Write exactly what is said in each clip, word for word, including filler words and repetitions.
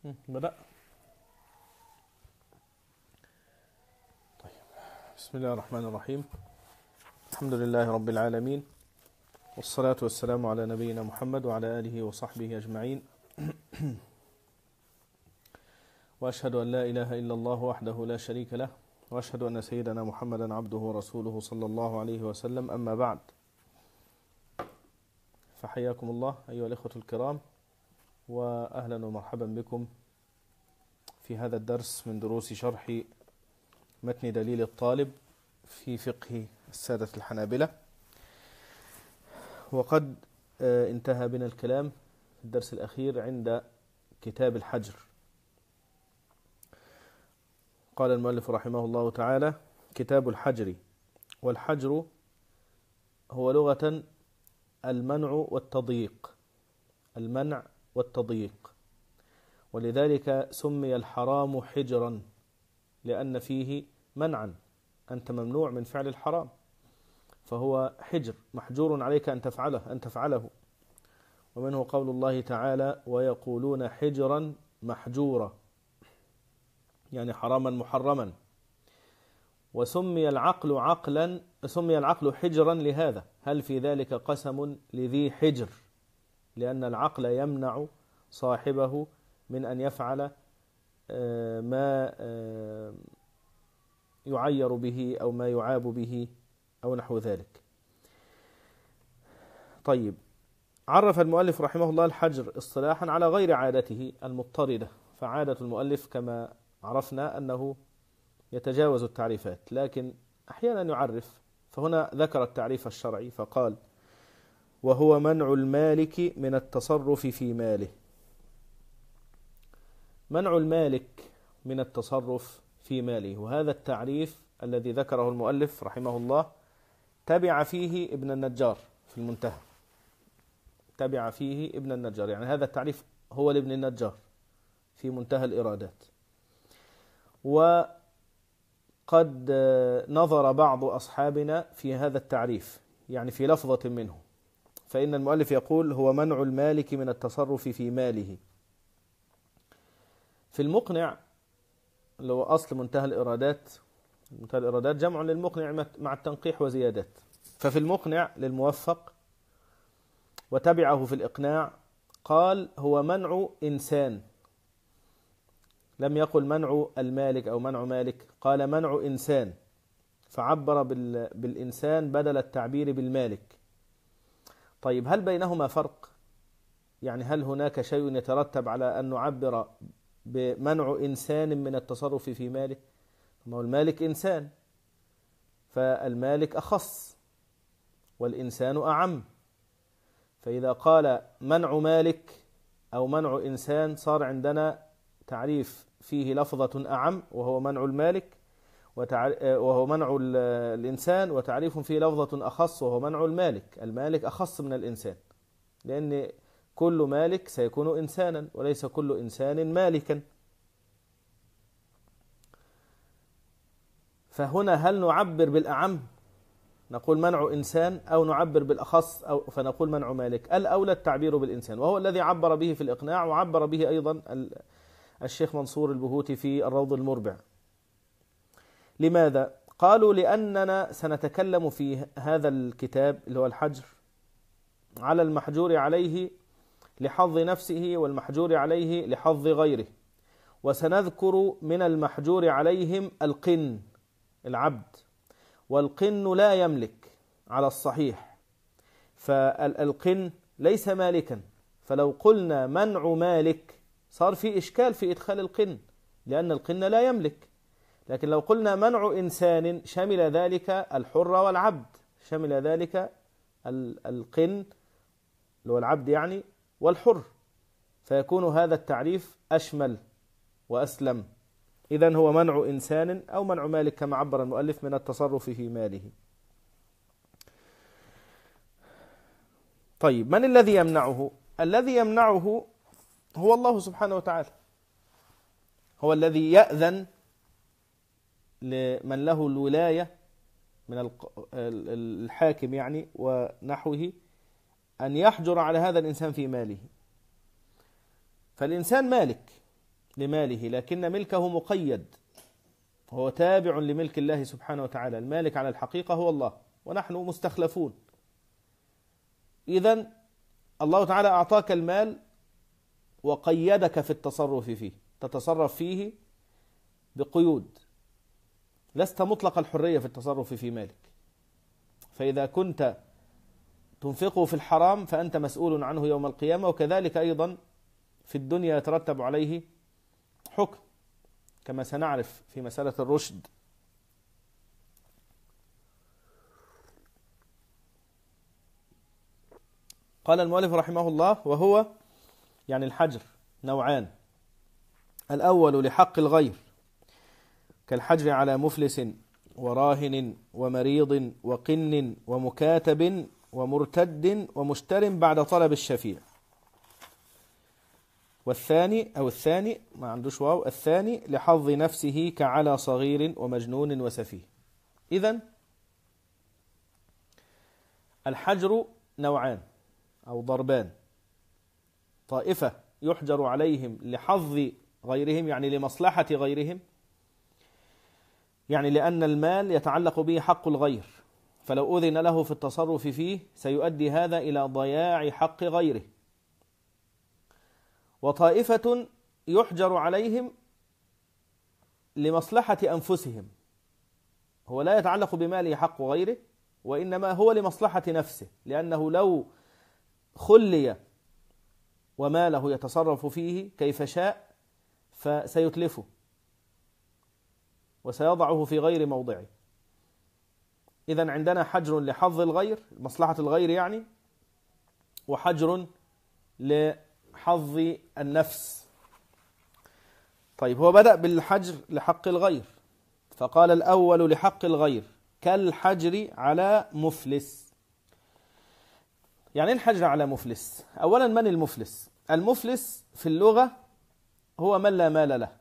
مم، بدأ. طيب، بسم الله الرحمن الرحيم. الحمد لله رب العالمين، والصلاة والسلام على نبينا محمد وعلى آله وصحبه أجمعين. وأشهد أن لا إله إلا الله وحده لا شريك له، وأشهد أن سيدنا محمدا عبده ورسوله صلى الله عليه وسلم. أما بعد، فحياكم الله أيها الإخوة الكرام، وأهلا ومرحبا بكم في هذا الدرس من دروس شرح متن دليل الطالب في فقه السادة الحنابلة. وقد انتهى بنا الكلام في الدرس الأخير عند كتاب الحجر. قال المؤلف رحمه الله تعالى: كتاب الحجر. والحجر هو لغة المنع والتضييق، المنع والتضييق، ولذلك سمي الحرام حجرا، لأن فيه منعا، أنت ممنوع من فعل الحرام، فهو حجر، محجور عليك أن تفعله أن تفعله. ومنه قول الله تعالى: ويقولون حجرا محجورا، يعني حراما محرما. وسمي العقل عقلا، سمي العقل حجرا لهذا. هل في ذلك قسم لذي حجر؟ لأن العقل يمنع صاحبه من أن يفعل ما يعير به أو ما يعاب به أو نحو ذلك. طيب، عرف المؤلف رحمه الله الحجر اصطلاحا على غير عادته المضطردة، فعادة المؤلف كما عرفنا أنه يتجاوز التعريفات، لكن أحيانا يعرف. فهنا ذكر التعريف الشرعي فقال: وهو منع المالك من التصرف في ماله. منع المالك من التصرف في ماله، وهذا التعريف الذي ذكره المؤلف رحمه الله تبع فيه ابن النجار في المنتهى، تبع فيه ابن النجار، يعني هذا التعريف هو لابن النجار في منتهى الإرادات. وقد نظر بعض أصحابنا في هذا التعريف، يعني في لفظة منه، فإن المؤلف يقول: هو منع المالك من التصرف في ماله. في المقنع، اللي هو أصل منتهى الإرادات، منتهى الإرادات جمع للمقنع مع التنقيح وزيادات، ففي المقنع للموفق وتبعه في الإقناع قال: هو منع إنسان، لم يقل منع المالك أو منع مالك، قال منع إنسان، فعبر بالإنسان بدل التعبير بالمالك. طيب، هل بينهما فرق؟ يعني هل هناك شيء يترتب على أن نعبر بمنع إنسان من التصرف في ماله؟ ما هو المالك إنسان، فالمالك أخص والإنسان أعم، فإذا قال منع مالك أو منع إنسان صار عندنا تعريف فيه لفظة أعم وهو منع المالك، وهو منع الإنسان، وتعريف فيه لفظة أخص وهو منع المالك. المالك أخص من الإنسان، لأن كل مالك سيكون إنسانا وليس كل إنسان مالكا. فهنا هل نعبر بالأعم نقول منع إنسان، أو نعبر بالأخص أو فنقول منع مالك؟ الأولى التعبير بالإنسان، وهو الذي عبر به في الإقناع، وعبر به أيضا الشيخ منصور البهوتي في الروض المربع. لماذا؟ قالوا: لأننا سنتكلم في هذا الكتاب اللي هو الحجر على المحجور عليه لحظ نفسه والمحجور عليه لحظ غيره، وسنذكر من المحجور عليهم القن، العبد، والقن لا يملك على الصحيح، فالقن ليس مالكا، فلو قلنا منع مالك صار في إشكال في إدخال القن، لأن القن لا يملك. لكن لو قلنا منع إنسان شمل ذلك الحر والعبد، شمل ذلك القن اللي هو العبد يعني والحر، فيكون هذا التعريف أشمل وأسلم. إذن هو منع إنسان أو منع مالك كما عبر المؤلف من التصرف في ماله. طيب، من الذي يمنعه؟ الذي يمنعه هو الله سبحانه وتعالى، هو الذي يأذن لمن له الولاية من الحاكم يعني ونحوه أن يحجر على هذا الإنسان في ماله. فالإنسان مالك، لماله، لكن ملكه مقيد، هو تابع لملك الله سبحانه وتعالى. المالك على الحقيقة هو الله، ونحن مستخلفون. إذن الله تعالى أعطاك المال وقيدك في التصرف فيه، تتصرف فيه بقيود، لست مطلق الحرية في التصرف في مالك. فإذا كنت تنفقه في الحرام فأنت مسؤول عنه يوم القيامة، وكذلك أيضا في الدنيا يترتب عليه حكم كما سنعرف في مسألة الرشد. قال المؤلف رحمه الله: وهو يعني الحجر نوعان: الأول لحق الغير كالحجر على مفلس وراهن ومريض وقن ومكاتب ومرتد ومشتر بعد طلب الشفيع. والثاني أو الثاني ما عندوش واو، الثاني لحظ نفسه كعلى صغير ومجنون وسفيه. إذن الحجر نوعان أو ضربان: طائفة يحجر عليهم لحظ غيرهم، يعني لمصلحة غيرهم، يعني لأن المال يتعلق به حق الغير، فلو أذن له في التصرف فيه سيؤدي هذا إلى ضياع حق غيره. وطائفة يحجر عليهم لمصلحة أنفسهم، هو لا يتعلق بماله حق غيره، وإنما هو لمصلحة نفسه، لأنه لو خلي وماله يتصرف فيه كيف شاء فسيتلفه وسيضعه في غير موضعه. إذن عندنا حجر لحظ الغير، مصلحة الغير يعني، وحجر لحظ النفس. طيب، هو بدأ بالحجر لحق الغير، فقال: الأول لحق الغير كالحجر على مفلس. يعني الحجر على مفلس، أولا من المفلس؟ المفلس في اللغة هو من لا مال له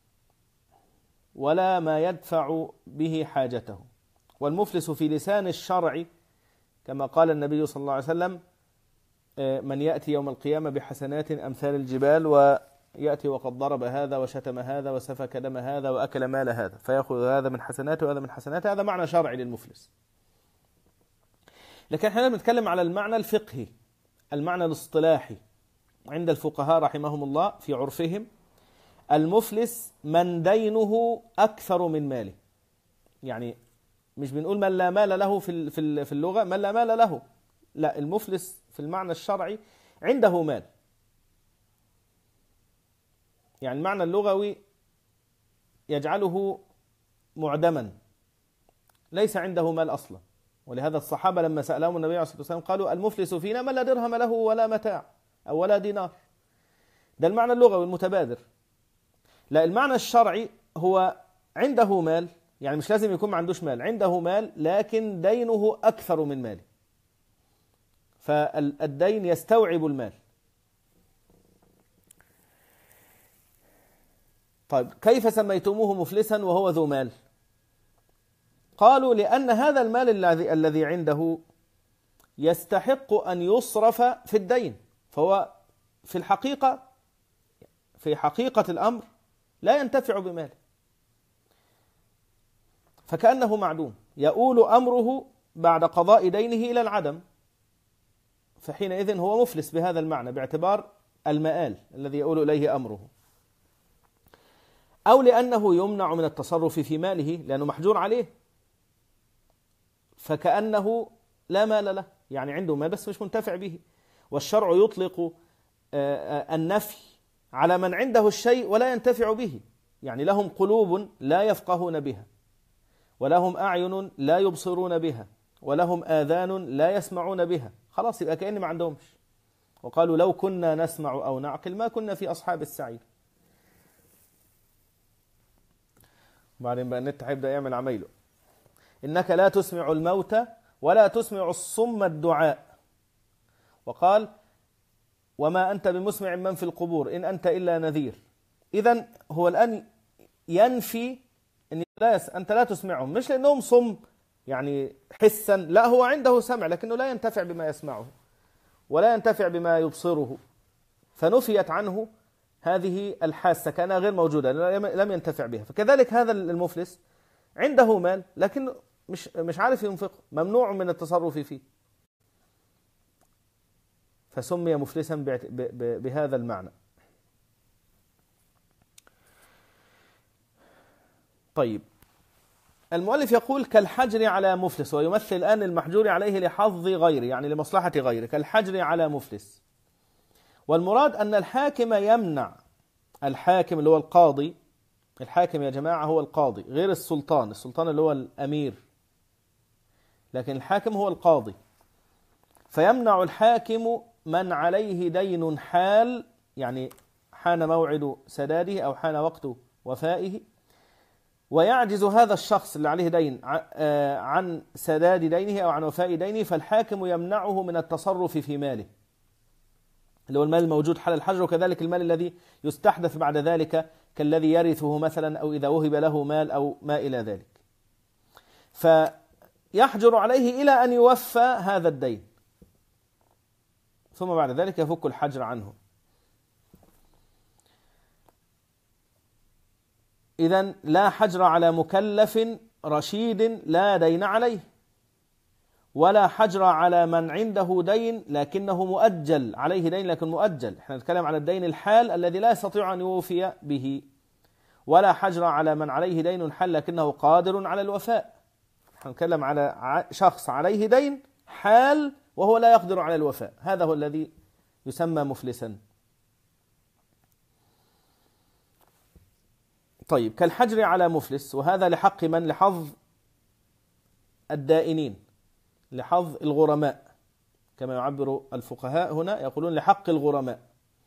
ولا ما يدفع به حاجته. والمفلس في لسان الشرع كما قال النبي صلى الله عليه وسلم: من يأتي يوم القيامة بحسنات أمثال الجبال، ويأتي وقد ضرب هذا وشتم هذا وسفك دم هذا وأكل مال هذا، فيأخذ هذا من حسناته وهذا من حسناته. هذا معنى شرعي للمفلس. لكن احنا بنتكلم على المعنى الفقهي، المعنى الاصطلاحي عند الفقهاء رحمهم الله في عرفهم: المفلس من دينه أكثر من ماله. يعني مش بنقول من لا مال له في في اللغة، من لا مال له، لا، المفلس في المعنى الشرعي عنده مال. يعني المعنى اللغوي يجعله معدما، ليس عنده مال أصلا. ولهذا الصحابة لما سألهم النبي عليه الصلاة والسلام قالوا: المفلس فينا من لا درهم له ولا متاع أو ولا دينار. ده المعنى اللغوي المتبادر. لا، المعنى الشرعي هو عنده مال، يعني مش لازم يكون ما عندوش مال، عنده مال لكن دينه أكثر من ماله، فالدين يستوعب المال. طيب، كيف سميتموه مفلسا وهو ذو مال؟ قالوا: لأن هذا المال الذي الذي عنده يستحق أن يصرف في الدين، فهو في الحقيقة في حقيقة الأمر لا ينتفع بماله، فكأنه معدوم، يؤول أمره بعد قضاء دينه إلى العدم، فحينئذ هو مفلس بهذا المعنى باعتبار المآل الذي يؤول إليه أمره. أو لأنه يمنع من التصرف في ماله لأنه محجور عليه، فكأنه لا مال له، يعني عنده مال بس مش منتفع به. والشرع يطلق النفي على من عنده الشيء ولا ينتفع به، يعني لهم قلوب لا يفقهون بها، ولهم أعين لا يبصرون بها، ولهم آذان لا يسمعون بها، خلاص يبقى كأن ما عندهمش. وقالوا: لو كنا نسمع أو نعقل ما كنا في أصحاب السعير. بعدين بقى النت هيبدأ يعمل عمايله: إنك لا تسمع الموتى ولا تسمع الصم الدعاء. وقال: وما أنت بمسمع من في القبور إن أنت إلا نذير. إذن هو الآن ينفي أن لا يس... أنت لا تسمعهم، مش لأنهم صم يعني حسا، لا، هو عنده سمع لكنه لا ينتفع بما يسمعه ولا ينتفع بما يبصره، فنفيت عنه هذه الحاسة كأنها غير موجودة لم ينتفع بها. فكذلك هذا المفلس عنده مال لكن مش مش عارف ينفقه، ممنوع من التصرف فيه، فسمي مفلسا بهذا المعنى. طيب المؤلف يقول كالحجر على مفلس، ويمثل الآن المحجور عليه لحظ غيره يعني لمصلحة غيره، كالحجر على مفلس. والمراد أن الحاكم يمنع، الحاكم اللي هو القاضي، الحاكم يا جماعة هو القاضي غير السلطان، السلطان اللي هو الأمير، لكن الحاكم هو القاضي. فيمنع الحاكم من عليه دين حال، يعني حان موعد سداده أو حان وقت وفائه، ويعجز هذا الشخص اللي عليه دين عن سداد دينه أو عن وفاء دينه، فالحاكم يمنعه من التصرف في ماله اللي هو المال الموجود حال الحجر، وكذلك المال الذي يستحدث بعد ذلك كالذي يرثه مثلا أو إذا وهب له مال أو ما إلى ذلك. فيحجر عليه إلى أن يوفى هذا الدين، ثم بعد ذلك يفك الحجر عنه. إذن لا حجر على مكلف رشيد لا دين عليه، ولا حجر على من عنده دين لكنه مؤجل، عليه دين لكن مؤجل، احنا نتكلم على الدين الحال الذي لا يستطيع أن يوفي به، ولا حجر على من عليه دين حال لكنه قادر على الوفاء، احنا نتكلم على شخص عليه دين حال وهو لا يقدر على الوفاء، هذا هو الذي يسمى مفلسا. طيب كالحجر على مفلس، وهذا لحق من؟ لحظ الدائنين، لحظ الغرماء، كما يعبر الفقهاء هنا يقولون لحق الغرماء.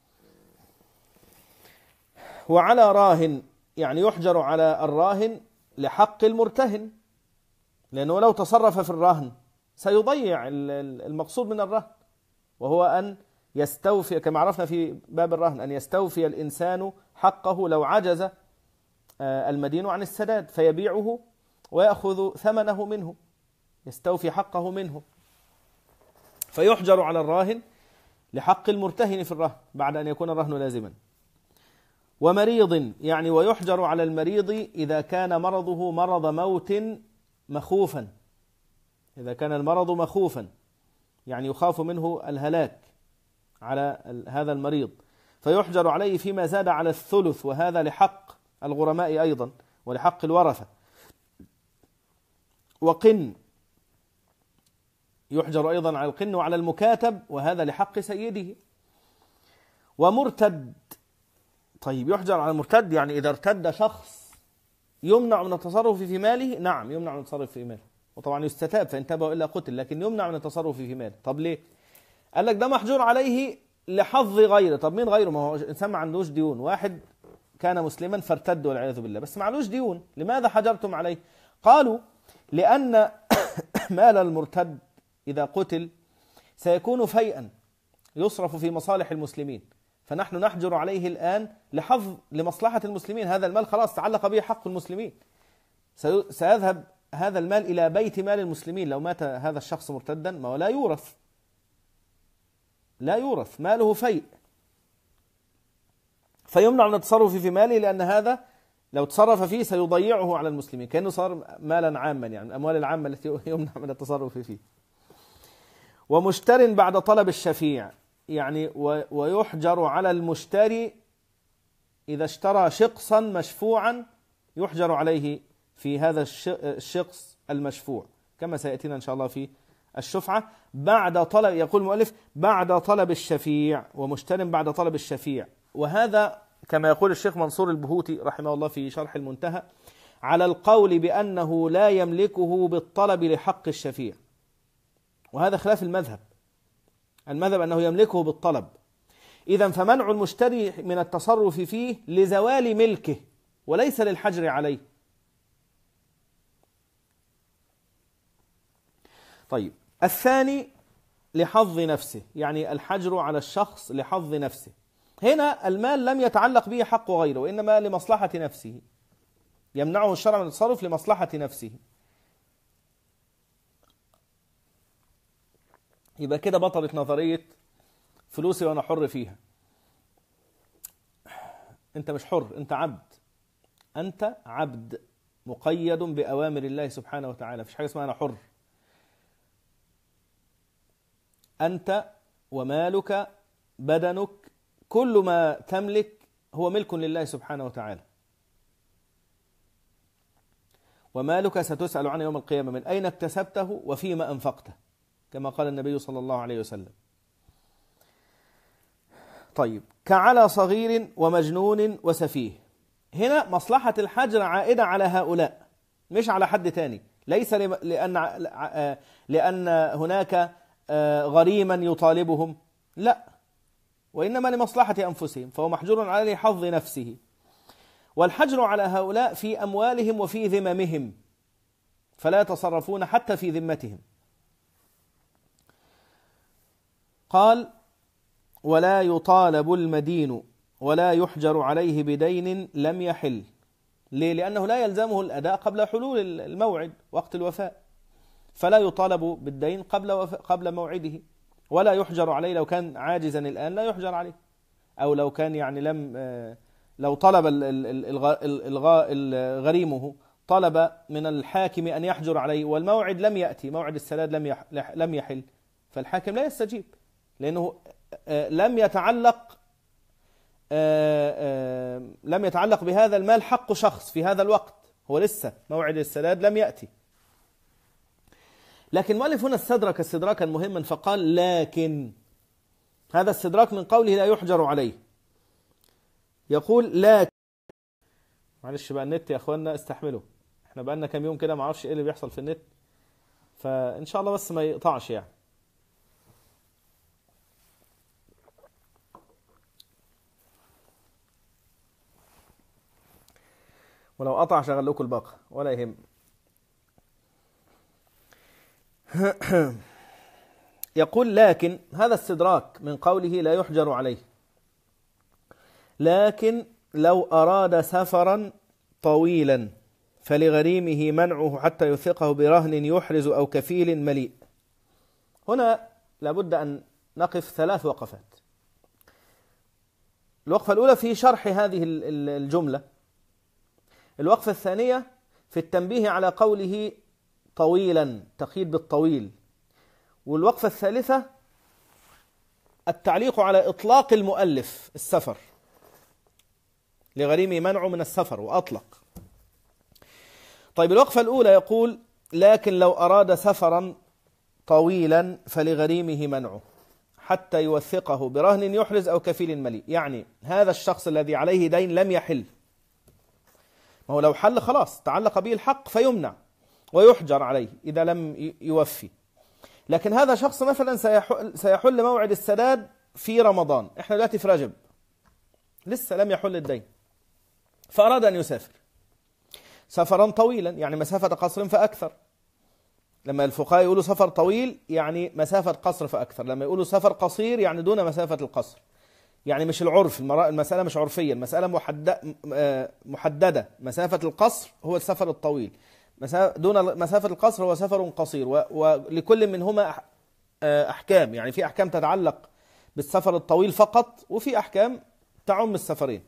وعلى راهن، يعني يحجر على الراهن لحق المرتهن، لأنه لو تصرف في الرهن سيضيع المقصود من الرهن، وهو أن يستوفي كما عرفنا في باب الرهن، أن يستوفي الإنسان حقه لو عجز المدين عن السداد فيبيعه ويأخذ ثمنه منه، يستوفي حقه منه. فيحجر على الراهن لحق المرتهن في الرهن بعد أن يكون الرهن لازما. ومريض، يعني ويحجر على المريض إذا كان مرضه مرض موت مخوفا، إذا كان المرض مخوفا يعني يخاف منه الهلاك على هذا المريض، فيحجر عليه فيما زاد على الثلث، وهذا لحق الغرماء أيضا ولحق الورثة. وقن، يحجر أيضا على القن وعلى المكاتب، وهذا لحق سيده. ومرتد، طيب يحجر على المرتد يعني إذا ارتد شخص يمنع من التصرف في ماله، نعم يمنع من التصرف في ماله، وطبعا يستتاب فإن تاب إلا قتل، لكن يمنع من التصرف في ماله. طب ليه؟ قال لك ده محجور عليه لحظ غيره. طب مين غيره؟ ما هو إنسان ما عندوش ديون، واحد كان مسلما فارتد والعياذ بالله بس ما علوش ديون، لماذا حجرتم عليه؟ قالوا لأن مال المرتد إذا قتل سيكون فيئا يصرف في مصالح المسلمين، فنحن نحجر عليه الآن لحظ لمصلحة المسلمين، هذا المال خلاص تعلق به حق المسلمين، سيذهب هذا المال إلى بيت مال المسلمين. لو مات هذا الشخص مرتدا ما هو لا يورث، لا يورث، ماله فيء، فيمنع من التصرف في ماله، لأن هذا لو تصرف فيه سيضيعه على المسلمين، كأنه صار مالا عاما، يعني الأموال العامة التي يمنع من التصرف فيه. ومشتر بعد طلب الشفيع، يعني ويحجر على المشتري إذا اشترى شقصا مشفوعا، يحجر عليه في هذا الشقص المشفوع كما سيأتينا إن شاء الله في الشفعة. بعد طلب، يقول المؤلف بعد طلب الشفيع، ومشتر بعد طلب الشفيع، وهذا كما يقول الشيخ منصور البهوتي رحمه الله في شرح المنتهى على القول بأنه لا يملكه بالطلب لحق الشفيع، وهذا خلاف المذهب، المذهب أنه يملكه بالطلب. إذن فمنع المشتري من التصرف فيه لزوال ملكه وليس للحجر عليه. طيب الثاني لحظ نفسه، يعني الحجر على الشخص لحظ نفسه، هنا المال لم يتعلق به حق غيره وإنما لمصلحة نفسه، يمنعه الشرع من التصرف لمصلحة نفسه. يبقى كده بطلت نظرية فلوسي وأنا حر فيها. أنت مش حر، أنت عبد، أنت عبد مقيد بأوامر الله سبحانه وتعالى، مفيش حاجة اسمها أنا حر. أنت ومالك بدنك كل ما تملك هو ملك لله سبحانه وتعالى. ومالك ستسأل عنه يوم القيامة من أين اكتسبته وفيما أنفقته، كما قال النبي صلى الله عليه وسلم. طيب، كعلى صغير ومجنون وسفيه، هنا مصلحة الحجر عائدة على هؤلاء مش على حد تاني، ليس لأن لأن هناك غريما يطالبهم، لا، وإنما لمصلحة أنفسهم، فهو محجور عليه حظ نفسه. والحجر على هؤلاء في أموالهم وفي ذممهم، فلا يتصرفون حتى في ذمتهم. قال: ولا يطالب المدين ولا يحجر عليه بدين لم يحل. ليه؟ لأنه لا يلزمه الأداء قبل حلول الموعد وقت الوفاء، فلا يطالب بالدين قبل قبل موعده، ولا يحجر عليه. لو كان عاجزا الآن لا يحجر عليه، أو لو كان يعني لم لو طلب غريمه طلب من الحاكم أن يحجر عليه والموعد لم يأتي، موعد السداد لم لم يحل، فالحاكم لا يستجيب، لأنه لم يتعلق لم يتعلق بهذا المال حق شخص في هذا الوقت، هو لسه موعد السداد لم يأتي. لكن مؤلف هنا استدرك استدراكا مهما فقال: لكن هذا استدراك من قوله لا يحجر عليه. يقول: لا، معلش بقى النت يا اخوانا استحملوا، احنا بقى لنا كام يوم كده ما اعرفش ايه اللي بيحصل في النت، فان شاء الله بس ما يقطعش يعني. ولو قطع شغل لكم الباقة ولا يهم. يقول: لكن هذا استدراك من قوله لا يحجر عليه. لكن لو أراد سفرا طويلا فلغريمه منعه حتى يوثقه برهن يحرز أو كفيل مليء. هنا لابد أن نقف ثلاث وقفات. الوقفة الأولى في شرح هذه الجملة، الوقفة الثانية في التنبيه على قوله طويلا، تقييد بالطويل، والوقفة الثالثة التعليق على إطلاق المؤلف السفر، لغريمه منعه من السفر وأطلق. طيب، الوقفة الأولى يقول: لكن لو أراد سفرا طويلا فلغريمه منعه حتى يوثقه برهن يحرز أو كفيل مليء. يعني هذا الشخص الذي عليه دين لم يحل، ما هو لو حل خلاص تعلق به الحق فيمنع ويحجر عليه إذا لم يوفي. لكن هذا شخص مثلا سيحل, سيحل موعد السداد في رمضان، احنا دلوقتي في رجب لسه لم يحل الدين، فأراد أن يسافر سفرا طويلا، يعني مسافة قصر فأكثر. لما الفقهاء يقولوا سفر طويل يعني مسافة قصر فأكثر، لما يقولوا سفر قصير يعني دون مسافة القصر، يعني مش العرف، المسألة مش عرفية، المسألة محددة. مسافة القصر هو السفر الطويل، دون مسافة القصر هو سفر قصير، ولكل منهما أحكام، يعني في أحكام تتعلق بالسفر الطويل فقط، وفي أحكام تعم السفرين.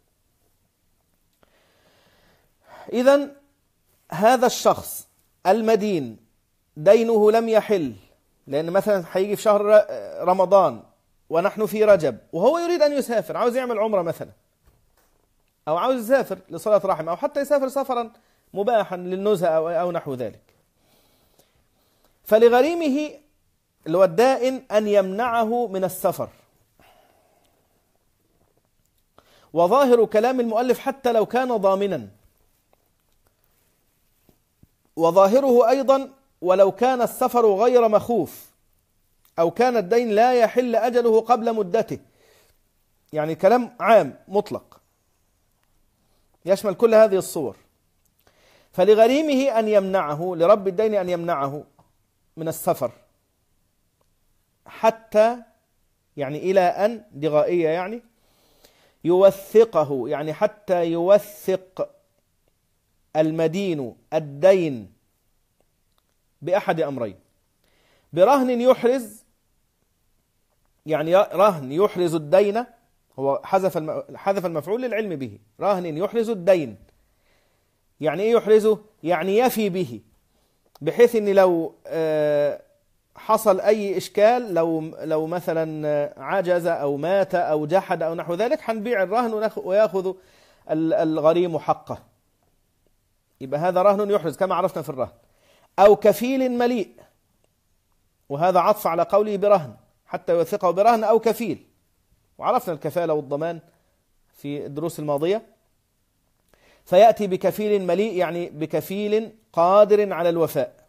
إذن هذا الشخص المدين دينه لم يحل، لأن مثلا هيجي في شهر رمضان ونحن في رجب وهو يريد أن يسافر، عاوز يعمل عمرة مثلا، أو عاوز يسافر لصلة رحم، أو حتى يسافر سفرا مباحا للنزهة أو, أو نحو ذلك. فلغريمه اللي هو الدائن أن يمنعه من السفر. وظاهر كلام المؤلف حتى لو كان ضامنا، وظاهره أيضا ولو كان السفر غير مخوف، أو كان الدين لا يحل أجله قبل مدته، يعني كلام عام مطلق يشمل كل هذه الصور. فلغريمه أن يمنعه، لرب الدين أن يمنعه من السفر حتى، يعني إلى أن، دي غائية يعني، يوثقه، يعني حتى يوثق المدين الدين بأحد أمرين: برهن يحرز، يعني رهن يحرز الدين هو حذف الم... حذف المفعول للعلم به. راهن يحرز الدين، يعني ايه يحرزه؟ يعني يفي به، بحيث ان لو حصل اي اشكال، لو لو مثلا عجز او مات او جحد او نحو ذلك، هنبيع الرهن وياخذ الغريم حقه. يبقى هذا رهن يحرز كما عرفنا في الرهن. او كفيل مليء، وهذا عطف على قوله برهن حتى يوثقه برهن او كفيل، وعرفنا الكفالة والضمان في الدروس الماضية. فيأتي بكفيل مليء يعني بكفيل قادر على الوفاء،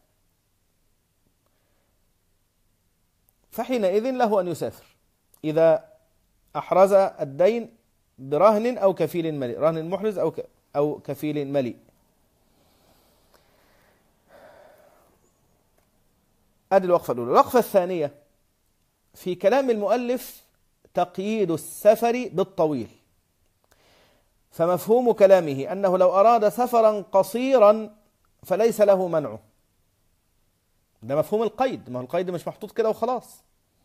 فحينئذ له أن يسافر إذا أحرز الدين برهن أو كفيل مليء، رهن محرز أو أو كفيل مليء. هذه الوقفة الأولى. الوقفة الثانية في كلام المؤلف تقييد السفر بالطويل، فمفهوم كلامه أنه لو أراد سفرا قصيرا فليس له منعه. ده مفهوم القيد، ما هو القيد مش محطوط كده وخلاص.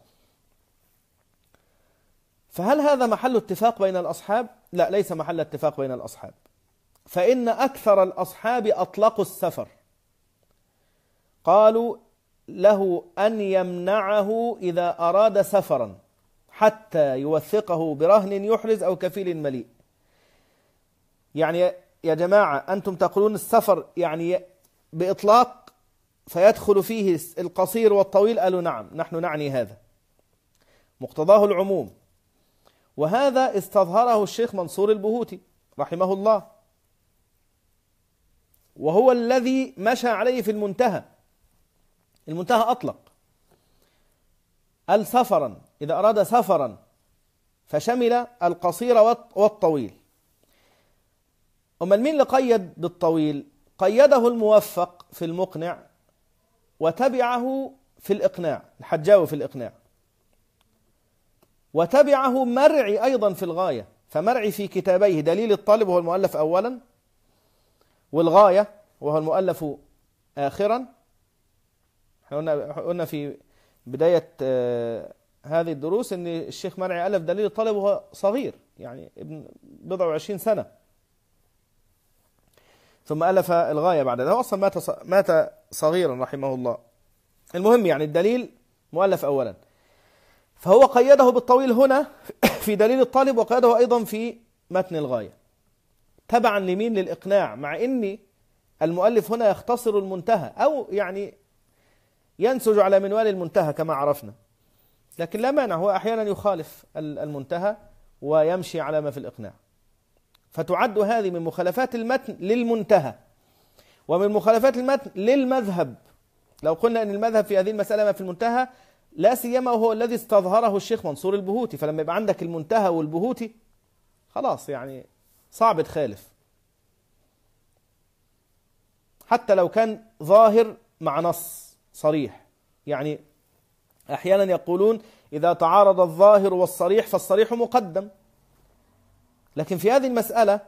فهل هذا محل اتفاق بين الأصحاب؟ لا، ليس محل اتفاق بين الأصحاب، فإن أكثر الأصحاب أطلقوا السفر، قالوا له أن يمنعه إذا أراد سفرا حتى يوثقه برهن يحرز أو كفيل مليء. يعني يا جماعة أنتم تقولون السفر يعني بإطلاق فيدخل فيه القصير والطويل؟ قالوا نعم، نحن نعني هذا، مقتضاه العموم. وهذا استظهره الشيخ منصور البهوتي رحمه الله، وهو الذي مشى عليه في المنتهى. المنتهى أطلق السفرا إذا أراد سفرا فشمل القصير والطويل. أمال مين اللي قيد بالطويل؟ قيده الموفق في المقنع، وتبعه في الإقناع الحجاوي في الإقناع، وتبعه مرعي أيضا في الغاية. فمرعي في كتابيه دليل الطالب وهو المؤلف أولا، والغاية وهو المؤلف آخرا. قلنا في بداية هذه الدروس أن الشيخ مرعي ألف دليل الطالب وهو صغير، يعني ابن بضع وعشرين سنة، ثم ألف الغاية بعد ذلك. هو أصلا مات مات صغيرا رحمه الله. المهم يعني الدليل مؤلف أولا، فهو قيده بالطويل هنا في دليل الطالب، وقيده أيضا في متن الغاية تبعا لمين؟ للإقناع، مع أن المؤلف هنا يختصر المنتهى أو يعني ينسج على منوال المنتهى كما عرفنا، لكن لا مانع، هو أحيانا يخالف المنتهى ويمشي على ما في الإقناع. فتعد هذه من مخالفات المتن للمنتهى، ومن مخالفات المتن للمذهب. لو قلنا أن المذهب في هذه المسألة ما في المنتهى، لا سيما وهو الذي استظهره الشيخ منصور البهوتي، فلما يبقى عندك المنتهى والبهوتي خلاص يعني صعب تخالف، حتى لو كان ظاهر مع نص صريح. يعني أحيانا يقولون إذا تعارض الظاهر والصريح فالصريح مقدم، لكن في هذه المسألة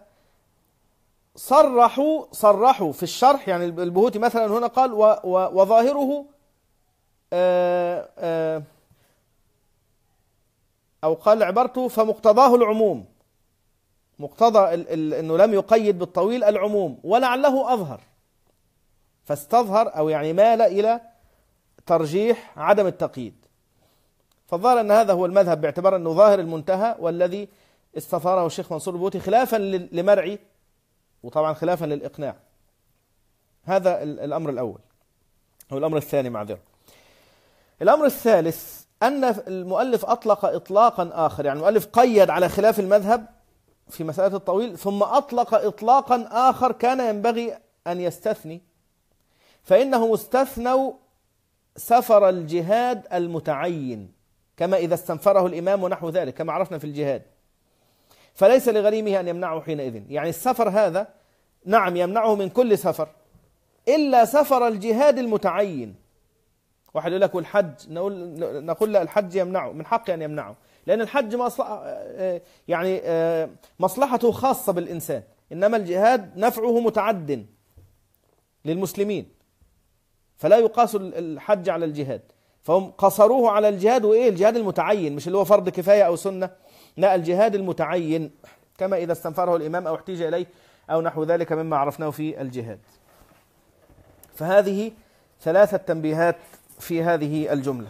صرحوا صرحوا في الشرح. يعني البهوتي مثلا هنا قال و و وظاهره آآ آآ أو قال عبارته فمقتضاه العموم، مقتضى أنه لم يقيد بالطويل العموم، ولعله أظهر فاستظهر أو يعني مال إلى ترجيح عدم التقييد. فالظاهر أن هذا هو المذهب باعتبار أنه ظاهر المنتهى، والذي استثاره الشيخ منصور البهوتي خلافا لمرعي، وطبعا خلافا للإقناع. هذا الأمر الأول أو الأمر الثاني معذرة. الأمر الثالث أن المؤلف أطلق إطلاقا آخر، يعني المؤلف قيد على خلاف المذهب في مسألة الطويل، ثم أطلق إطلاقا آخر كان ينبغي أن يستثني، فإنهم استثنوا سفر الجهاد المتعين كما إذا استنفره الإمام ونحو ذلك كما عرفنا في الجهاد، فليس لغريمه أن يمنعه حينئذ. يعني السفر هذا نعم يمنعه من كل سفر إلا سفر الجهاد المتعين. واحد يقول لك والحج، نقول نقول لا، الحج يمنعه، من حقه أن يمنعه، لأن الحج مصلحة يعني مصلحته خاصة بالإنسان، إنما الجهاد نفعه متعد للمسلمين، فلا يقاس الحج على الجهاد. فهم قصروه على الجهاد، وإيه الجهاد المتعين، مش اللي هو فرض كفاية أو سنة، لا، الجهاد المتعين كما إذا استنفره الإمام أو احتيج إليه أو نحو ذلك مما عرفناه في الجهاد. فهذه ثلاثة تنبيهات في هذه الجملة.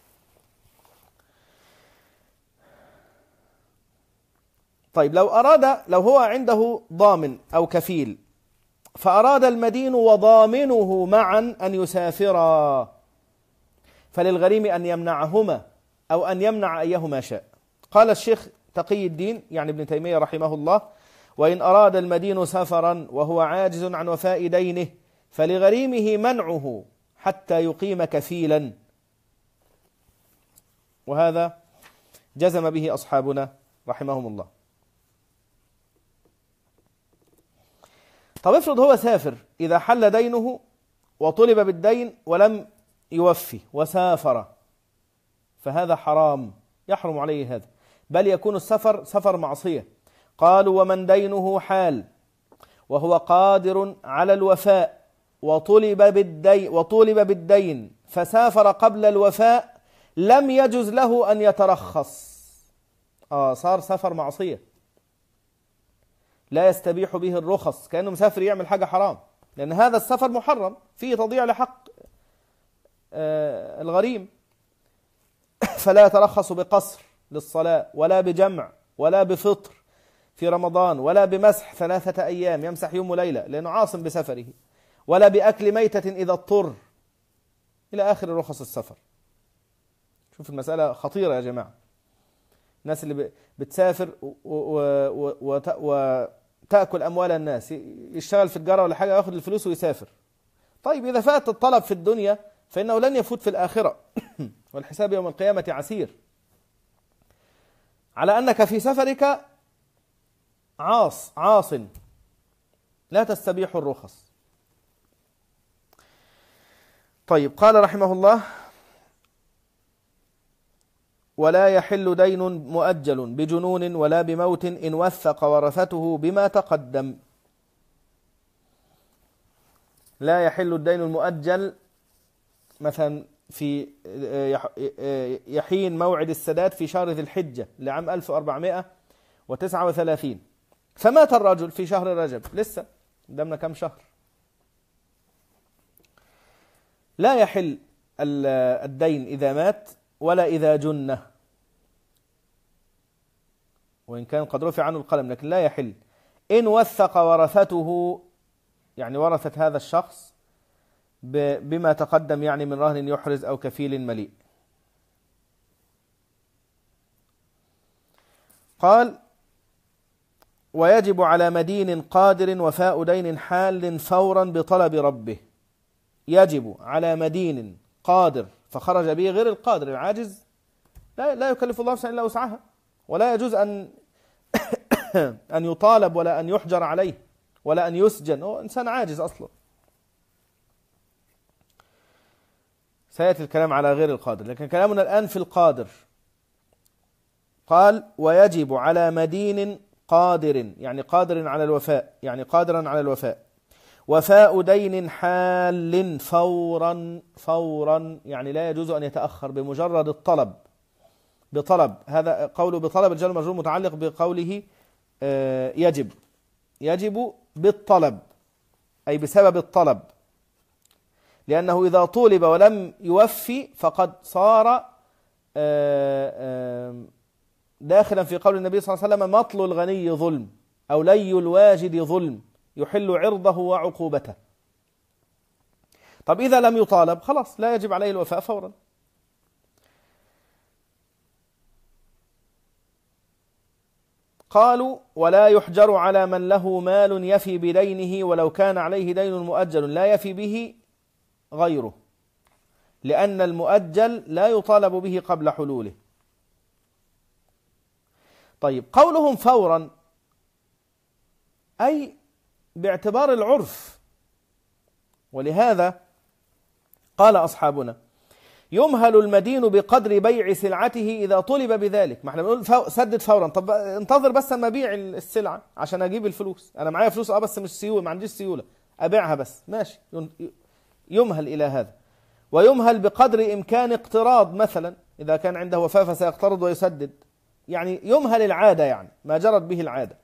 طيب، لو أراد لو هو عنده ضامن أو كفيل فأراد المدين وضامنه معا أن يسافرا، فللغريم أن يمنعهما أو أن يمنع أيهما شاء. قال الشيخ تقي الدين يعني ابن تيمية رحمه الله: وإن أراد المدين سفرا وهو عاجز عن وفاء دينه فلغريمه منعه حتى يقيم كفيلا. وهذا جزم به أصحابنا رحمهم الله. طب افرض هو سافر، إذا حل دينه وطلب بالدين ولم يوفي وسافر، فهذا حرام، يحرم عليه هذا، بل يكون السفر سفر معصية. قالوا: ومن دينه حال وهو قادر على الوفاء وطلب بالدين وطلب بالدين فسافر قبل الوفاء لم يجز له أن يترخص. آه صار سفر معصية، لا يستبيح به الرخص، كأنه مسافر يعمل حاجة حرام، لأن هذا السفر محرم فيه تضييع لحق آه الغريم. فلا يترخص بقصر للصلاة ولا بجمع ولا بفطر في رمضان ولا بمسح ثلاثة أيام يمسح يوم وليلة لأنه عاصم بسفره، ولا بأكل ميتة إذا اضطر، إلى آخر رخص السفر. شوف المسألة خطيرة يا جماعة. الناس اللي بتسافر وتأكل أموال الناس، يشتغل في الجارة ولا حاجة، يأخذ الفلوس ويسافر. طيب إذا فات الطلب في الدنيا فإنه لن يفوت في الآخرة والحساب يوم القيامة عسير. على أنك في سفرك عاص عاص لا تستبيح الرخص. طيب، قال رحمه الله: ولا يحل دين مؤجل بجنون ولا بموت إن وثق ورثته بما تقدم. لا يحل الدين المؤجل مثلا في يحين موعد السداد في شهر ذي الحجة لعام ألف وأربعمائة وتسعة وثلاثين، فمات الرجل في شهر رجب، لسه قدامنا كم شهر. لا يحل الدين إذا مات ولا إذا جن، وإن كان قد رفع عنه القلم، لكن لا يحل. إن وثق ورثته يعني ورثة هذا الشخص بما تقدم، يعني من رهن يحرز أو كفيل مليء. قال: ويجب على مدين قادر وفاء دين حال فورا بطلب ربه. يجب على مدين قادر فخرج به غير القادر العاجز، لا لا يكلف الله نفسا إلا وسعها، ولا يجوز أن أن يطالب ولا أن يحجر عليه ولا أن يسجن، هو إنسان عاجز أصلا. سيأتي الكلام على غير القادر، لكن كلامنا الآن في القادر. قال: ويجب على مدين قادر يعني قادر على الوفاء، يعني قادرا على الوفاء، وفاء دين حال فورا فورا يعني لا يجوز أن يتأخر بمجرد الطلب بطلب. هذا قوله بطلب الجار المجرور متعلق بقوله يجب يجب بالطلب أي بسبب الطلب، لأنه إذا طولب ولم يوفي فقد صار داخلا في قول النبي صلى الله عليه وسلم: مطل الغني ظلم أو لي الواجد ظلم يحل عرضه وعقوبته. طب إذا لم يطالب خلاص لا يجب عليه الوفاء فورا. قالوا: ولا يحجر على من له مال يفي بدينه ولو كان عليه دين مؤجل لا يفي به غيره، لأن المؤجل لا يطالب به قبل حلوله. طيب، قولهم فورا أي باعتبار العرف، ولهذا قال أصحابنا: يمهل المدين بقدر بيع سلعته إذا طلب بذلك. ما احنا بنقول فو... سدد فورا، طب انتظر بس اما ابيع السلعة عشان اجيب الفلوس، انا معايا فلوس اه بس مش سيولة، ما عنديش سيولة، ابيعها بس، ماشي، يمهل إلى هذا. ويمهل بقدر إمكان اقتراض، مثلا إذا كان عنده وفاة فسيقترض ويسدد، يعني يمهل العادة، يعني ما جرت به العادة.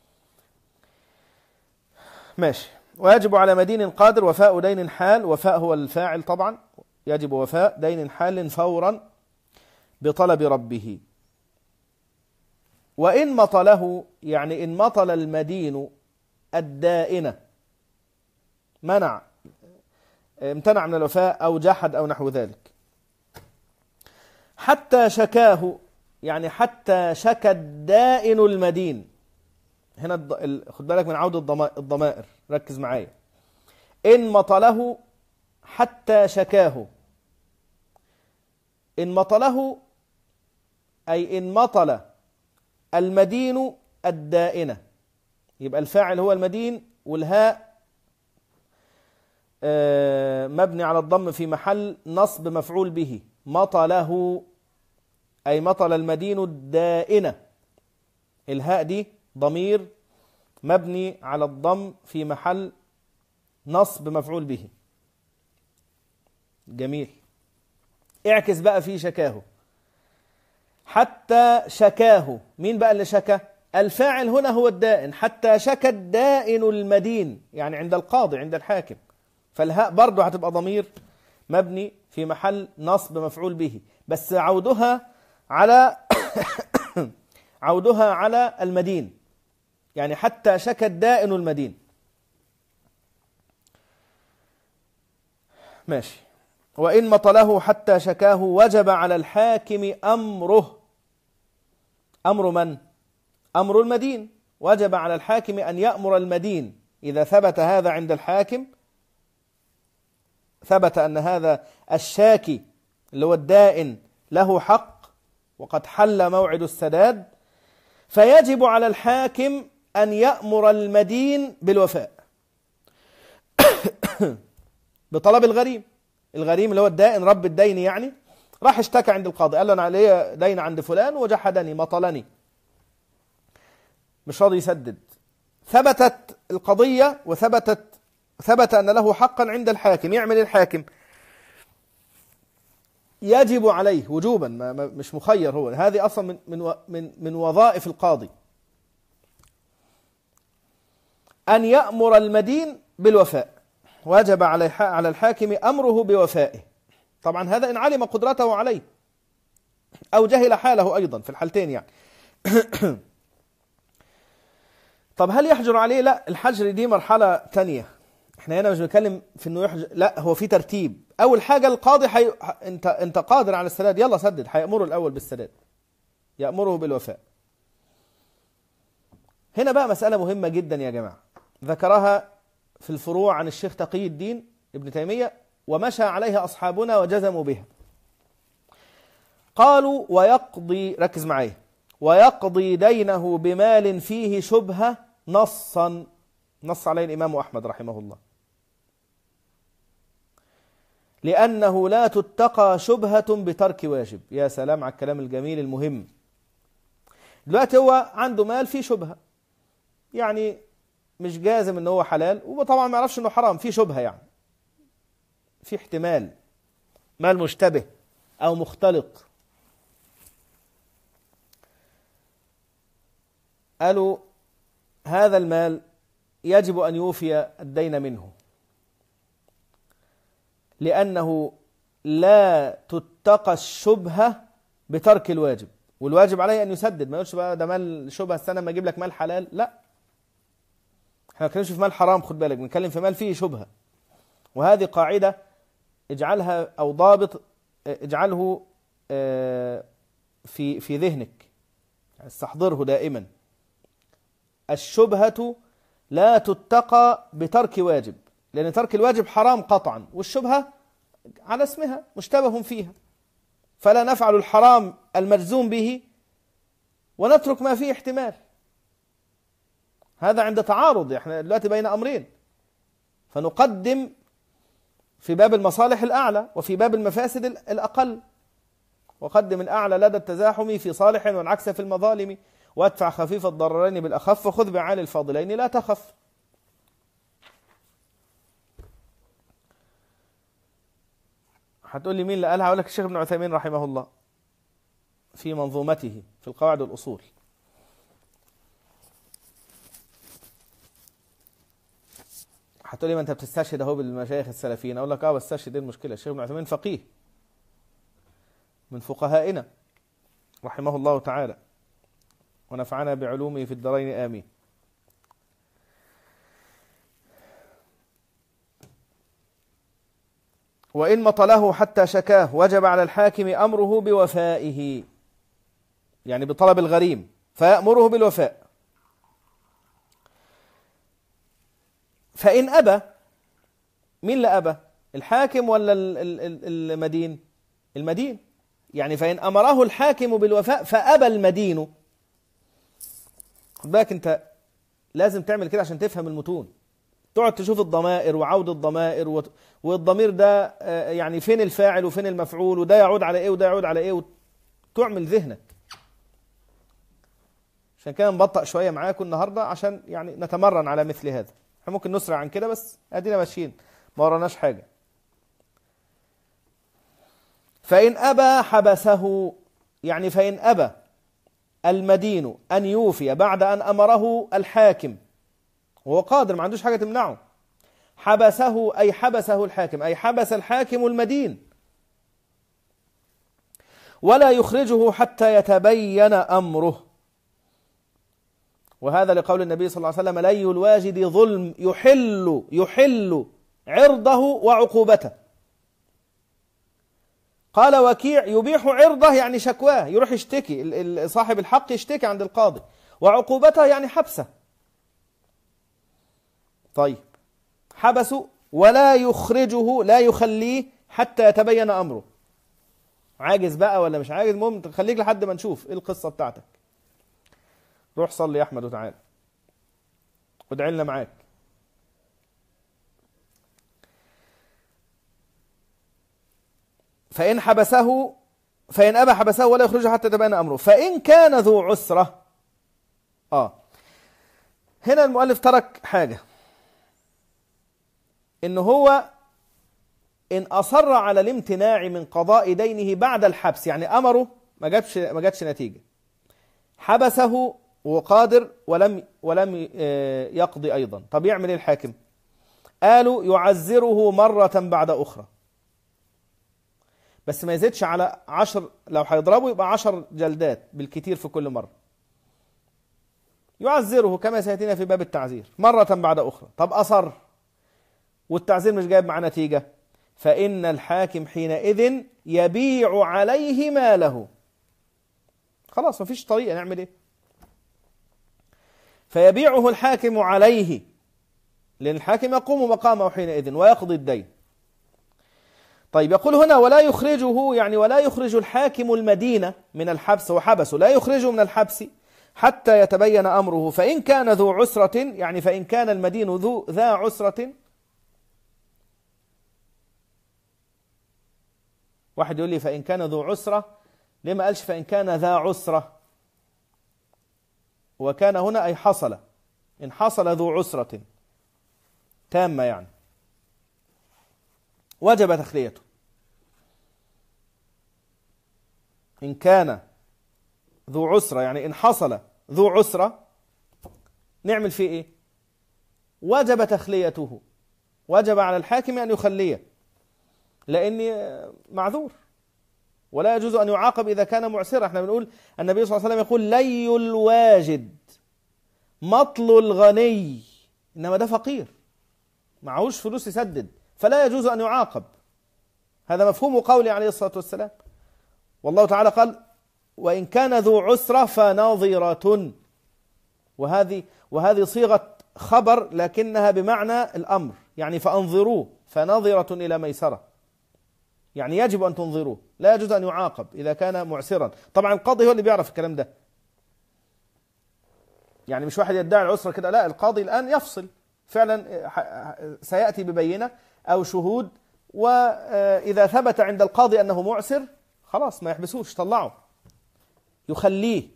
ماشي. ويجب على مدين قادر وفاء دين حال، وفاء هو الفاعل طبعا، يجب وفاء دين حال فورا بطلب ربه. وإن مطله، يعني إن مطل المدين الدائنة، منع امتنع من الوفاء أو جحد أو نحو ذلك، حتى شكاه، يعني حتى شكى الدائن المدين. هنا خد بالك من عودة الضمائر، ركز معايا. إن مطله حتى شكاه، إن مطله أي إن مطل المدين الدائنة، يبقى الفاعل هو المدين، والهاء مبني على الضم في محل نصب مفعول به. مطله أي مطل المدين الدائنة، الهاء دي ضمير مبني على الضم في محل نصب مفعول به. جميل. اعكس بقى في شكاه، حتى شكاه، مين بقى اللي شكى؟ الفاعل هنا هو الدائن، حتى شكى الدائن المدين، يعني عند القاضي عند الحاكم، فالهاء برضه هتبقى ضمير مبني في محل نصب مفعول به، بس عودها على عودها على المدين، يعني حتى شكى الدائن المدين. ماشي. وإن مطله حتى شكاه وجب على الحاكم أمره. أمر من؟ أمر المدين. وجب على الحاكم أن يأمر المدين إذا ثبت هذا عند الحاكم، ثبت أن هذا الشاكي اللي هو الدائن له حق وقد حل موعد السداد، فيجب على الحاكم أن يأمر المدين بالوفاء بطلب الغريم. الغريم اللي هو الدائن، رب الدين، يعني راح اشتكى عند القاضي، قال له أنا علي دين عند فلان وجحدني مطلني، مش راضي يسدد. ثبتت القضية وثبتت ثبت أن له حقا عند الحاكم. يعمل الحاكم يجب عليه وجوبا، ما مش مخير، هو هذه أصلا من من من من وظائف القاضي أن يأمر المدين بالوفاء. وجب على على الحاكم أمره بوفائه. طبعا هذا إن علم قدرته عليه أو جهل حاله أيضا، في الحالتين يعني. طب هل يحجر عليه؟ لا، الحجر دي مرحلة تانية، احنا هنا مش بنتكلم في انه يحجر، لا، هو في ترتيب. اول حاجة القاضي حي... انت انت قادر على السداد، يلا سدد، هيأمره الاول بالسداد، يأمره بالوفاء. هنا بقى مسألة مهمة جدا يا جماعة، ذكرها في الفروع عن الشيخ تقي الدين ابن تيمية، ومشى عليها أصحابنا وجزموا بها. قالوا ويقضي، ركز معايا، ويقضي دينه بمال فيه شبهة نصا، نص عليه الإمام أحمد رحمه الله، لأنه لا تتقى شبهة بترك واجب. يا سلام على الكلام الجميل المهم. دلوقتي هو عنده مال فيه شبهة، يعني مش جازم انه هو حلال، وطبعا ما يعرفش انه حرام، فيه شبهة، يعني في احتمال، مال مشتبه أو مختلط. قالوا هذا المال يجب أن يوفي الدين منه، لأنه لا تتقى الشبهة بترك الواجب، والواجب عليه أن يسدد. ما يقولش بقى ده مال شبهة، السنة ما أجيب لك مال حلال، لا، احنا ما بنتكلمش في مال حرام، خد بالك، بنتكلم في مال فيه شبهة. وهذه قاعدة اجعلها أو ضابط اجعله في في ذهنك، استحضره دائما. الشبهة لا تتقى بترك واجب، لأن ترك الواجب حرام قطعا، والشبهة على اسمها مشتبه فيها، فلا نفعل الحرام المجزوم به ونترك ما فيه احتمال. هذا عند تعارض، احنا دلوقتي بين أمرين، فنقدم في باب المصالح الأعلى وفي باب المفاسد الأقل. وقدم الأعلى لدى التزاحم في صالح، والعكس في المظالم، وادفع خفيف الضررين بالأخف، وخذ بعالي الفاضلين لا تخف. هتقول لي مين اللي قالها؟ هقول لك الشيخ ابن عثيمين رحمه الله في منظومته في القواعد والأصول. هتقولي ما انت بتستشهد اهو بالمشايخ السلفيين، اقول لك اه بستشهد. ايه المشكله؟ الشيخ ابن عثيمين فقيه من فقهائنا رحمه الله تعالى، ونفعنا بعلومه في الدارين آمين. وإن مطله حتى شكاه وجب على الحاكم أمره بوفائه، يعني بطلب الغريم، فيأمره بالوفاء. فإن أبى، مين اللي أبى؟ الحاكم ولا المدين؟ المدين. يعني فإن أمره الحاكم بالوفاء فأبى المدين. خد بالك أنت لازم تعمل كده عشان تفهم المتون، تقعد تشوف الضمائر وعود الضمائر والضمير ده يعني فين الفاعل وفين المفعول، وده يعود على ايه وده يعود على ايه، وتعمل ذهنك. عشان كده نبطأ شوية معاكم النهاردة عشان يعني نتمرن على مثل هذا. احنا ممكن نسرع عن كده بس ادينا ماشيين ما وراناش حاجة. فإن أبى حبسه، يعني فإن أبى المدين أن يوفي بعد أن أمره الحاكم وهو قادر ما عندوش حاجة تمنعه، حبسه أي حبسه الحاكم، أي حبس الحاكم المدين، ولا يخرجه حتى يتبين أمره. وهذا لقول النبي صلى الله عليه وسلم: لي الواجد ظلم يحل يحل عرضه وعقوبته. قال وكيع: يبيح عرضه يعني شكواه، يروح يشتكي، صاحب الحق يشتكي عند القاضي، وعقوبته يعني حبسه. طيب حبسه ولا يخرجه، لا يخليه حتى يتبين أمره. عاجز بقى ولا مش عاجز؟ المهم تخليك لحد ما نشوف ايه القصة بتاعتك. روح صلي يا أحمد وتعالى وادعي لنا معاك. فإن حبسه فإن أبى حبسه ولا يخرجه حتى يتبين أمره. فإن كان ذو عسرة، آه هنا المؤلف ترك حاجة، إن هو إن أصر على الامتناع من قضاء دينه بعد الحبس، يعني أمره ما جابش ما جاتش نتيجة، حبسه وقادر ولم ولم يقضي أيضا. طب يعمل إيه الحاكم؟ قالوا يعزره مرة بعد أخرى، بس ما يزيدش على عشر، لو هيضربه يبقى عشر جلدات بالكتير في كل مرة. يعزره كما سيأتينا في باب التعزير مرة بعد أخرى. طب أصر والتعزير مش جايب معاه نتيجة، فإن الحاكم حينئذ يبيع عليه ماله. خلاص مفيش طريقة، نعمل إيه؟ فيبيعه الحاكم عليه، لأن الحاكم يقوم مقامه حينئذ ويقضي الدين. طيب يقول هنا ولا يخرجه، يعني ولا يخرج الحاكم المدينة من الحبس، وحبسه لا يخرجه من الحبس حتى يتبين أمره. فإن كان ذو عسرة، يعني فإن كان المدين ذو ذا عسرة. واحد يقول لي فإن كان ذو عسرة، ليه ما قالش فإن كان ذا عسرة؟ وكان هنا أي حصل، إن حصل ذو عسرة تامة يعني وجب تخليته. إن كان ذو عسرة يعني إن حصل ذو عسرة نعمل فيه إيه؟ وجب تخليته، وجب على الحاكم أن يخليه، لأني معذور ولا يجوز أن يعاقب إذا كان معسرا. احنا بنقول النبي صلى الله عليه وسلم يقول لي الواجد مطل الغني، إنما ده فقير معهوش فلوس يسدد، فلا يجوز أن يعاقب. هذا مفهوم قوله عليه الصلاة والسلام. والله تعالى قال وإن كان ذو عسرة فناظرة، وهذه وهذه صيغة خبر لكنها بمعنى الأمر، يعني فأنظروه، فناظرة إلى ميسرة، يعني يجب أن تنظروه، لا يجوز أن يعاقب إذا كان معسرا. طبعا القاضي هو اللي بيعرف الكلام ده، يعني مش واحد يدعي العسرة كده، لا، القاضي الآن يفصل فعلا، سيأتي ببينة أو شهود، وإذا ثبت عند القاضي أنه معسر خلاص ما يحبسوش، طلعه يخليه،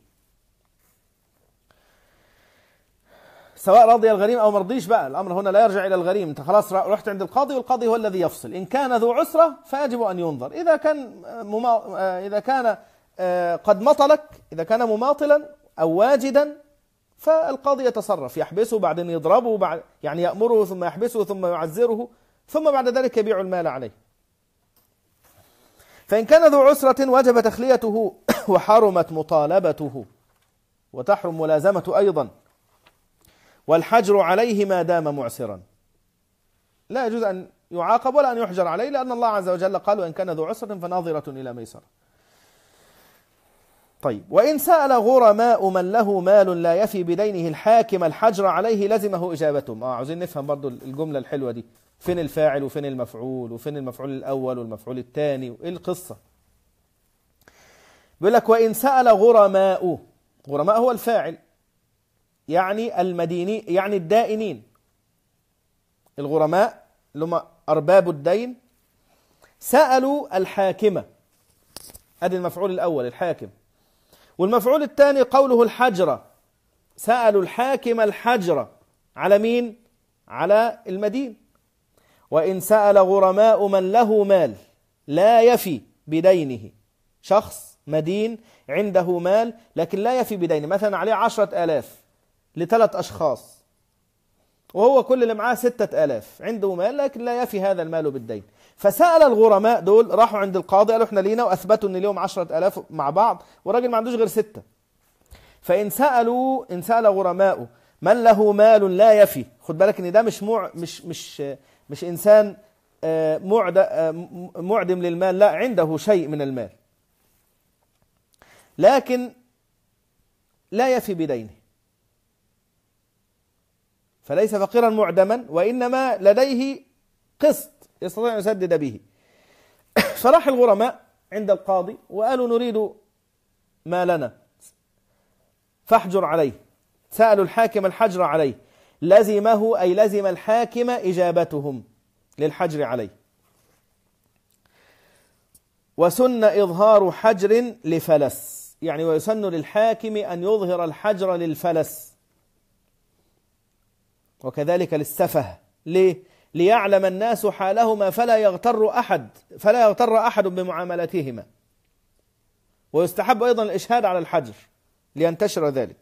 سواء رضي الغريم أو مرضيش. بقى الأمر هنا لا يرجع إلى الغريم، أنت خلاص رحت عند القاضي والقاضي هو الذي يفصل. إن كان ذو عسرة فيجب أن ينظر، إذا كان مما... إذا كان قد مطلك، إذا كان مماطلا أو واجدا فالقاضي يتصرف، يحبسه بعدين يضربه، بعد يعني يأمره ثم يحبسه ثم يعزره، ثم بعد ذلك يبيع المال عليه. فإن كان ذو عسرة وجب تخليته وحرمت مطالبته، وتحرم ملازمة أيضا، والحجر عليه ما دام معسرا. لا يجوز أن يعاقب ولا أن يحجر عليه، لأن الله عز وجل قال: وإن كان ذو عسرة فناظرة إلى ميسرة. طيب، وإن سأل غرماء من له مال لا يفي بدينه الحاكم الحجر عليه لزمه إجابتهم. آه عاوزين نفهم برضو الجملة الحلوة دي، فين الفاعل وفين المفعول وفين المفعول الأول والمفعول الثاني وإيه القصة؟ بيقول لك: وإن سأل غرماء، غرماء هو الفاعل، يعني المديني، يعني الدائنين. الغرماء اللي هم أرباب الدين سألوا الحاكمة، هذا المفعول الأول الحاكم، والمفعول الثاني قوله الحجرة، سألوا الحاكم الحجرة على مين؟ على المدين. وإن سأل غرماء من له مال لا يفي بدينه، شخص مدين عنده مال لكن لا يفي بدينه، مثلا عليه عشرة آلاف لثلاث أشخاص، وهو كل اللي معاه ستة آلاف، عنده مال لكن لا يفي هذا المال بالدين. فسأل الغرماء دول، راحوا عند القاضي قالوا: احنا لينا، وأثبتوا أن ليهم عشرة آلاف مع بعض والراجل ما عندوش غير ستة. فإن سألوا، إن سأل غرماء من له مال لا يفي، خد بالك ان ده مش مع مش مش مش انسان معدم للمال، لا، عنده شيء من المال لكن لا يفي بدينه، فليس فقيرا معدما، وإنما لديه قسط يستطيع أن يسدد به. فراح الغرماء عند القاضي وقالوا: نريد مالنا فاحجر عليه. سألوا الحاكم الحجر عليه، لزمه أي لزم الحاكم إجابتهم للحجر عليه. وسن إظهار حجر لفلس، يعني ويسن للحاكم أن يظهر الحجر للفلس، وكذلك للسفه. ليه؟ ليعلم الناس حالهما فلا يغتر أحد فلا يغتر أحد بمعاملتهما. ويستحب أيضا الإشهاد على الحجر لينتشر ذلك.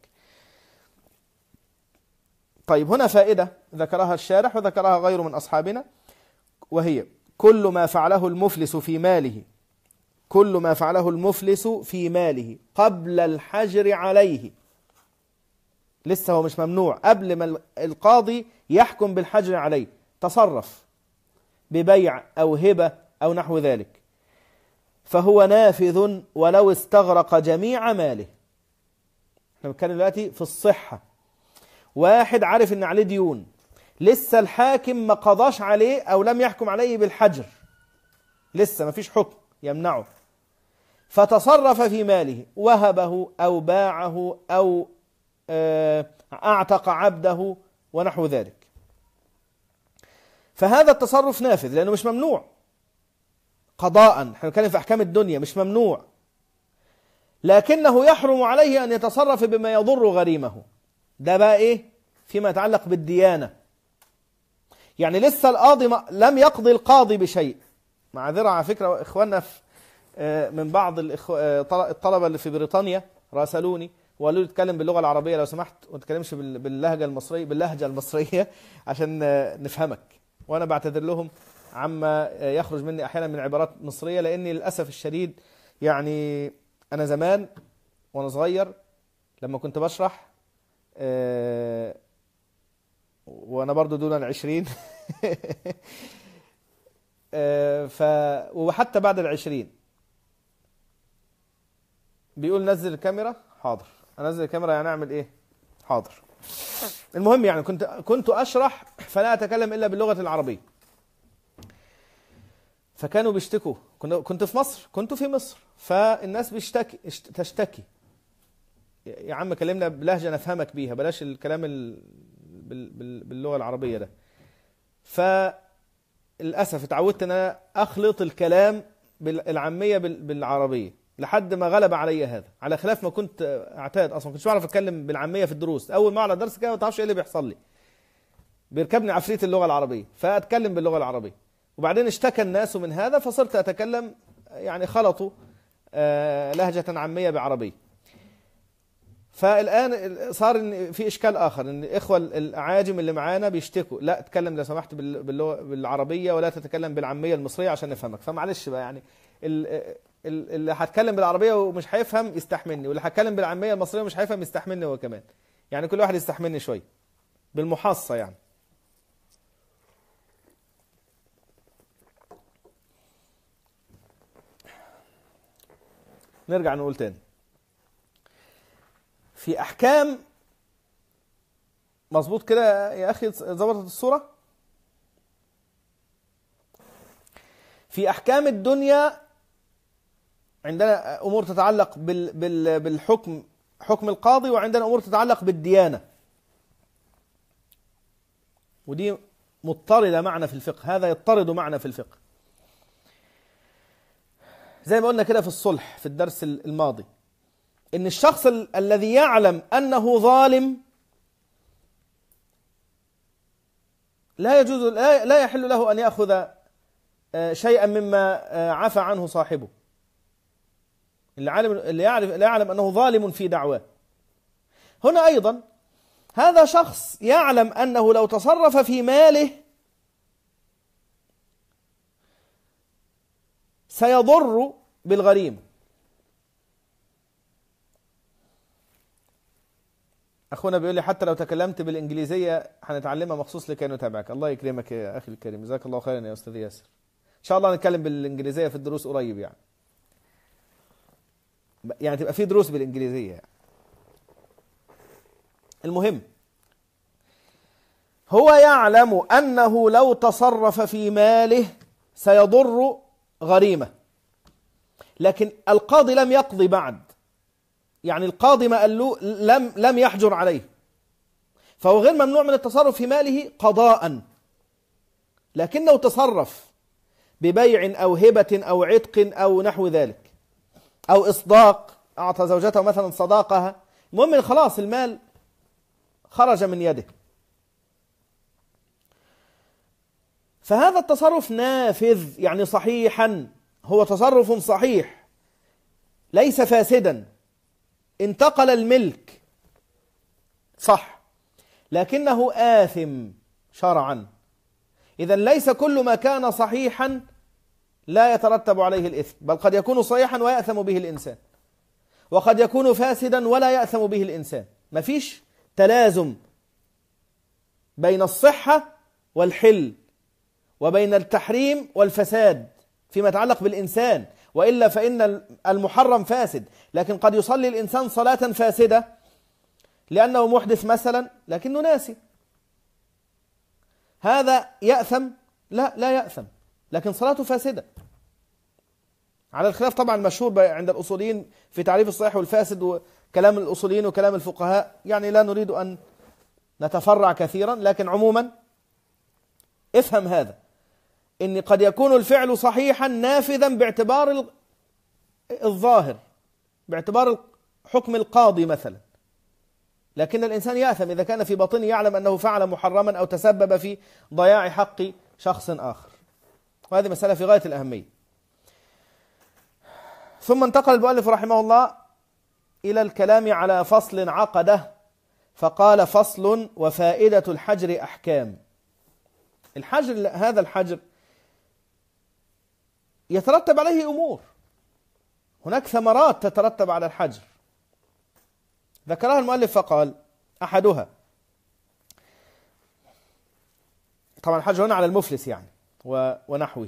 طيب، هنا فائدة ذكرها الشارح وذكرها غيره من أصحابنا، وهي: كل ما فعله المفلس في ماله كل ما فعله المفلس في ماله قبل الحجر عليه، لسه هو مش ممنوع، قبل ما القاضي يحكم بالحجر عليه تصرف ببيع أو هبة أو نحو ذلك، فهو نافذ ولو استغرق جميع ماله. احنا بنتكلم دلوقتي في الصحة. واحد عارف ان عليه ديون، لسه الحاكم ما قضاش عليه او لم يحكم عليه بالحجر، لسه ما فيش حكم يمنعه، فتصرف في ماله، وهبه او باعه او اعتق عبده ونحو ذلك، فهذا التصرف نافذ لانه مش ممنوع قضاء. احنا بنتكلم في احكام الدنيا، مش ممنوع، لكنه يحرم عليه ان يتصرف بما يضر غريمه. ده بقى ايه؟ فيما يتعلق بالديانة، يعني لسه القاضي ما لم يقضي القاضي بشيء. معذرة على فكرة اخواننا في من بعض الطلبة اللي في بريطانيا راسلوني وقالوا لي اتكلم باللغة العربية لو سمحت، وما تتكلمش باللهجة المصرية باللهجة المصرية عشان نفهمك. وانا بعتذر لهم عما يخرج مني احيانا من عبارات مصرية، لاني للاسف الشديد يعني انا زمان وانا صغير لما كنت بشرح أه وانا برضو دون العشرين أه ف وحتى بعد العشرين بيقول نزل الكاميرا، حاضر انزل الكاميرا، يعني اعمل ايه؟ حاضر. المهم يعني كنت كنت اشرح فلا اتكلم الا باللغة العربية، فكانوا بيشتكوا. كنت في مصر كنت في مصر فالناس بيشتكي تشتكي يا عم كلمنا بلهجة نفهمك بيها، بلاش الكلام باللغة العربية ده. فللأسف اتعودت ان انا اخلط الكلام بالعامية بالعربية لحد ما غلب علي هذا، على خلاف ما كنت اعتاد. اصلا كنتش بعرف اتكلم بالعامية في الدروس، اول ما على درس كده ما تعرفش ايه اللي بيحصل لي، بيركبني عفريت اللغة العربية فاتكلم باللغة العربية. وبعدين اشتكى الناس من هذا فصرت اتكلم، يعني خلطوا لهجة عامية بعربية. فالآن صار إن في إشكال آخر، إن الإخوة الأعاجم اللي معانا بيشتكوا، لا اتكلم لو سمحت بالعربية ولا تتكلم بالعامية المصرية عشان نفهمك. فمعلش بقى يعني اللي هتكلم بالعربية ومش هيفهم يستحملني، واللي هتكلم بالعامية المصرية ومش هيفهم يستحملني هو كمان. يعني كل واحد يستحملني شوية بالمحاصة يعني. نرجع نقول تاني في أحكام. مظبوط كده يا أخي؟ ظبطت الصورة. في أحكام الدنيا عندنا أمور تتعلق بال بال بالحكم، حكم القاضي، وعندنا أمور تتعلق بالديانة، ودي مضطردة معنا في الفقه، هذا يضطرد معنا في الفقه. زي ما قلنا كده في الصلح في الدرس الماضي، إن الشخص ال الذي يعلم أنه ظالم لا يجوز لا, لا يحل له أن يأخذ شيئا مما عفى عنه صاحبه. اللي عالم اللي يعرف لا يعلم أنه ظالم في دعواه. هنا أيضا هذا شخص يعلم أنه لو تصرف في ماله سيضر بالغريم. أخونا بيقول لي حتى لو تكلمت بالإنجليزية هنتعلمها مخصوص لكي نتابعك. الله يكرمك يا أخي الكريم، جزاك الله خيرا يا أستاذ ياسر. إن شاء الله نتكلم بالإنجليزية في الدروس قريب، يعني يعني تبقى في دروس بالإنجليزية يعني. المهم هو يعلم أنه لو تصرف في ماله سيضر غريمة، لكن القاضي لم يقضي بعد، يعني القاضي ما قال له لم لم يحجر عليه، فهو غير ممنوع من التصرف في ماله قضاء، لكنه تصرف ببيع أو هبة أو عتق أو نحو ذلك، أو إصداق، أعطى زوجته مثلا صداقها، المهم خلاص المال خرج من يده. فهذا التصرف نافذ، يعني صحيحا، هو تصرف صحيح ليس فاسدا، انتقل الملك صح، لكنه آثم شرعا. إذا ليس كل ما كان صحيحا لا يترتب عليه الإثم، بل قد يكون صحيحا ويأثم به الإنسان، وقد يكون فاسدا ولا يأثم به الإنسان. ما فيش تلازم بين الصحة والحل، وبين التحريم والفساد فيما يتعلق بالإنسان، وإلا فإن المحرم فاسد. لكن قد يصلي الإنسان صلاة فاسدة لأنه محدث مثلا لكنه ناسي، هذا يأثم؟ لا لا يأثم، لكن صلاته فاسدة، على الخلاف طبعا المشهور عند الأصوليين في تعريف الصحيح والفاسد، وكلام الأصوليين وكلام الفقهاء، يعني لا نريد أن نتفرع كثيرا، لكن عموما افهم هذا، إن قد يكون الفعل صحيحا نافذا باعتبار الظاهر، باعتبار حكم القاضي مثلا، لكن الإنسان يأثم إذا كان في باطنه يعلم أنه فعل محرما أو تسبب في ضياع حق شخص آخر، وهذه مسألة في غاية الأهمية. ثم انتقل المؤلف رحمه الله إلى الكلام على فصل عقده، فقال: فصل وفائدة الحجر أحكام. الحجر، هذا الحجر يترتب عليه أمور، هناك ثمرات تترتب على الحجر ذكرها المؤلف، فقال: أحدها، طبعا الحجر هنا على المفلس يعني ونحوه،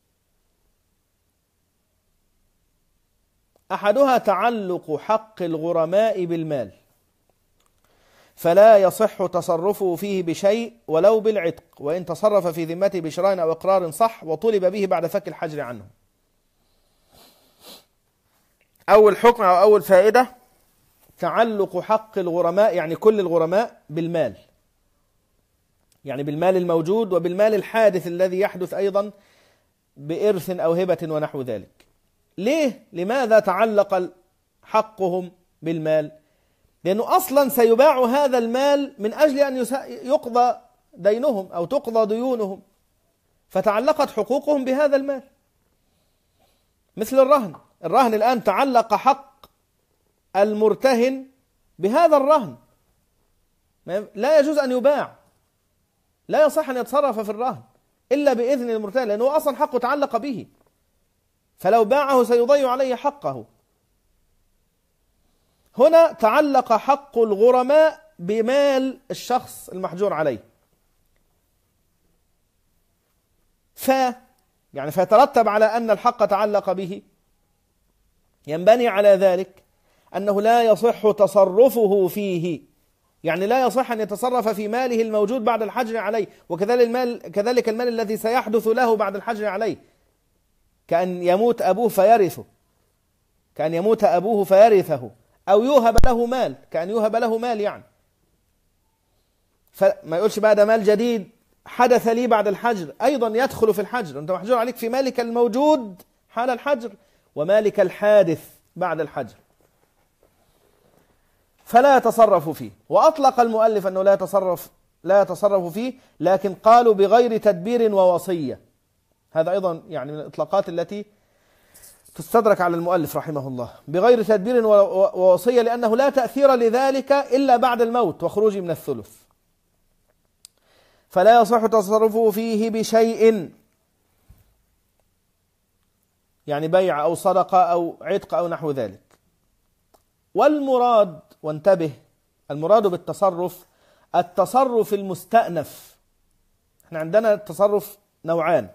أحدها تعلق حق الغرماء بالمال، فلا يصح تصرفه فيه بشيء ولو بالعتق، وإن تصرف في ذمته بشراء أو إقرار صح، وطلب به بعد فك الحجر عنه. أول حكم أو أول فائدة تعلق حق الغرماء، يعني كل الغرماء، بالمال، يعني بالمال الموجود وبالمال الحادث الذي يحدث أيضا بإرث أو هبة ونحو ذلك. ليه؟ لماذا تعلق حقهم بالمال؟ لأنه أصلا سيباع هذا المال من أجل أن يقضى دينهم أو تقضى ديونهم، فتعلقت حقوقهم بهذا المال، مثل الرهن. الرهن الآن تعلق حق المرتهن بهذا الرهن، لا يجوز أن يباع، لا يصح أن يتصرف في الرهن إلا بإذن المرتهن، لأنه أصلا حقه تعلق به، فلو باعه سيضيع عليه حقه. هنا تعلق حق الغرماء بمال الشخص المحجور عليه، ف يعني فيترتب على أن الحق تعلق به، ينبني على ذلك أنه لا يصح تصرفه فيه، يعني لا يصح أن يتصرف في ماله الموجود بعد الحجر عليه، وكذلك المال كذلك المال الذي سيحدث له بعد الحجر عليه، كأن يموت أبوه فيرثه، كأن يموت أبوه فيرثه، أو يوهب له مال، كأن يوهب له مال يعني، فما يقولش بقى ده مال جديد حدث لي بعد الحجر، أيضا يدخل في الحجر. أنت محجور عليك في مالك الموجود حال الحجر ومالك الحادث بعد الحجر، فلا يتصرف فيه. وأطلق المؤلف أنه لا يتصرف لا يتصرف فيه، لكن قالوا بغير تدبير ووصية. هذا أيضا يعني من الإطلاقات التي تستدرك على المؤلف رحمه الله، بغير تدبير ووصية، لأنه لا تأثير لذلك إلا بعد الموت وخروجه من الثلث، فلا يصح تصرفه فيه بشيء، يعني بيع أو صدقة أو عتق أو نحو ذلك. والمراد، وانتبه، المراد بالتصرف التصرف المستأنف. احنا عندنا التصرف نوعان: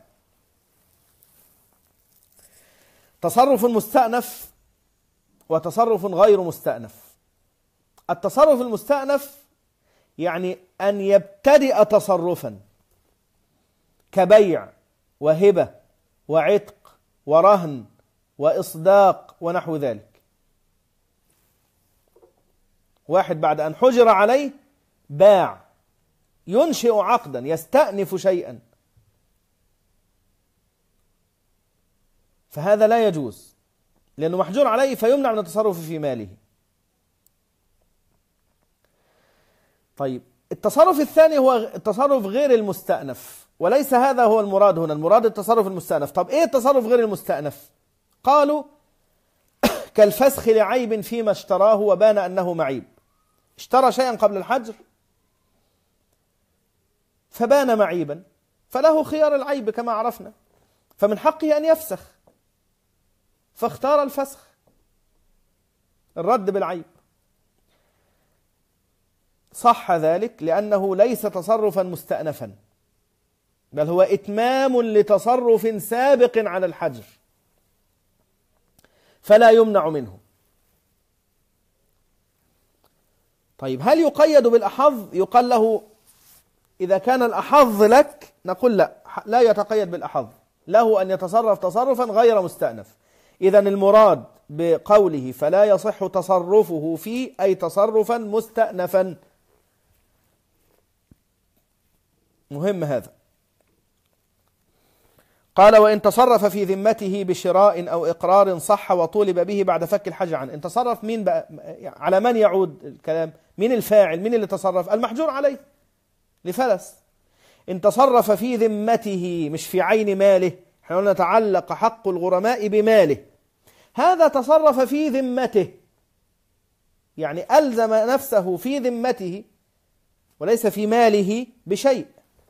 تصرف مستأنف وتصرف غير مستأنف. التصرف المستأنف يعني أن يبتدئ تصرفا كبيع وهبة وعتق ورهن وإصداق ونحو ذلك. واحد بعد أن حجر عليه باع، ينشئ عقدا، يستأنف شيئا، فهذا لا يجوز لأنه محجور عليه، فيمنع من التصرف في ماله. طيب، التصرف الثاني هو التصرف غير المستأنف، وليس هذا هو المراد هنا، المراد التصرف المستأنف. طب إيه التصرف غير المستأنف؟ قالوا كالفسخ لعيب فيما اشتراه وبان أنه معيب. اشترى شيئا قبل الحجر فبان معيبا، فله خيار العيب كما عرفنا، فمن حقه أن يفسخ، فاختار الفسخ، الرد بالعيب. صح ذلك لأنه ليس تصرفا مستأنفا، بل هو إتمام لتصرف سابق على الحجر، فلا يمنع منه. طيب، هل يقيد بالأحظ؟ يقال له إذا كان الأحظ لك، نقول لا، لا يتقيد بالأحظ، له أن يتصرف تصرفا غير مستأنف. إذن المراد بقوله فلا يصح تصرفه فيه أي تصرفا مستأنفا. مهم هذا. قال: وإن تصرف في ذمته بشراء أو إقرار صح وطولب به بعد فك الحجر عنه. إن تصرف، مين بقى؟ على من يعود الكلام؟ مين الفاعل؟ مين اللي تصرف؟ المحجور عليه لفلس. إن تصرف في ذمته، مش في عين ماله، احنا قلنا تعلق حق الغرماء بماله، هذا تصرف في ذمته، يعني ألزم نفسه في ذمته وليس في ماله بشيء،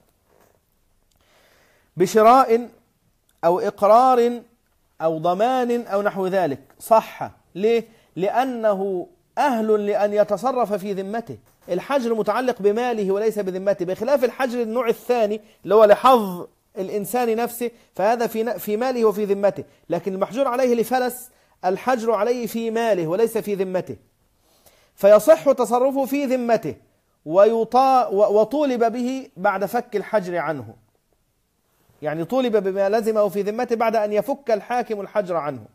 بشراء أو إقرار أو ضمان أو نحو ذلك، صح. ليه؟ لأنه أهل لأن يتصرف في ذمته. الحجر متعلق بماله وليس بذمته، بخلاف الحجر النوع الثاني اللي هو لحظ الإنسان نفسه، فهذا في في ماله وفي ذمته. لكن المحجور عليه لفلس، الحجر عليه في ماله وليس في ذمته، فيصح تصرفه في ذمته ويطا وطولب به بعد فك الحجر عنه، يعني طولب بما لزمه في ذمته بعد أن يفك الحاكم الحجر عنه.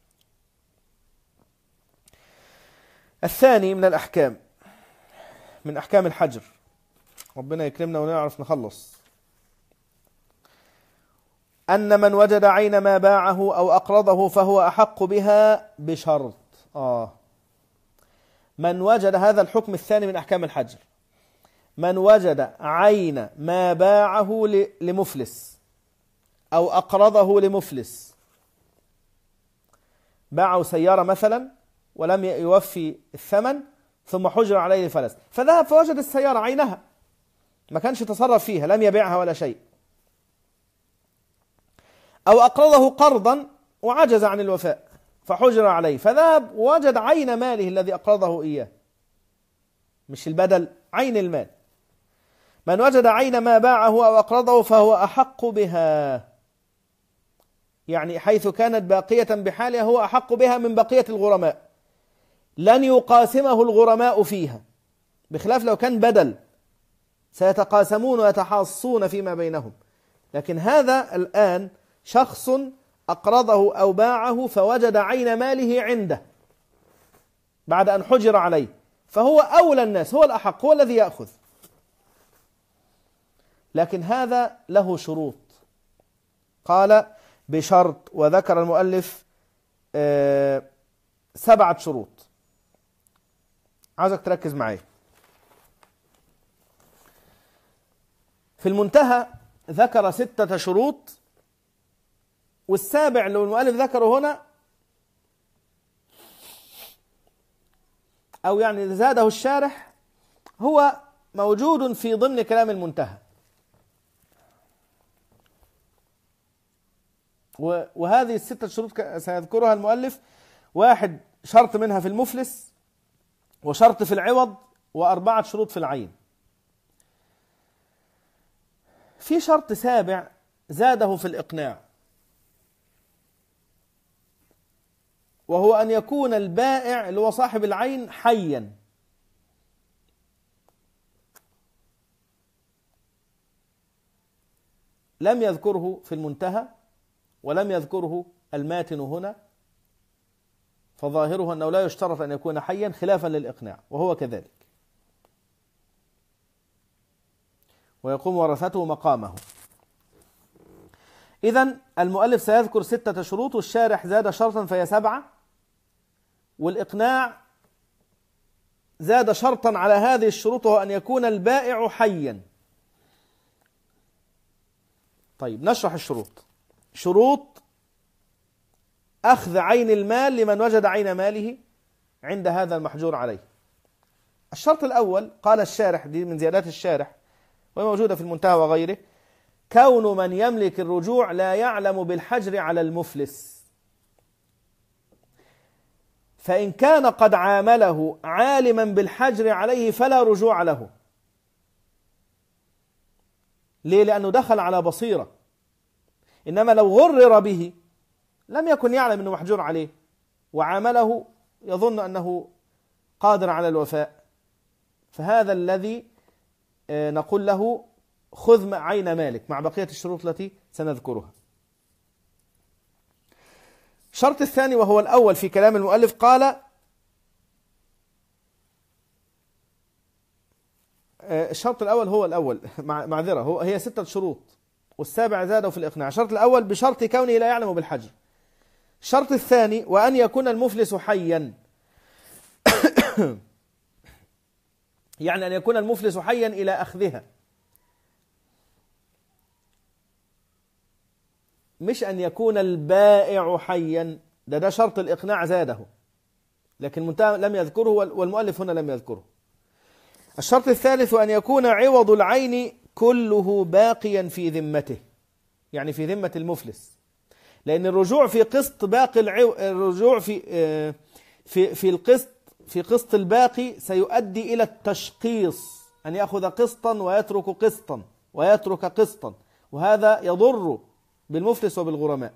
الثاني من الأحكام، من أحكام الحجر، ربنا يكرمنا ونعرف نخلص، أن من وجد عين ما باعه أو أقرضه فهو أحق بها بشرط. آه من وجد، هذا الحكم الثاني من أحكام الحجر، من وجد عين ما باعه لمفلس أو أقرضه لمفلس باعوا سيارة مثلا ولم يوفي الثمن ثم حجر عليه الفلس، فذهب فوجد السيارة عينها، ما كانش تصرف فيها، لم يبيعها ولا شيء. أو أقرضه قرضا وعجز عن الوفاء فحجر عليه، فذهب ووجد عين ماله الذي أقرضه إياه، مش البدل، عين المال. من وجد عين ما باعه أو أقرضه فهو أحق بها، يعني حيث كانت باقية بحالها هو أحق بها من بقية الغرماء، لن يقاسمه الغرماء فيها، بخلاف لو كان بدل سيتقاسمون ويتحاصون فيما بينهم. لكن هذا الآن شخص أقرضه أو باعه فوجد عين ماله عنده بعد أن حجر عليه، فهو أولى الناس، هو الأحق، هو الذي يأخذ. لكن هذا له شروط، قال بشرط، وذكر المؤلف آه سبعة شروط، عايزك تركز معايا. في المنتهى ذكر ستة شروط، والسابع اللي المؤلف ذكره هنا، أو يعني زاده الشارح، هو موجود في ضمن كلام المنتهى. وهذه الستة شروط سيذكرها المؤلف، واحد شرط منها في المفلس، وشرط في العوض، وأربعة شروط في العين. في شرط سابع زاده في الإقناع، وهو أن يكون البائع اللي هو صاحب العين حيا. لم يذكره في المنتهى ولم يذكره الماتن هنا، فظاهره أنه لا يشترط أن يكون حيا خلافا للإقناع، وهو كذلك، ويقوم ورثته مقامه. إذن المؤلف سيذكر ستة شروط، والشارح زاد شرطا فهي سبعة، والإقناع زاد شرطا على هذه الشروط، وهو أن يكون البائع حيا. طيب نشرح الشروط. شروط أخذ عين المال لمن وجد عين ماله عند هذا المحجور عليه. الشرط الأول قال الشارح، دي من زيادات الشارح وموجودة في المنتهى وغيره، كون من يملك الرجوع لا يعلم بالحجر على المفلس، فإن كان قد عامله عالما بالحجر عليه فلا رجوع له. ليه؟ لأنه دخل على بصيرة، إنما لو غرر به لم يكن يعلم أنه محجور عليه، وعامله يظن أنه قادر على الوفاء، فهذا الذي نقول له خذ عين مالك مع بقية الشروط التي سنذكرها. الشرط الثاني وهو الأول في كلام المؤلف، قال الشرط الأول هو الأول معذرة هو هي ستة شروط، والسابع زاده في الإقناع. الشرط الأول بشرط كونه لا يعلم بالحجر. الشرط الثاني وأن يكون المفلس حيا، يعني أن يكون المفلس حيا إلى أخذها، مش أن يكون البائع حيا، ده ده شرط الإقناع زاده، لكن المنتهى لم يذكره والمؤلف هنا لم يذكره. الشرط الثالث أن يكون عوض العين كله باقيا في ذمته، يعني في ذمة المفلس، لأن الرجوع في قسط باقي العو... الرجوع في في في القسط في قسط الباقي سيؤدي إلى التشقيص، أن يأخذ قسطا ويترك قسطا ويترك قسطا، وهذا يضر بالمفلس وبالغرماء.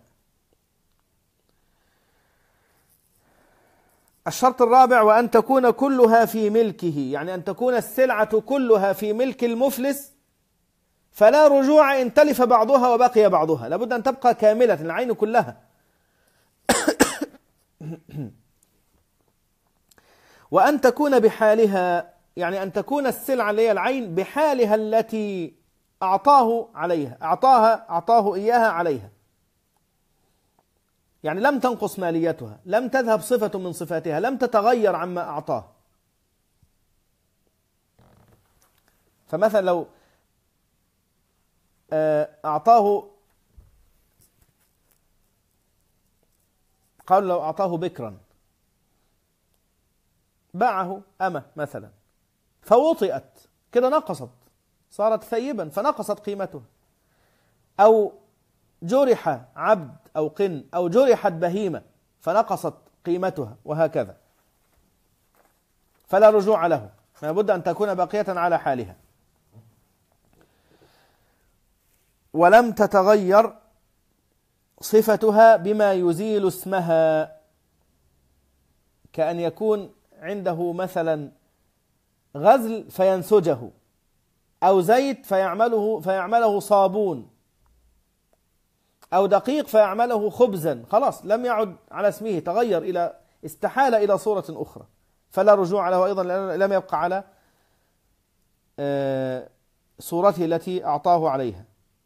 الشرط الرابع وأن تكون كلها في ملكه، يعني أن تكون السلعة كلها في ملك المفلس، فلا رجوع إن تلف بعضها وبقي بعضها، لابد أن تبقى كاملة العين كلها. وأن تكون بحالها، يعني أن تكون السلعة اللي هي العين بحالها التي أعطاه عليها أعطاها أعطاه إياها عليها، يعني لم تنقص ماليتها، لم تذهب صفة من صفاتها، لم تتغير عما أعطاه. فمثلا لو أعطاه قالوا لو أعطاه بكرا باعه أمة مثلا فوطئت كده نقصت، صارت ثيبا فنقصت قيمتها، أو جرح عبد أو قن أو جرحت بهيمة فنقصت قيمتها، وهكذا، فلا رجوع له، لابد أن تكون باقية على حالها. ولم تتغير صفتها بما يزيل اسمها، كأن يكون عنده مثلا غزل فينسجه، أو زيت فيعمله فيعمله صابون، أو دقيق فيعمله خبزا، خلاص لم يعد على اسمه، تغير إلى استحال إلى صورة أخرى، فلا رجوع له أيضا، لأنه لم يبقى على صورته التي أعطاه عليها.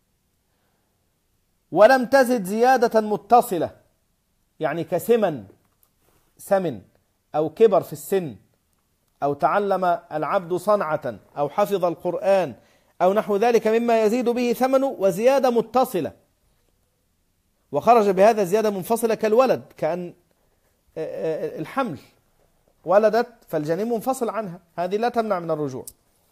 ولم تزد زيادة متصلة، يعني كسمن سمن، أو كبر في السن، أو تعلم العبد صنعة، أو حفظ القرآن، أو نحو ذلك مما يزيد به ثمنه، وزيادة متصلة، وخرج بهذا زيادة منفصلة كالولد، كأن الحمل ولدت فالجنين منفصل عنها، هذه لا تمنع من الرجوع.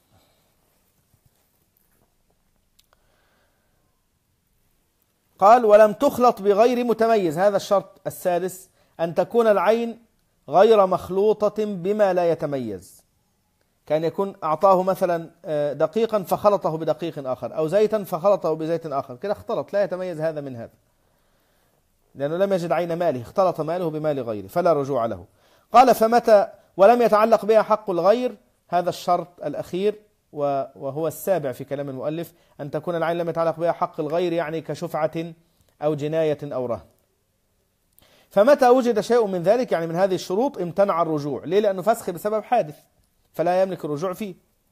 قال ولم تخلط بغير متميز، هذا الشرط الثالث، أن تكون العين غير مخلوطة بما لا يتميز، كان يكون أعطاه مثلا دقيقا فخلطه بدقيق آخر، أو زيتا فخلطه بزيت آخر، كده اختلط، لا يتميز هذا من هذا، لأنه لم يجد عين ماله، اختلط ماله بمال غيره، فلا رجوع له. قال فمتى ولم يتعلق بها حق الغير، هذا الشرط الأخير وهو السابع في كلام المؤلف، أن تكون العين لم يتعلق بها حق الغير، يعني كشفعة أو جناية أو رهن. فمتى وجد شيء من ذلك، يعني من هذه الشروط، امتنع الرجوع. ليه؟ لأنه فسخ بسبب حادث فلا يملك الرجوع فيه.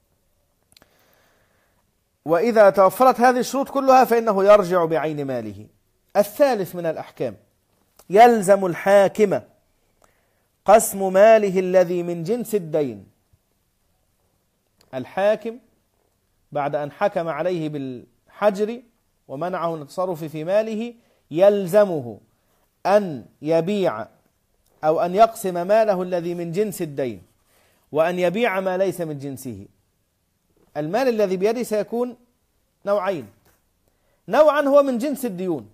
وإذا توفرت هذه الشروط كلها فإنه يرجع بعين ماله. الثالث من الأحكام، يلزم الحاكم قسم ماله الذي من جنس الدين. الحاكم بعد أن حكم عليه بالحجر ومنعه من التصرف في ماله، يلزمه أن يبيع أو أن يقسم ماله الذي من جنس الدين، وأن يبيع ما ليس من جنسه. المال الذي بيده سيكون نوعين، نوعا هو من جنس الديون،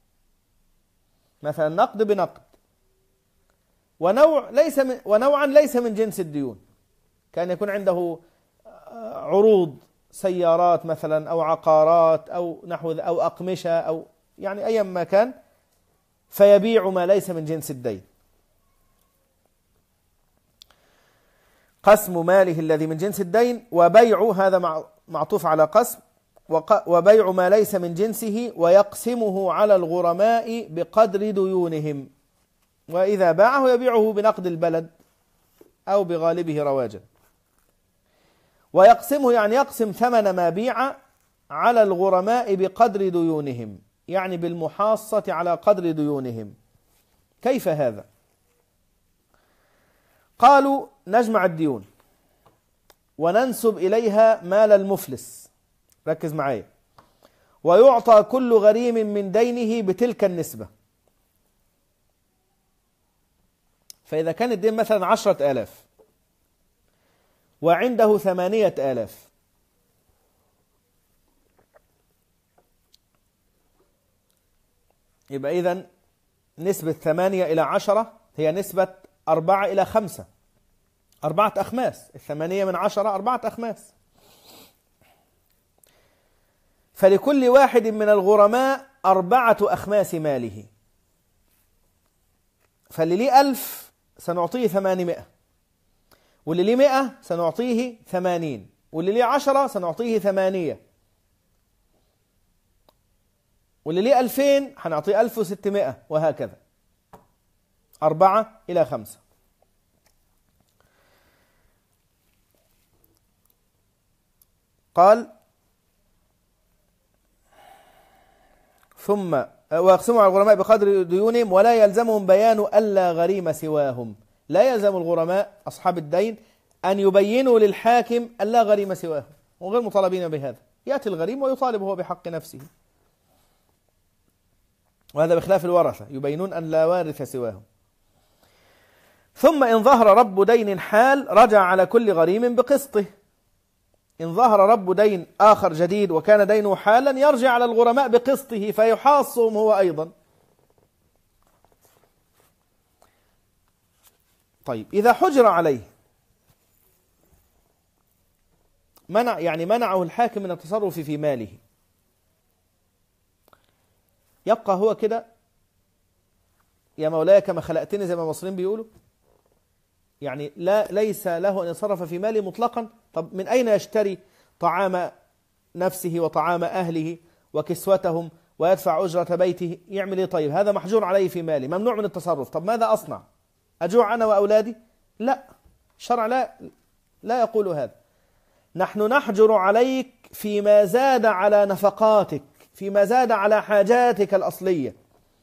مثلا نقد بنقد، ونوع ليس من ونوعا ليس من جنس الديون، كان يكون عنده عروض سيارات مثلا، أو عقارات، أو نحو أو أقمشة، أو يعني أيا ما كان، فيبيع ما ليس من جنس الدين. قسم ماله الذي من جنس الدين، وبيع، هذا معطوف على قسم، وبيع ما ليس من جنسه، ويقسمه على الغرماء بقدر ديونهم، وإذا باعه يبيعه بنقد البلد أو بغالبه رواجا. ويقسمه يعني يقسم ثمن ما بيع على الغرماء بقدر ديونهم، يعني بالمحاصة على قدر ديونهم. كيف هذا؟ قالوا نجمع الديون وننسب إليها مال المفلس، ركز معايا، ويعطى كل غريم من دينه بتلك النسبة. فإذا كان الدين مثلا عشرة آلاف وعنده ثمانية آلاف، يبقى إذن نسبة ثمانية إلى عشرة هي نسبة أربعة إلى خمسة، أربعة أخماس، الثمانية من عشرة أربعة أخماس. فلكل واحد من الغرماء أربعة أخماس ماله، فاللي ليه ألف سنعطيه ثمانمائة، واللي ليه مئة سنعطيه ثمانين، واللي ليه عشرة سنعطيه ثمانية، واللي ليه ألفين هنعطيه ألف وستمائة، وهكذا، أربعة إلى خمسة. قال ثم ويقسموا على الغرماء بقدر ديونهم، ولا يلزمهم بيان ألا غريم سواهم. لا يلزم الغرماء أصحاب الدين أن يبينوا للحاكم ألا غريم سواهم، وغير مطالبين بهذا، يأتي الغريم ويطالب هو بحق نفسه، وهذا بخلاف الورثة يبينون أن لا وارث سواهم. ثم إن ظهر رب دين حال رجع على كل غريم بقسطه. إن ظهر رب دين آخر جديد وكان دينه حالا يرجع على الغرماء بقسطه فيحاصهم هو أيضا. طيب إذا حجر عليه منع يعني منعه الحاكم من التصرف في ماله، يبقى هو كده يا مولاي كما خلقتني زي ما المصريين بيقولوا، يعني لا ليس له أن يتصرف في ماله مطلقا. طب من أين يشتري طعام نفسه وطعام أهله وكسوتهم ويدفع أجرة بيته؟ يعمل إيه؟ طيب هذا محجور عليه في ماله، ممنوع من التصرف. طب ماذا أصنع؟ أجوع أنا وأولادي؟ لا، الشرع لا لا يقول هذا. نحن نحجر عليك فيما زاد على نفقاتك، فيما زاد على حاجاتك الأصلية.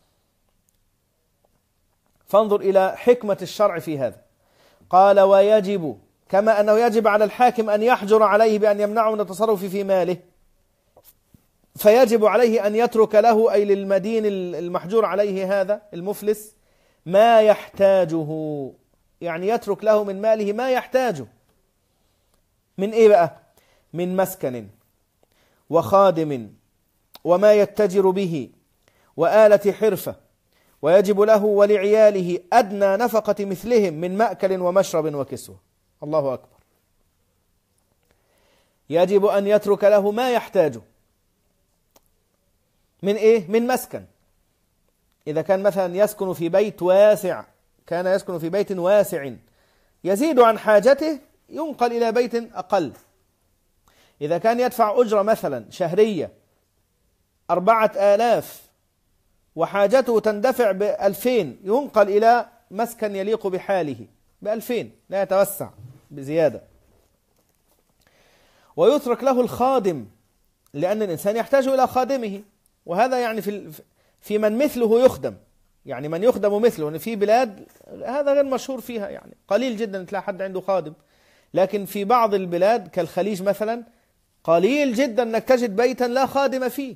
فانظر إلى حكمة الشرع في هذا. قال ويجب، كما أنه يجب على الحاكم أن يحجر عليه بأن يمنعه من التصرف في ماله، فيجب عليه أن يترك له أي للمدين المحجور عليه هذا المفلس ما يحتاجه، يعني يترك له من ماله ما يحتاجه. من إيه بقى؟ من مسكن وخادم وما يتجر به وآلة حرفة، ويجب له ولعياله أدنى نفقة مثلهم من مأكل ومشرب وكسوة. الله أكبر. يجب أن يترك له ما يحتاجه من إيه؟ من مسكن. إذا كان مثلا يسكن في بيت واسع، كان يسكن في بيت واسع يزيد عن حاجته ينقل إلى بيت أقل. إذا كان يدفع أجرة مثلا شهرية أربعة آلاف وحاجته تندفع بألفين ينقل إلى مسكن يليق بحاله بألفين، لا يتوسع بزيادة. ويترك له الخادم، لأن الإنسان يحتاج إلى خادمه، وهذا يعني في في من مثله يخدم، يعني من يخدم مثله. يعني في بلاد هذا غير مشهور فيها، يعني قليل جدا تلاقي حد عنده خادم، لكن في بعض البلاد كالخليج مثلا قليل جدا أنك تجد بيتا لا خادم فيه.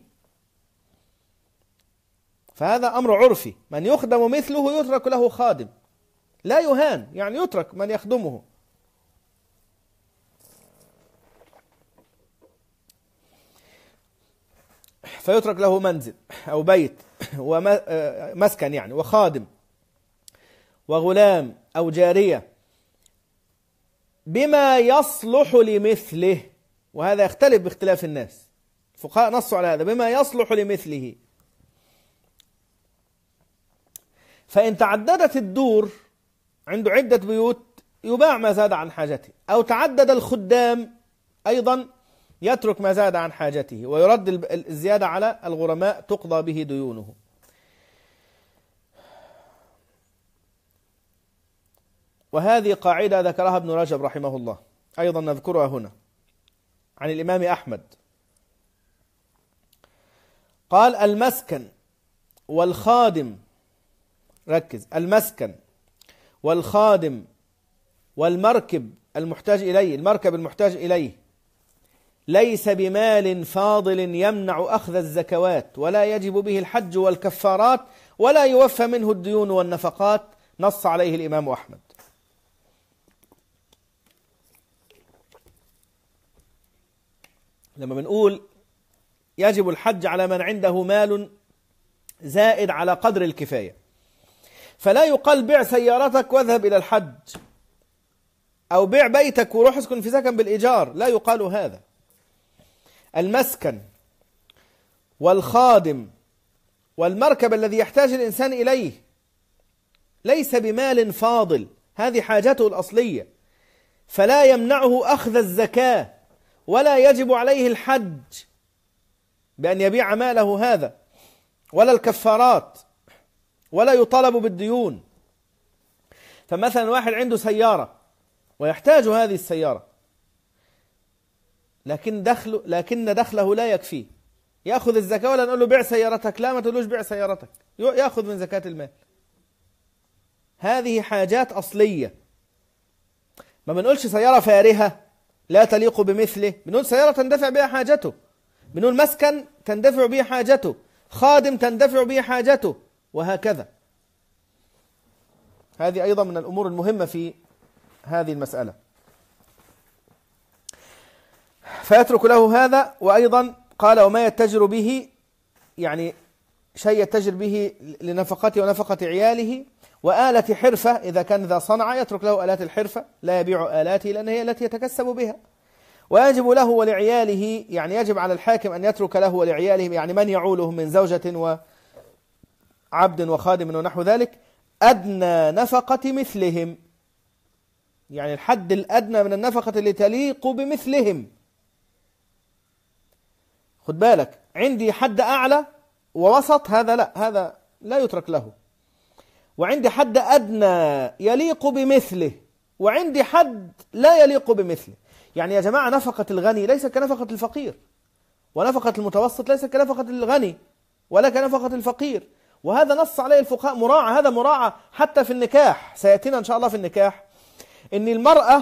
فهذا أمر عرفي، من يخدم مثله يترك له خادم، لا يهان، يعني يترك من يخدمه. فيترك له منزل أو بيت ومسكن يعني، وخادم وغلام أو جارية بما يصلح لمثله. وهذا يختلف باختلاف الناس، الفقهاء نصوا على هذا، بما يصلح لمثله. فإن تعددت الدور، عنده عدة بيوت، يباع ما زاد عن حاجته، أو تعدد الخدام أيضا يترك ما زاد عن حاجته ويرد الزيادة على الغرماء تقضى به ديونه. وهذه قاعدة ذكرها ابن رجب رحمه الله، أيضا نذكرها هنا عن الإمام أحمد. قال المسكن والخادم، ركز، المسكن والخادم والمركب المحتاج إليه، المركب المحتاج إليه ليس بمال فاضل يمنع أخذ الزكوات، ولا يجب به الحج والكفارات، ولا يوفى منه الديون والنفقات. نص عليه الإمام أحمد. لما بنقول يجب الحج على من عنده مال زائد على قدر الكفاية، فلا يقال بيع سيارتك واذهب إلى الحج، أو بيع بيتك وروح اسكن في سكن بالإيجار، لا يقال هذا. المسكن والخادم والمركب الذي يحتاج الإنسان إليه ليس بمال فاضل، هذه حاجته الأصلية، فلا يمنعه أخذ الزكاة، ولا يجب عليه الحج بأن يبيع ماله هذا، ولا الكفارات، ولا يطالب بالديون. فمثلا واحد عنده سيارة ويحتاج هذه السيارة، لكن دخله لكن دخله لا يكفيه، يأخذ الزكاة ولا نقول له بيع سيارتك؟ لا، ما تقولوش بيع سيارتك، يأخذ من زكاة المال. هذه حاجات أصلية. ما بنقولش سيارة فارهة لا تليق بمثله، بنقول سيارة تندفع بها حاجته، بنقول مسكن تندفع به حاجته، خادم تندفع به حاجته، وهكذا. هذه أيضا من الأمور المهمة في هذه المسألة. فيترك له هذا. وأيضا قال وما يتجر به، يعني شيء يتجر به لنفقته ونفقة عياله، وآلة حرفة إذا كان ذا صنعة يترك له آلات الحرفة، لا يبيع آلاته لأن هي التي يتكسب بها. ويجب له ولعياله، يعني يجب على الحاكم أن يترك له ولعياله، يعني من يعولهم من زوجة وعبد وخادم ونحو ذلك، أدنى نفقة مثلهم، يعني الحد الأدنى من النفقة اللي تليق بمثلهم. خد بالك، عندي حد أعلى ووسط، هذا لا، هذا لا يترك له. وعندي حد أدنى يليق بمثله، وعندي حد لا يليق بمثله. يعني يا جماعة نفقة الغني ليس كنفقة الفقير، ونفقة المتوسط ليس كنفقة الغني ولا كنفقة الفقير. وهذا نص عليه الفقهاء مراعى، هذا مراعى حتى في النكاح، سيأتينا إن شاء الله في النكاح إن المرأة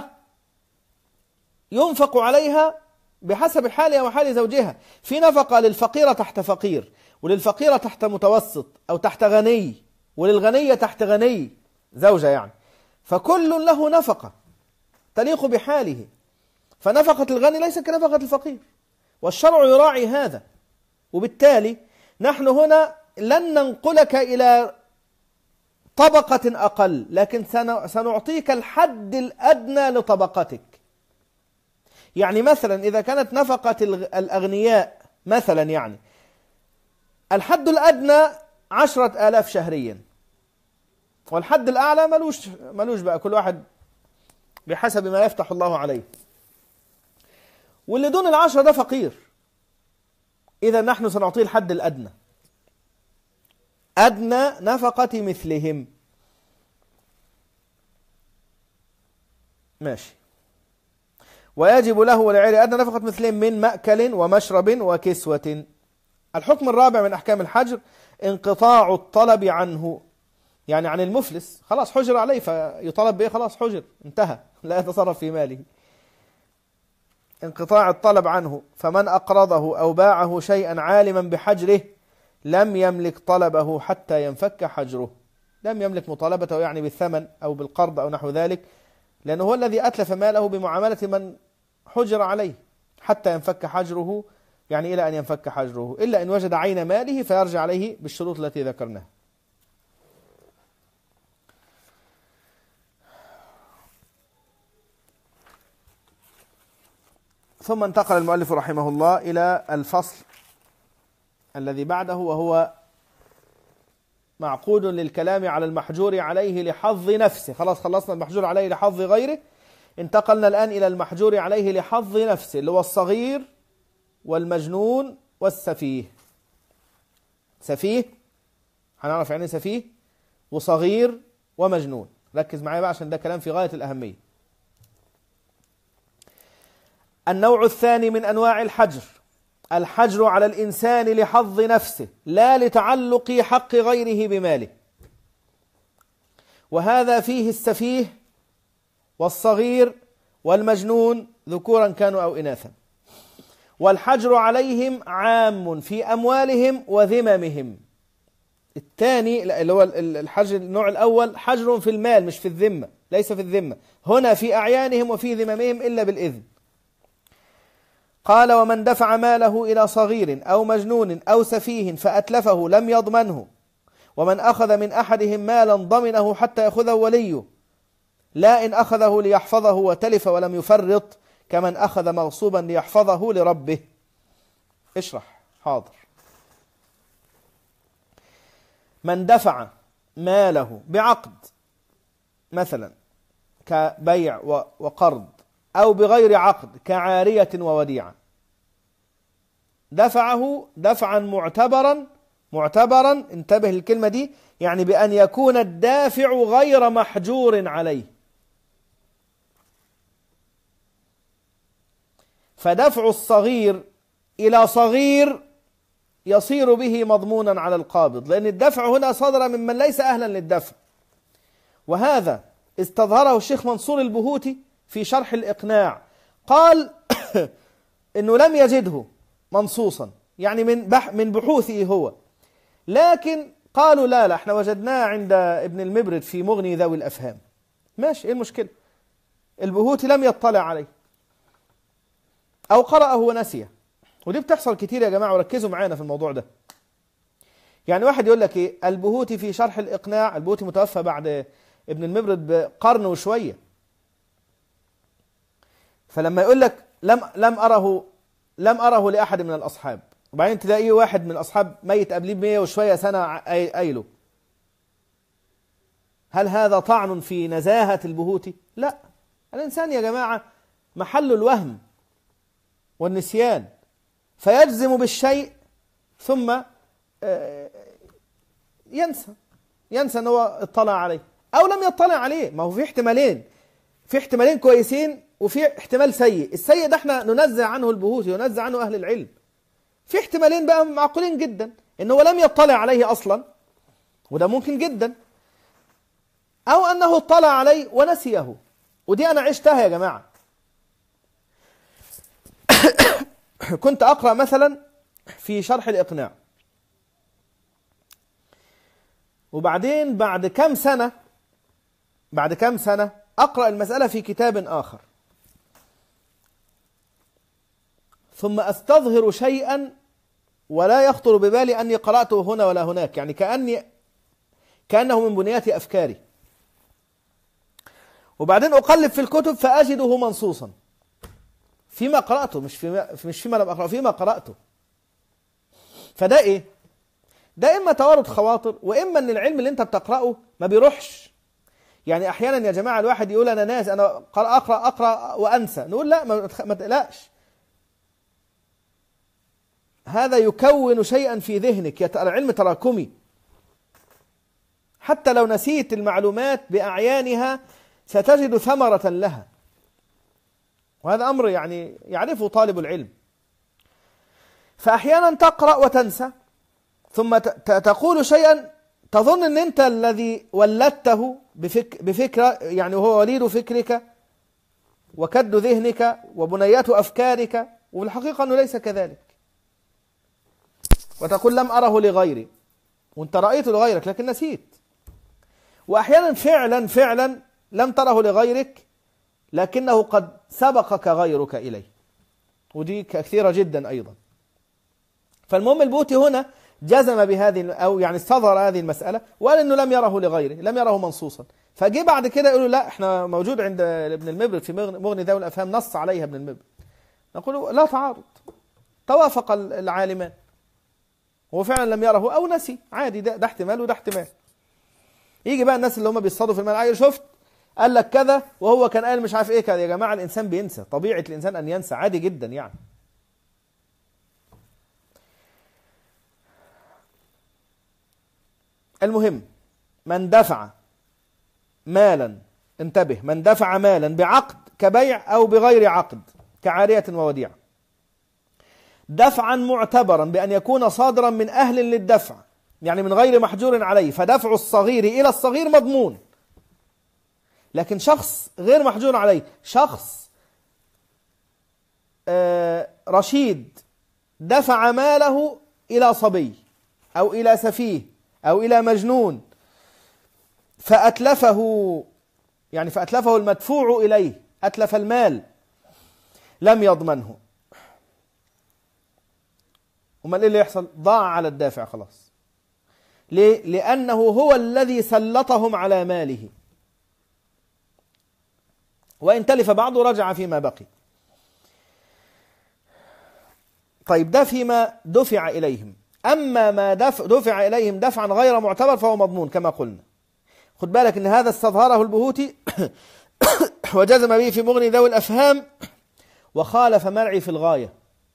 ينفق عليها بحسب حالها وحال زوجها. في نفقة للفقيرة تحت فقير، وللفقيرة تحت متوسط أو تحت غني، وللغنية تحت غني زوجة يعني، فكل له نفقة تليق بحاله. فنفقة الغني ليس كنفقة الفقير، والشرع يراعي هذا. وبالتالي نحن هنا لن ننقلك إلى طبقة أقل، لكن سنعطيك الحد الأدنى لطبقتك. يعني مثلا إذا كانت نفقة الأغنياء مثلا، يعني الحد الأدنى عشرة آلاف شهريا، والحد الأعلى ملوش ملوش بقى، كل واحد بحسب ما يفتح الله عليه. واللي دون العشرة ده فقير، إذا نحن سنعطيه الحد الأدنى، أدنى نفقة مثلهم. ماشي. ويجب له ولعياله أدنى نفقة مثلهم من مأكل ومشرب وكسوة. الحكم الرابع من أحكام الحجر انقطاع الطلب عنه، يعني عن المفلس، خلاص حجر عليه فيطلب به، خلاص حجر انتهى، لا يتصرف في ماله. انقطاع الطلب عنه، فمن أقرضه أو باعه شيئا عالما بحجره لم يملك طلبه حتى ينفك حجره. لم يملك مطالبته يعني بالثمن أو بالقرض أو نحو ذلك، لأنه هو الذي أتلف ماله بمعاملة من حجر عليه حتى ينفك حجره، يعني إلى أن ينفك حجره، إلا إن وجد عين ماله فيرجع عليه بالشروط التي ذكرناها. ثم انتقل المؤلف رحمه الله إلى الفصل الذي بعده، وهو معقود للكلام على المحجور عليه لحظ نفسه. خلاص خلصنا المحجور عليه لحظ غيره، انتقلنا الآن إلى المحجور عليه لحظ نفسه، اللي هو الصغير والمجنون والسفيه. سفيه هنعرف يعني سفيه وصغير ومجنون، ركز معايا بقى عشان ده كلام في غاية الأهمية. النوع الثاني من أنواع الحجر الحجر على الإنسان لحظ نفسه لا لتعلق حق غيره بماله، وهذا فيه السفيه والصغير والمجنون ذكورا كانوا أو إناثا. والحجر عليهم عام في أموالهم وذممهم. الثاني اللي هو الحجر النوع الأول حجر في المال مش في الذمة، ليس في الذمة، هنا في أعيانهم وفي ذممهم إلا بالإذن. قال ومن دفع ماله إلى صغير أو مجنون أو سفيه فأتلفه لم يضمنه، ومن أخذ من أحدهم مالا ضمنه حتى يأخذه وليه، لا إن أخذه ليحفظه وتلف ولم يفرط، كمن أخذ مغصوبا ليحفظه لربه. اشرح. حاضر. من دفع ماله بعقد مثلا كبيع وقرض، أو بغير عقد كعارية ووديعة، دفعه دفعا معتبرا معتبرا انتبه للكلمة دي، يعني بأن يكون الدافع غير محجور عليه. فدفع الصغير إلى صغير يصير به مضمونا على القابض، لأن الدفع هنا صدر ممن ليس أهلا للدفع. وهذا استظهره الشيخ منصور البهوتي في شرح الإقناع، قال إنه لم يجده منصوصا، يعني من بح من بحوثه هو، لكن قالوا لا لا احنا وجدناه عند ابن المبرد في مغني ذوي الأفهام. ماشي، ايه المشكلة؟ البهوتي لم يطلع عليه أو قرأه ونسيه، ودي بتحصل كتير يا جماعة، وركزوا معانا في الموضوع ده. يعني واحد يقول لك ايه، البهوتي في شرح الإقناع، البهوتي متوفى بعد ابن المبرد بقرن وشوية، فلما يقول لك لم لم أره لم أره لأحد من الأصحاب، وبعدين تلاقيه واحد من الأصحاب ميت قبليه بمية وشوية سنة قايله، هل هذا طعن في نزاهة البهوتي؟ لا، الإنسان يا جماعة محل الوهم والنسيان، فيجزم بالشيء ثم ينسى ينسى ان هو اطلع عليه او لم يطلع عليه. ما هو في احتمالين، في احتمالين كويسين وفي احتمال سيء. السيء ده احنا ننزع عنه البهوتي وننزع عنه اهل العلم. في احتمالين بقى معقولين جدا، ان هو لم يطلع عليه اصلا، وده ممكن جدا، او انه اطلع عليه ونسيه، ودي انا عشتها يا جماعة. كنت اقرأ مثلا في شرح الإقناع، وبعدين بعد كم سنة بعد كم سنة أقرأ المسألة في كتاب آخر، ثم أستظهر شيئا ولا يخطر ببالي أني قرأته هنا ولا هناك، يعني كأني كأنه من بنيات أفكاري، وبعدين أقلب في الكتب فأجده منصوصا فيما قرأته، مش فيما مش فيما لم أقرأه، فيما قرأته. فده إيه؟ ده إما توارد خواطر، وإما أن العلم اللي أنت بتقرأه ما بيروحش. يعني أحيانا يا جماعة الواحد يقول أنا ناس أنا أقرأ أقرأ, أقرأ وأنسى، نقول لا، ما تقلقش، هذا يكون شيئا في ذهنك، العلم تراكمي، حتى لو نسيت المعلومات بأعيانها ستجد ثمرة لها، وهذا أمر يعني يعرفه طالب العلم. فأحيانا تقرأ وتنسى، ثم تقول شيئا تظن أن أنت الذي ولدته بفك بفكرة، يعني هو وليد فكرك وكد ذهنك وبنيات أفكارك، والحقيقة أنه ليس كذلك، وتقول لم أره لغيري، وأنت رأيته لغيرك لكن نسيت. وأحيانا فعلا فعلا لم تره لغيرك لكنه قد سبقك غيرك إليه، ودي كثيرة جدا أيضا. فالمهم البهوتي هنا جزم بهذه، أو يعني استظهر هذه المسألة وقال إنه لم يره لغيره، لم يره منصوصا. فجي بعد كده يقولوا لا احنا موجود عند ابن المبرد في مغني ذوي الأفهام نص عليها ابن المبرد. نقول لا تعارض، توافق العالمان، هو فعلا لم يره أو نسي، عادي، ده, ده احتمال وده احتمال. يجي بقى الناس اللي هم بيصطادوا في الملعب، شفت قال لك كذا وهو كان قال مش عارف ايه كذا. يا جماعة الإنسان بينسى، طبيعة الإنسان أن ينسى، عادي جدا يعني. المهم، من دفع مالا، انتبه، من دفع مالا بعقد كبيع أو بغير عقد كعارية ووديعة، دفعا معتبرا بأن يكون صادرا من أهل للدفع، يعني من غير محجور عليه، فدفع الصغير إلى الصغير مضمون. لكن شخص غير محجور عليه، شخص آه رشيد دفع ماله إلى صبي أو إلى سفيه أو إلى مجنون فأتلفه، يعني فأتلفه المدفوع إليه، أتلف المال، لم يضمنه. وما إيه اللي يحصل؟ ضاع على الدافع خلاص. ليه؟ لأنه هو الذي سلطهم على ماله، وإن تلف بعضه رجع فيما بقي. طيب ده فيما دفع إليهم. أما ما دفع, دفع إليهم دفعا غير معتبر فهو مضمون كما قلنا. خد بالك أن هذا استظهره البهوتي وجزم به في مغني ذوي الأفهام، وخالف مرعي في الغاية.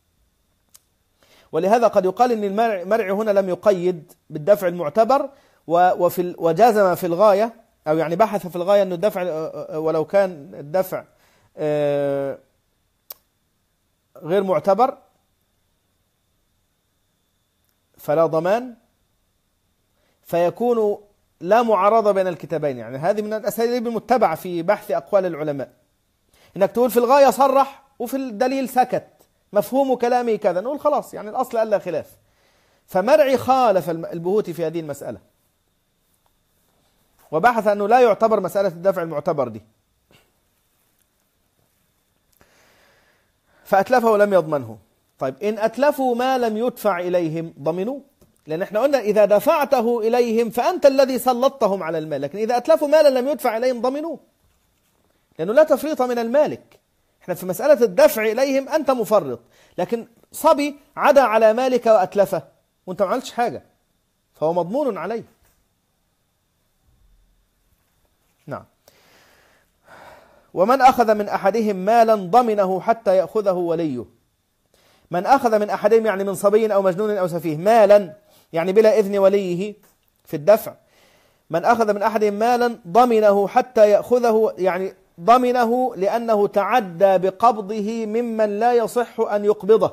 ولهذا قد يقال أن المرعي هنا لم يقيد بالدفع المعتبر، وفي وجزم في الغاية، أو يعني بحث في الغاية أن الدفع ولو كان الدفع غير معتبر فلا ضمان، فيكون لا معارضة بين الكتابين. يعني هذه من الأساليب المتبعة في بحث أقوال العلماء، إنك تقول في الغاية صرح وفي الدليل سكت، مفهوم كلامي كذا، نقول خلاص يعني الأصل ألا خلاف. فمرعي خالف البهوتي في هذه المسألة، وبحث أنه لا يعتبر مسألة الدفع المعتبر دي، فأتلفه ولم يضمنه. طيب إن أتلفوا ما لم يدفع إليهم ضمنوا، لأن احنا قلنا إذا دفعته إليهم فأنت الذي سلطتهم على المال، لكن إذا أتلفوا مالا لم يدفع إليهم ضمنوا، لأنه لا تفريط من المالك. احنا في مسألة الدفع إليهم أنت مفرط، لكن صبي عدا على مالك وأتلفه وأنت ما عملتش حاجة فهو مضمون عليه. نعم. ومن أخذ من أحدهم مالا ضمنه حتى يأخذه وليه. من أخذ من أحدهم يعني من صبي أو مجنون أو سفيه مالا، يعني بلا إذن وليه في الدفع. من أخذ من أحدهم مالا ضمنه حتى يأخذه، يعني ضمنه لأنه تعدى بقبضه ممن لا يصح أن يقبضه.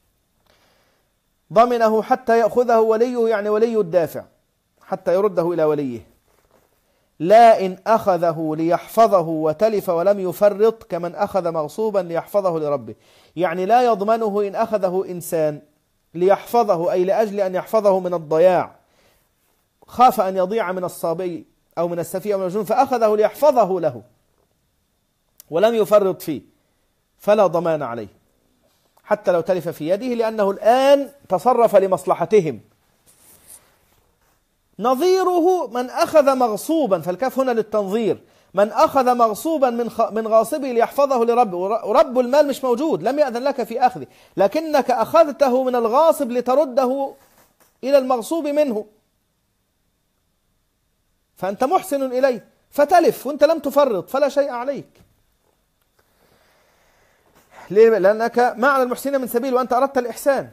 ضمنه حتى يأخذه وليه يعني ولي الدافع حتى يرده إلى وليه. لا إن أخذه ليحفظه وتلف ولم يفرط كمن أخذ مغصوبا ليحفظه لربه. يعني لا يضمنه إن أخذه إنسان ليحفظه، أي لأجل أن يحفظه من الضياع، خاف أن يضيع من الصبي أو من السفيه أو من المجنون فأخذه ليحفظه له ولم يفرط فيه، فلا ضمان عليه حتى لو تلف في يده، لأنه الآن تصرف لمصلحتهم. نظيره من أخذ مغصوبا، فالكاف هنا للتنظير، من أخذ مغصوبا من من غاصبه ليحفظه لربه، ورب المال مش موجود لم يأذن لك في أخذه، لكنك أخذته من الغاصب لترده إلى المغصوب منه، فأنت محسن إليه فتلف وأنت لم تفرط فلا شيء عليك. ليه؟ لأنك معنى المحسنين من سبيل وأنت أردت الإحسان،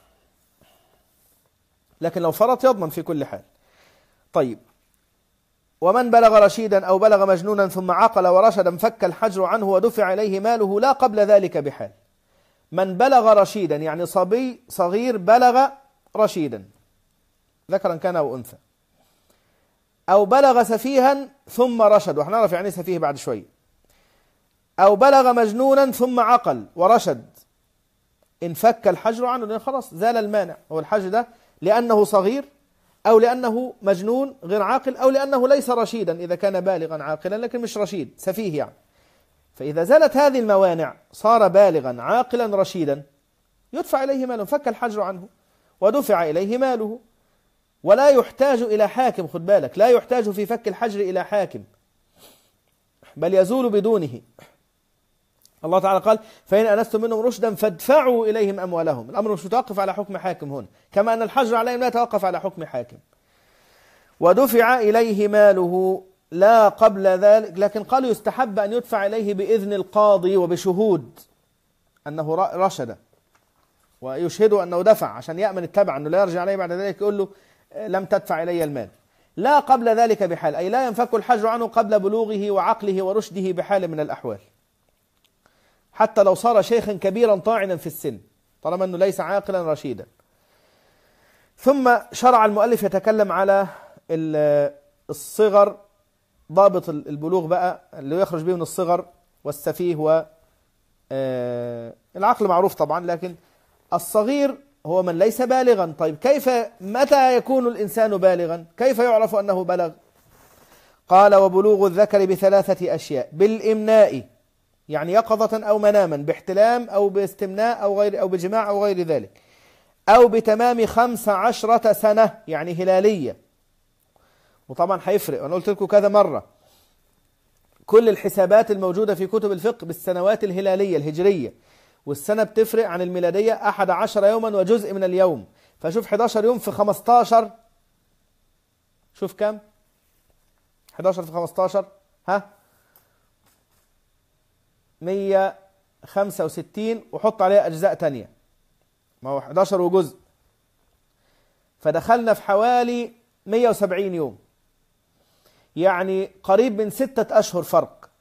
لكن لو فرط يضمن في كل حال. طيب، ومن بلغ رشيدا أو بلغ مجنونا ثم عقل ورشد انفك الحجر عنه ودفع إليه ماله لا قبل ذلك بحال. من بلغ رشيدا يعني صبي صغير بلغ رشيدا ذكرا كان أو أنثى، أو بلغ سفيها ثم رشد، وحنعرف يعني سفيه بعد شوي، أو بلغ مجنونا ثم عقل ورشد انفك الحجر عنه، لأن خلاص زال المانع. هو الحجر ده لأنه صغير أو لأنه مجنون غير عاقل أو لأنه ليس رشيدا إذا كان بالغا عاقلا لكن مش رشيد سفيه يعني. فإذا زالت هذه الموانع صار بالغا عاقلا رشيدا يدفع إليه ماله، فك الحجر عنه ودفع إليه ماله، ولا يحتاج إلى حاكم. خد بالك، لا يحتاج في فك الحجر إلى حاكم بل يزول بدونه. الله تعالى قال فإن أنستم منهم رشدا فادفعوا إليهم أموالهم. الأمر مش متوقف على حكم حاكم هنا، كما أن الحجر عليهم لا يتوقف على حكم حاكم. ودفع إليه ماله لا قبل ذلك، لكن قالوا يستحب أن يدفع إليه بإذن القاضي وبشهود أنه رشد، ويشهدوا أنه دفع عشان يأمن التبع أنه لا يرجع عليه بعد ذلك يقول له لم تدفع إلي المال. لا قبل ذلك بحال، أي لا ينفك الحجر عنه قبل بلوغه وعقله ورشده بحال من الأحوال، حتى لو صار شيخا كبيرا طاعنا في السن طالما أنه ليس عاقلا رشيدا. ثم شرع المؤلف يتكلم على الصغر، ضابط البلوغ بقى اللي يخرج به من الصغر والسفيه والعقل معروف طبعا، لكن الصغير هو من ليس بالغا. طيب كيف متى يكون الإنسان بالغا؟ كيف يعرف أنه بلغ؟ قال وبلوغ الذكر بثلاثة أشياء: بالإمناء يعني يقظة أو مناما، باحتلام أو باستمناء أو غير أو بجماع أو غير ذلك، أو بتمام خمس عشرة سنة يعني هلالية. وطبعا هيفرق، وأنا قلت لكم كذا مرة كل الحسابات الموجودة في كتب الفقه بالسنوات الهلالية الهجرية، والسنة بتفرق عن الميلادية أحد عشر يوما وجزء من اليوم. فشوف أحد عشر يوم في خمستاشر، شوف كم أحد عشر في خمستاشر، ها مية وخمسة وستين، وحط عليها أجزاء تانية، ما هو أحد عشر وجزء، فدخلنا في حوالي مية وسبعين يوم، يعني قريب من ستة أشهر فرق.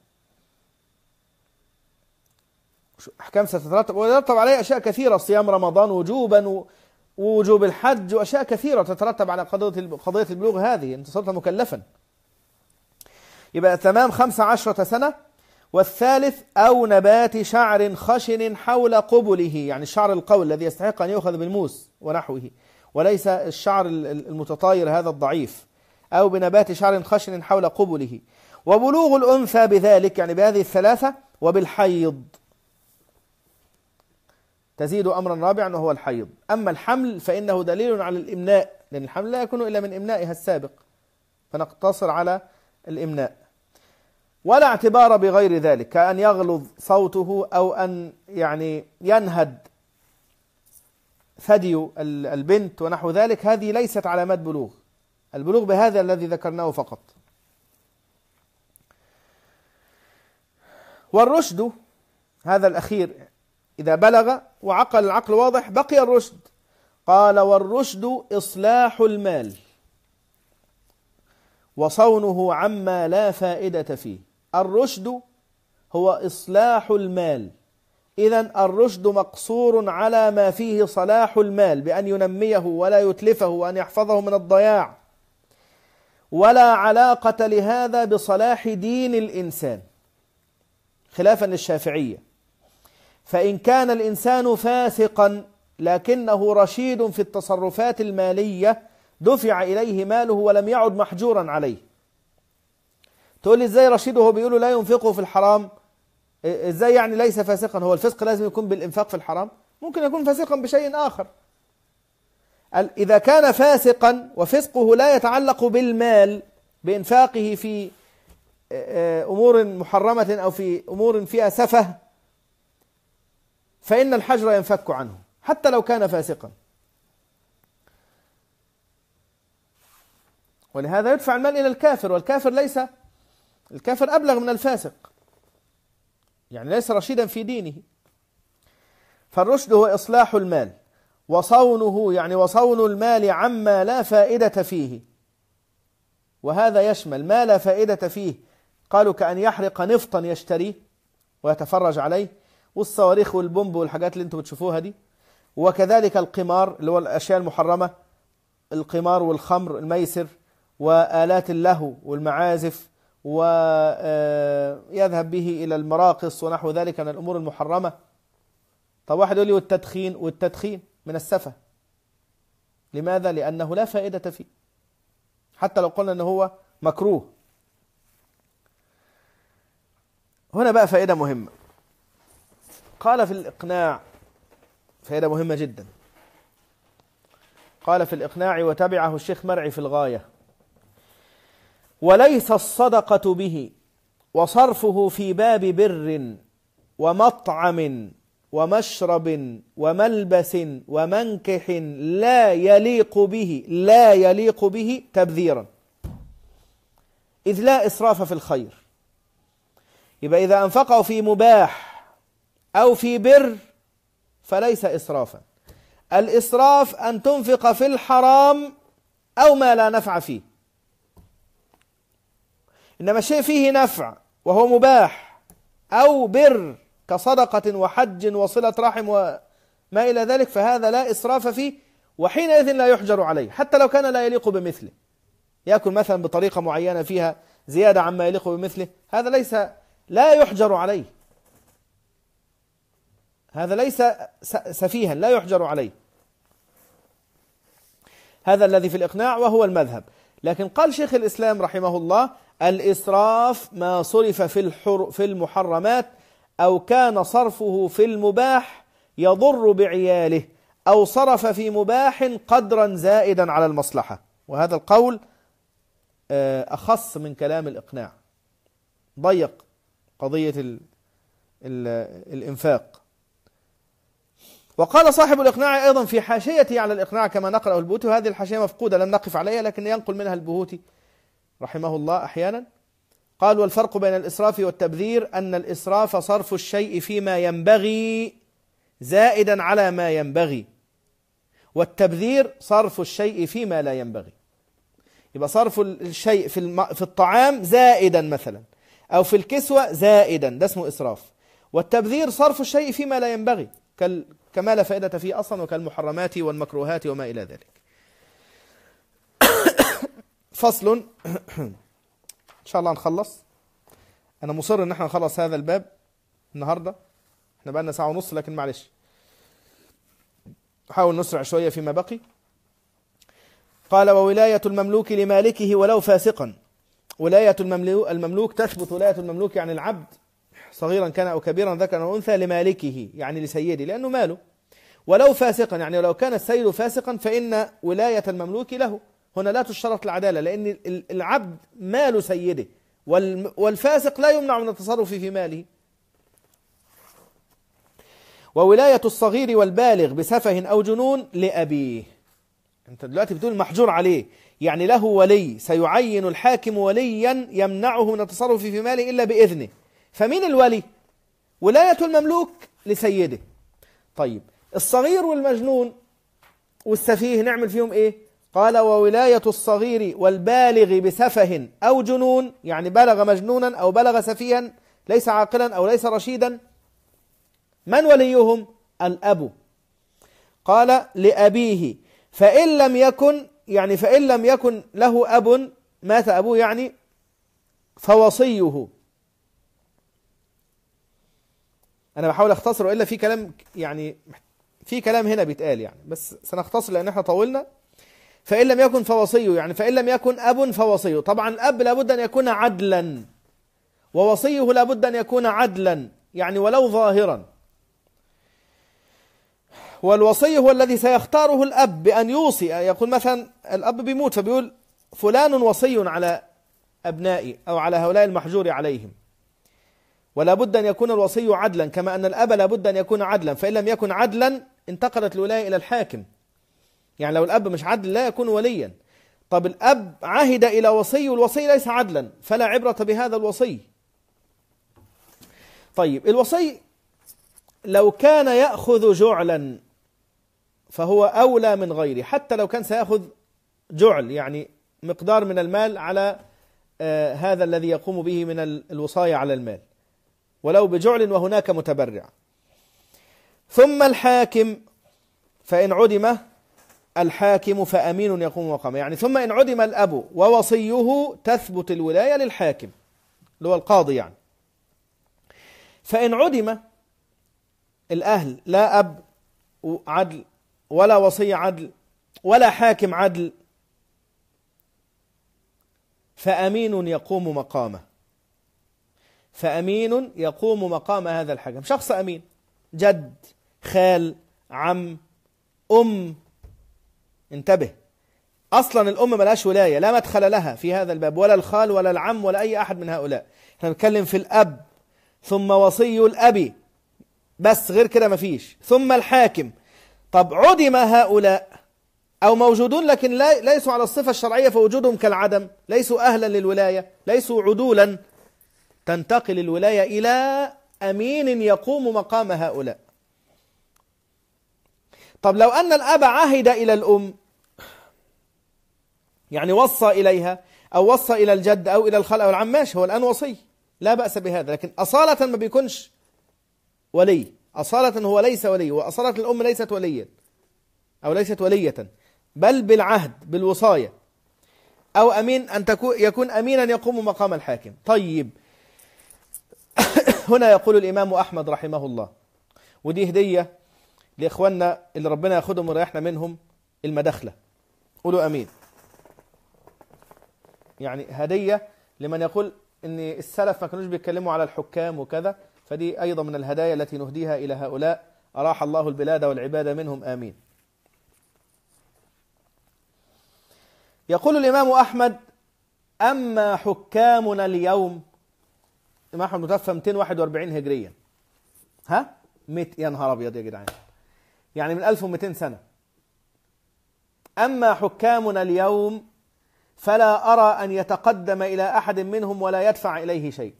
أحكام ستترتب ويترتب عليه أشياء كثيرة، صيام رمضان وجوبا ووجوب الحج وأشياء كثيرة تترتب على قضية قضية البلوغ هذه، أنت صرت مكلفا. يبقى تمام خمس عشرة سنة. والثالث أو نبات شعر خشن حول قبله، يعني الشعر القوي الذي يستحق أن يؤخذ بالموس ونحوه، وليس الشعر المتطاير هذا الضعيف، أو بنبات شعر خشن حول قبله. وبلوغ الأنثى بذلك يعني بهذه الثلاثة، وبالحيض تزيد أمرا رابعا وهو الحيض. أما الحمل فإنه دليل على الإمناء، لأن الحمل لا يكون إلا من إمنائها السابق، فنقتصر على الإمناء. ولا اعتبار بغير ذلك، كأن يغلظ صوته أو أن يعني ينهد ثدي البنت ونحو ذلك، هذه ليست علامات بلوغ. البلوغ بهذا الذي ذكرناه فقط. والرشد هذا الأخير إذا بلغ وعقل العقل واضح بقي الرشد. قال: والرشد إصلاح المال وصونه عما لا فائدة فيه. الرشد هو إصلاح المال، إذن الرشد مقصور على ما فيه صلاح المال، بأن ينميه ولا يتلفه وأن يحفظه من الضياع، ولا علاقة لهذا بصلاح دين الإنسان، خلافا للشافعية. فإن كان الإنسان فاسقا لكنه رشيد في التصرفات المالية دفع إليه ماله ولم يعد محجورا عليه. تقول لي إزاي رشيد وهو بيقولوا لا ينفقه في الحرام؟ إزاي يعني ليس فاسقا؟ هو الفسق لازم يكون بالإنفاق في الحرام؟ ممكن يكون فاسقا بشيء آخر. إذا كان فاسقا وفسقه لا يتعلق بالمال بإنفاقه في أمور محرمة أو في أمور فيها سفه، فإن الحجر ينفك عنه حتى لو كان فاسقا. ولهذا يدفع المال إلى الكافر، والكافر ليس الكافر أبلغ من الفاسق، يعني ليس رشيدا في دينه. فالرشد هو إصلاح المال، وصونه يعني وصون المال عما لا فائدة فيه، وهذا يشمل ما لا فائدة فيه. قالوا كأن يحرق نفطا يشتريه ويتفرج عليه، والصواريخ والبومب والحاجات اللي انتم بتشوفوها دي، وكذلك القمار اللي هو الأشياء المحرمة، القمار والخمر الميسر وآلات اللهو والمعازف، ويذهب به إلى المراقص ونحو ذلك من الأمور المحرمة. طب واحد يقول لي والتدخين، والتدخين من السفة. لماذا؟ لأنه لا فائدة فيه حتى لو قلنا أنه هو مكروه. هنا بقى فائدة مهمة، قال في الإقناع فائدة مهمة جدا. قال في الإقناع وتبعه الشيخ مرعي في الغاية: وليس الصدقة به وصرفه في باب بر ومطعم ومشرب وملبس ومنكح لا يليق به لا يليق به تبذيرا، إذ لا إسراف في الخير. يبقى إذا أنفقه في مباح أو في بر فليس إسرافا. الإسراف أن تنفق في الحرام أو ما لا نفع فيه. إنما شيء فيه نفع وهو مباح أو بر كصدقة وحج وصلة رحم وما إلى ذلك، فهذا لا إسراف فيه، وحينئذ لا يحجر عليه حتى لو كان لا يليق بمثله. يأكل مثلا بطريقة معينة فيها زيادة عما يليق بمثله، هذا ليس لا يحجر عليه، هذا ليس سفيها لا يحجر عليه. هذا الذي في الإقناع وهو المذهب. لكن قال شيخ الإسلام رحمه الله: الإسراف ما صرف في الحر في المحرمات أو كان صرفه في المباح يضر بعياله، أو صرف في مباح قدرا زائدا على المصلحة. وهذا القول أخص من كلام الإقناع، ضيق قضية ال ال الإنفاق. وقال صاحب الإقناع أيضا في حاشيته على الإقناع كما نقرأه البهوتي، وهذه الحاشية مفقودة لم نقف عليها لكن ينقل منها البهوتي رحمه الله أحيانا. قال: والفرق بين الإسراف والتبذير أن الإسراف صرف الشيء فيما ينبغي زائدا على ما ينبغي، والتبذير صرف الشيء فيما لا ينبغي. يبقى صرف الشيء في, الم... في الطعام زائدا مثلا، أو في الكسوة زائدا، ده اسمه إسراف. والتبذير صرف الشيء فيما لا ينبغي كال... كما لا فائدة فيه أصلا، وكالمحرمات والمكروهات وما إلى ذلك. فصل. إن شاء الله نخلص. أنا مصر إن احنا نخلص هذا الباب النهاردة، احنا بقى لنا ساعة ونص لكن معلش حاول نسرع شوية فيما بقي. قال وولاية المملوك لمالكه ولو فاسقا. ولاية المملوك تثبت ولاية المملوك عن العبد صغيرا كان أو كبيرا ذكرا أو أنثى لمالكه يعني لسيده لأنه ماله، ولو فاسقا يعني لو كان السيد فاسقا فإن ولاية المملوك له. هنا لا تشترط العدالة لأن العبد مال سيده، والفاسق لا يمنع من التصرف في ماله. وولاية الصغير والبالغ بسفه أو جنون لأبيه. أنت دلوقتي بتقول محجور عليه، يعني له ولي، سيعين الحاكم وليا يمنعه من التصرف في ماله إلا بإذنه. فمين الولي؟ ولاية المملوك لسيده. طيب الصغير والمجنون والسفيه نعمل فيهم إيه؟ قال وولاية الصغير والبالغ بسفه أو جنون، يعني بلغ مجنونا أو بلغ سفيها ليس عاقلا أو ليس رشيدا، من وليهم؟ الأب. قال لأبيه فإن لم يكن، يعني فإن لم يكن له أب، مات أبوه يعني، فوصيه. أنا بحاول أختصر وإلا في كلام، يعني في كلام هنا بيتقال يعني، بس سنختصر لأن احنا طولنا. فإن لم يكن فوصيه، يعني فإن لم يكن أب فوصيه. طبعا الأب لابد أن يكون عدلا، ووصيه لابد أن يكون عدلا يعني ولو ظاهرا. والوصي هو الذي سيختاره الأب بأن يوصي، يقول مثلا الأب بيموت فبيقول فلان وصي على أبنائي أو على هؤلاء المحجور عليهم، ولا بد أن يكون الوصي عدلا كما أن الأب لا بد أن يكون عدلا. فإن لم يكن عدلا انتقلت الولاية إلى الحاكم، يعني لو الأب مش عدل لا يكون وليا. طب الأب عهد إلى وصي والوصي ليس عدلا فلا عبرة بهذا الوصي. طيب الوصي لو كان يأخذ جعلا فهو أولى من غيره، حتى لو كان سيأخذ جعل يعني مقدار من المال على آه هذا الذي يقوم به من الوصاية على المال، ولو بجعل وهناك متبرع. ثم الحاكم فإن عدم الحاكم فأمين يقوم مقامه، يعني ثم إن عدم الأب ووصيه تثبت الولاية للحاكم اللي هو القاضي يعني. فإن عدم الأهل، لا أب عدل ولا وصي عدل ولا حاكم عدل، فأمين يقوم مقامه. فأمين يقوم مقام هذا الحاكم، شخص أمين، جد، خال، عم، أم. انتبه، أصلا الأم ملاش ولاية، لا مدخل لها في هذا الباب، ولا الخال ولا العم ولا أي أحد من هؤلاء. احنا نتكلم في الأب ثم وصي الأب بس، غير كده مفيش. ثم الحاكم. طب عدم هؤلاء أو موجودون لكن لا ليسوا على الصفة الشرعية فوجودهم كالعدم، ليسوا أهلا للولاية، ليسوا عدولا، تنتقل الولاية إلى أمين يقوم مقام هؤلاء. طب لو أن الأب عهد إلى الأم، يعني وصى إليها أو وصى إلى الجد أو إلى الخال أو العم، ماشي، هو الآن وصي لا بأس بهذا، لكن أصالة ما بيكونش ولي، أصالة هو ليس ولي، وأصالة الأم ليست وليا أو ليست ولية، بل بالعهد بالوصاية، أو أمين أن يكون أمينا يقوم مقام الحاكم. طيب هنا يقول الإمام أحمد رحمه الله، ودي هدية لإخواننا اللي ربنا ياخدهم وريحنا منهم، المداخلة، قولوا أمين. يعني هدية لمن يقول إن السلف ما كانوش بيتكلموا على الحكام وكذا، فدي أيضا من الهدايا التي نهديها إلى هؤلاء، أراح الله البلاد والعباد منهم، آمين. يقول الإمام أحمد أما حكامنا اليوم، الإمام أحمد متوفى مئتين وواحد وأربعين هجريا، ها مئة، يا نهار أبيض يا جدعان، يعني من ألف ومئتين سنة. أما حكامنا اليوم فلا أرى أن يتقدم إلى أحد منهم ولا يدفع إليه شيء.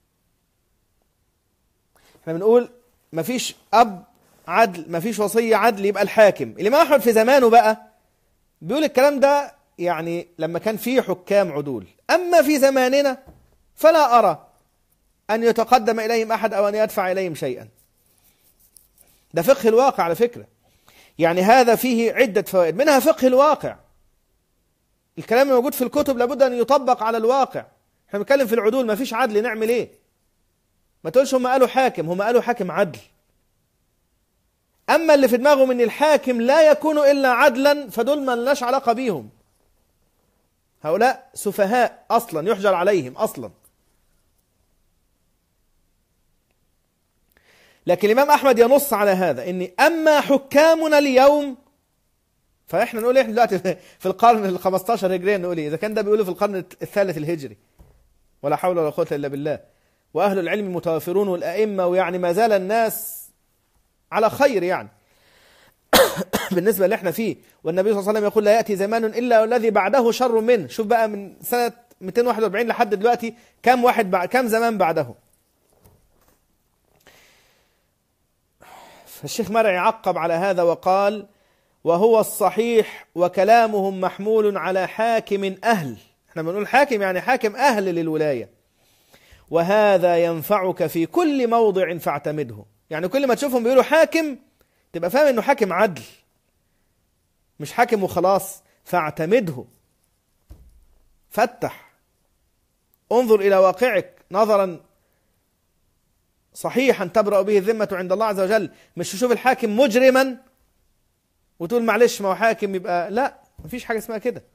احنا بنقول مفيش أب عدل، مفيش وصية عدل، يبقى الحاكم. الإمام أحمد في زمانه بقى بيقول الكلام ده يعني لما كان فيه حكام عدول. أما في زماننا فلا أرى أن يتقدم إليهم أحد أو أن يدفع إليهم شيئا. ده فقه الواقع على فكرة، يعني هذا فيه عدة فوائد، منها فقه الواقع. الكلام الموجود في الكتب لابد أن يطبق على الواقع. احنا بنتكلم في العدول، ما فيش عدل، نعمل ايه؟ ما تقولش هم قالوا حاكم، هم قالوا حاكم عدل. أما اللي في دماغهم أن الحاكم لا يكون إلا عدلا فدول ما لناش علاقة بيهم، هؤلاء سفهاء أصلا يحجر عليهم أصلا. لكن الإمام أحمد ينص على هذا، إن أما حكامنا اليوم، فإحنا نقول إحنا دلوقتي في القرن الخمستاشر هجري، نقول إيه إذا كان ده بيقوله في القرن الثالث الهجري، ولا حول ولا قوة إلا بالله، وأهل العلم متوافرون والأئمة، ويعني ما زال الناس على خير يعني بالنسبة اللي احنا فيه. والنبي صلى الله عليه وسلم يقول لا يأتي زمان إلا والذي بعده شر منه. شوف بقى من سنة مئتين وواحد وأربعين لحد دلوقتي كم واحد بعد، كم زمان بعده. فالشيخ مرعي عقب على هذا وقال وهو الصحيح وكلامهم محمول على حاكم أهل. احنا بنقول حاكم يعني حاكم أهل للولاية، وهذا ينفعك في كل موضع فاعتمده. يعني كل ما تشوفهم بيقولوا حاكم تبقى فاهم انه حاكم عدل، مش حاكم وخلاص. فاعتمده، فتح، انظر إلى واقعك نظرا صحيحا تبرأ به الذمة عند الله عز وجل. مش تشوف الحاكم مجرما وتقول معلش ما هو حاكم يبقى لا، مفيش حاجة اسمها كده.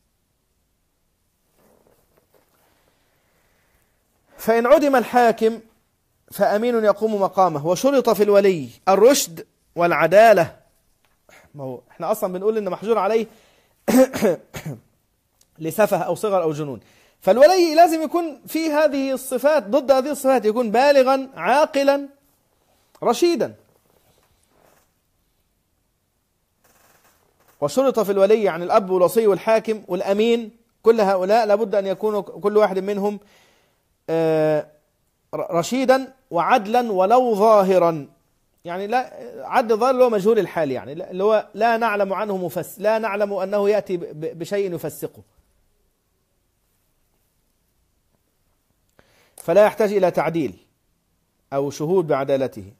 فإن عدم الحاكم فأمين يقوم مقامه، وشرط في الولي الرشد والعدالة. ما هو احنا أصلا بنقول إن محجور عليه لسفه أو صغر أو جنون، فالولي لازم يكون في هذه الصفات، ضد هذه الصفات يكون بالغا عاقلا رشيدا. وشرط في الولي عن الأب والوصي والحاكم والأمين، كل هؤلاء لابد أن يكونوا كل واحد منهم رشيدا وعدلا ولو ظاهرا. يعني لا عدل ظاهر اللي هو مجهول الحال، يعني اللي هو لا نعلم عنه مفس لا نعلم أنه يأتي بشيء يفسقه، فلا يحتاج إلى تعديل أو شهود بعدالته.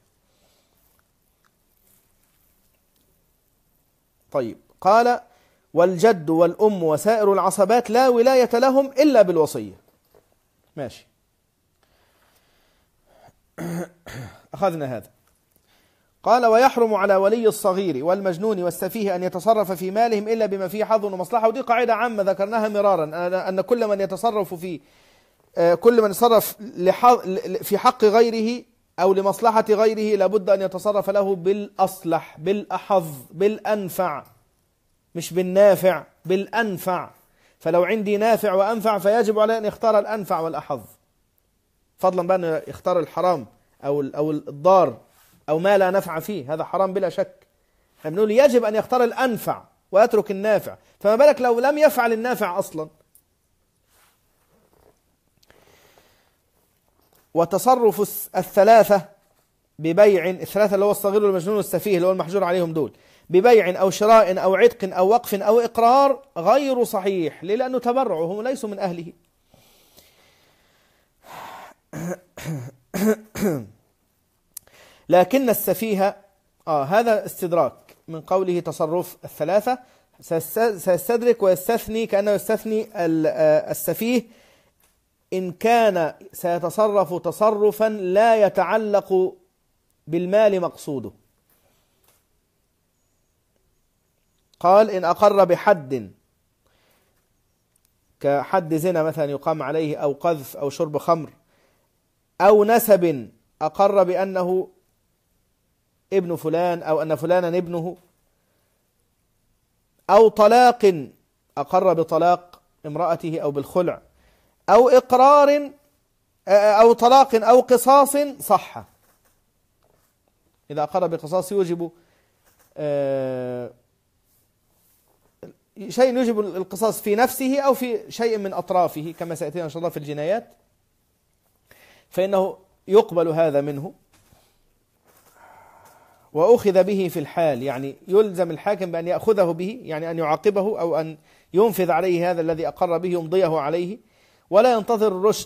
طيب، قال والجد والأم وسائر العصبات لا ولاية لهم إلا بالوصية. ماشي، أخذنا هذا. قال ويحرم على ولي الصغير والمجنون والسفيه أن يتصرف في مالهم إلا بما فيه حظ ومصلحة. ودي قاعدة عامة ذكرناها مرارا، أن كل من يتصرف في كل من يتصرف في حق غيره أو لمصلحة غيره لابد أن يتصرف له بالأصلح بالأحظ بالأنفع، مش بالنافع، بالأنفع. فلو عندي نافع وأنفع فيجب عليه أن يختار الأنفع والأحظ، فضلا بأن يختار الحرام أو أو الضار أو ما لا نفع فيه، هذا حرام بلا شك. احنا بنقول يجب أن يختار الأنفع ويترك النافع، فما بالك لو لم يفعل النافع أصلا. وتصرف الثلاثة ببيع، الثلاثة اللي هو الصغير والمجنون والسفيه اللي هو المحجور عليهم دول، ببيع أو شراء أو عتق أو وقف أو إقرار غير صحيح. ليه؟ لأنه تبرع وهم ليسوا من أهله. لكن السفيه آه هذا استدراك من قوله تصرف الثلاثة، سيستدرك ويستثني، كأنه يستثني السفيه إن كان سيتصرف تصرفا لا يتعلق بالمال مقصوده. قال إن أقر بحد كحد زنا مثلا يقام عليه، أو قذف أو شرب خمر، أو نسب أقر بأنه ابن فلان أو أن فلانا ابنه، أو طلاق أقر بطلاق امرأته أو بالخلع، أو إقرار أو طلاق أو قصاص صح. إذا أقر بقصاص يوجب شيء يوجب القصاص في نفسه أو في شيء من أطرافه كما سيأتينا إن شاء الله في الجنايات، فإنه يقبل هذا منه. وأخذ به في الحال، يعني يلزم الحاكم بأن يأخذه به، يعني أن يعاقبه أو أن ينفذ عليه هذا الذي أقر به، يمضيه عليه، ولا ينتظر الرشد.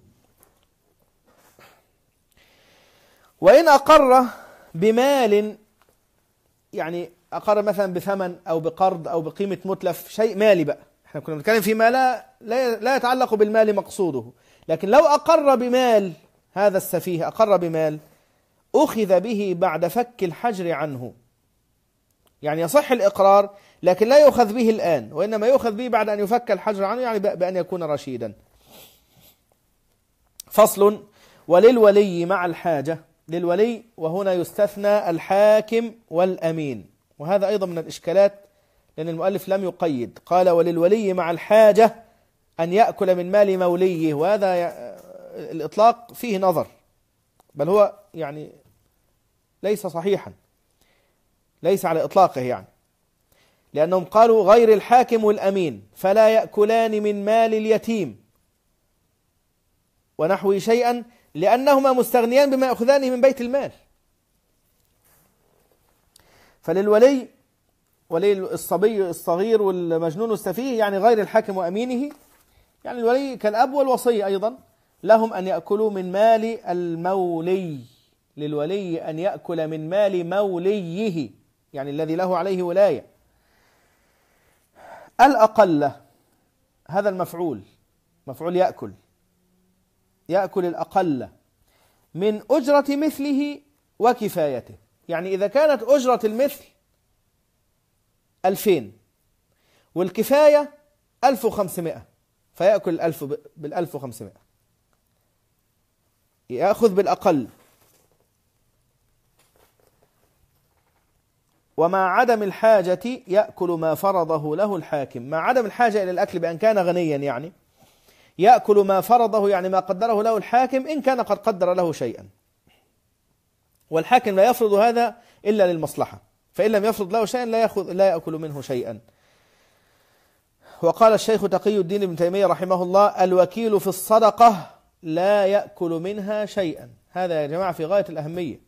وإن أقر بمال، يعني أقر مثلا بثمن أو بقرض أو بقيمة متلف، شيء مالي بقى، احنا كنا بنتكلم فيما لا لا يتعلق بالمال مقصوده. لكن لو أقر بمال، هذا السفيه أقر بمال، أخذ به بعد فك الحجر عنه. يعني يصح الإقرار، لكن لا يؤخذ به الآن، وإنما يؤخذ به بعد أن يفك الحجر عنه، يعني بأن يكون رشيدا. فصل: وللولي مع الحاجة. للولي وهنا يستثنى الحاكم والأمين، وهذا أيضا من الإشكالات، لأن المؤلف لم يقيد، قال وللولي مع الحاجة أن يأكل من مال موليه، وهذا الإطلاق فيه نظر، بل هو يعني ليس صحيحا، ليس على إطلاقه يعني، لأنهم قالوا غير الحاكم والأمين فلا يأكلان من مال اليتيم ونحوه شيئا، لأنهما مستغنيان بما يأخذانه من بيت المال. فللولي، ولي الصبي الصغير والمجنون السفيه، يعني غير الحاكم وأمينه، يعني الولي كالأب والوصي أيضا، لهم أن يأكلوا من مال المولي. للولي أن يأكل من مال موليه، يعني الذي له عليه ولاية. الأقل، هذا المفعول، مفعول يأكل، يأكل الأقل من أجرة مثله وكفايته، يعني إذا كانت أجرة المثل ألفين والكفاية ألف وخمسمائة، فيأكل الألف بالألف وخمسمائة، يأخذ بالأقل. ومع عدم الحاجة يأكل ما فرضه له الحاكم، مع عدم الحاجة إلى الأكل بأن كان غنيا، يعني يأكل ما فرضه، يعني ما قدره له الحاكم، إن كان قد قدر له شيئا، والحاكم لا يفرض هذا إلا للمصلحة، فإن لم يفرض له شيئا لا يأخذ لا يأكل منه شيئا. وقال الشيخ تقي الدين ابن تيمية رحمه الله: الوكيل في الصدقة لا يأكل منها شيئا. هذا يا جماعة في غاية الأهمية.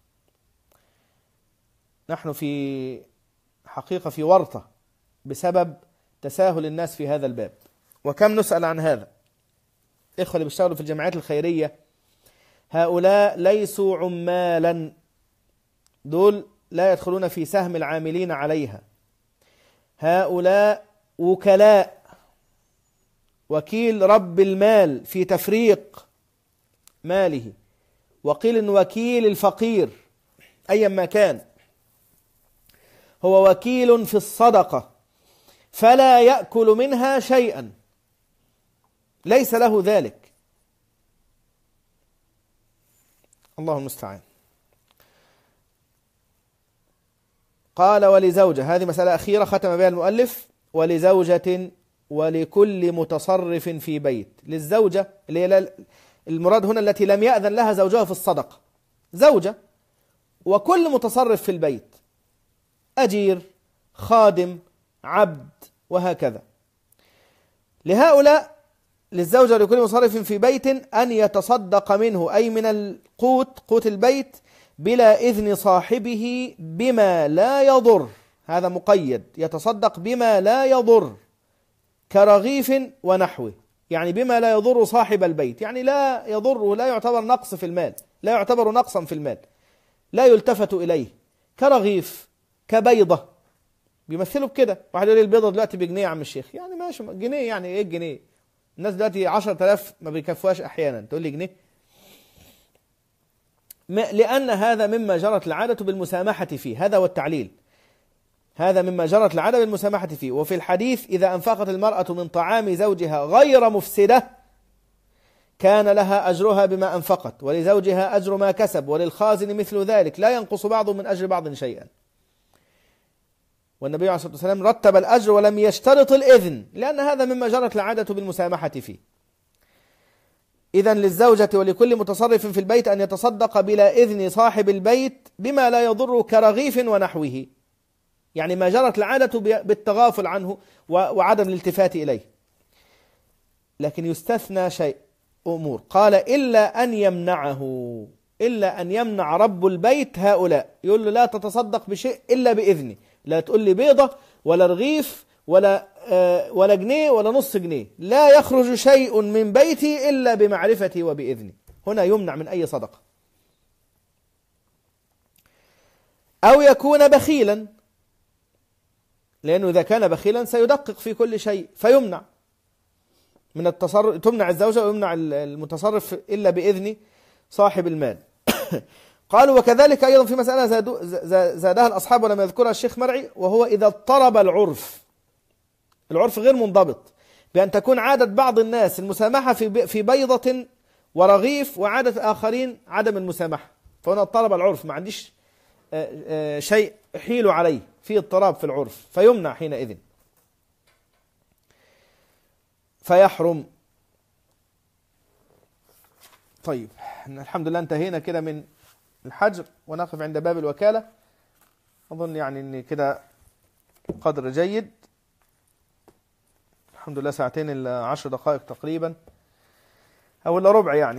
نحن في حقيقة في ورطة بسبب تساهل الناس في هذا الباب، وكم نسأل عن هذا. إخوة اللي بيشتغلوا في الجمعيات الخيرية، هؤلاء ليسوا عمالا، دول لا يدخلون في سهم العاملين عليها، هؤلاء وكلاء، وكيل رب المال في تفريق ماله، وقيل وكيل الفقير أيا ما كان، هو وكيل في الصدقة فلا يأكل منها شيئا، ليس له ذلك. الله المستعان. قال: ولزوجة، هذه مسألة أخيرة ختم بها المؤلف: ولزوجة ولكل متصرف في بيت. للزوجة اللي هي المراد هنا التي لم يأذن لها زوجها في الصدقة، زوجة وكل متصرف في البيت، أجير، خادم، عبد، وهكذا. لهؤلاء، للزوجة ولكل متصرف في بيت، أن يتصدق منه، أي من القوت، قوت البيت، بلا إذن صاحبه بما لا يضر. هذا مقيد، يتصدق بما لا يضر، كرغيف ونحوه، يعني بما لا يضر صاحب البيت، يعني لا يضره، لا يعتبر نقص في المال، لا يعتبر نقصا في المال، لا يلتفت إليه، كرغيف، كبيضة. بيمثلوا بكده. واحد يقول لي البيضة دلوقتي بجنيه يا عم الشيخ، يعني ماشي، جنيه، يعني ايه الجنيه؟ الناس دلوقتي عشرة آلاف ما بيكفواش أحيانا، تقول لي جنيه؟ لأن هذا مما جرت العادة بالمسامحة فيه، هذا هو التعليل، هذا مما جرت العادة بالمسامحة فيه. وفي الحديث: إذا أنفقت المرأة من طعام زوجها غير مفسدة كان لها أجرها بما أنفقت، ولزوجها أجر ما كسب، وللخازن مثل ذلك، لا ينقص بعض من أجر بعض شيئا. والنبي عليه الصلاة والسلام رتب الأجر ولم يشترط الإذن، لأن هذا مما جرت العادة بالمسامحة فيه. إذن للزوجة ولكل متصرف في البيت أن يتصدق بلا إذن صاحب البيت بما لا يضر، كرغيف ونحوه، يعني ما جرت العادة بالتغافل عنه وعدم الالتفات إليه. لكن يستثنى شيء، أمور، قال: إلا أن يمنعه، إلا أن يمنع رب البيت هؤلاء، يقول له لا تتصدق بشيء إلا بإذني، لا تقول لي بيضة ولا رغيف ولا آه ولا جنيه ولا نص جنيه، لا يخرج شيء من بيتي إلا بمعرفتي وبإذني. هنا يمنع من أي صدقة. أو يكون بخيلا، لأنه إذا كان بخيلا سيدقق في كل شيء، فيمنع من التصرف، تمنع الزوجة ويمنع المتصرف إلا بإذن صاحب المال. قالوا وكذلك أيضا في مسألة زادها الأصحاب ولم يذكرها الشيخ مرعي، وهو إذا اضطرب العرف، العرف غير منضبط، بأن تكون عادة بعض الناس المسامحة في في بيضة ورغيف، وعادة آخرين عدم المسامحة، فهنا اضطرب العرف، ما عنديش شيء يحيل عليه، في اضطراب في العرف فيمنع حينئذ فيحرم. طيب الحمد لله انتهينا كده من الحجر، ونقف عند باب الوكالة. أظن يعني أن كده قدر جيد، الحمد لله ساعتين إلا عشر دقائق تقريبا، أو إلا ربع، يعني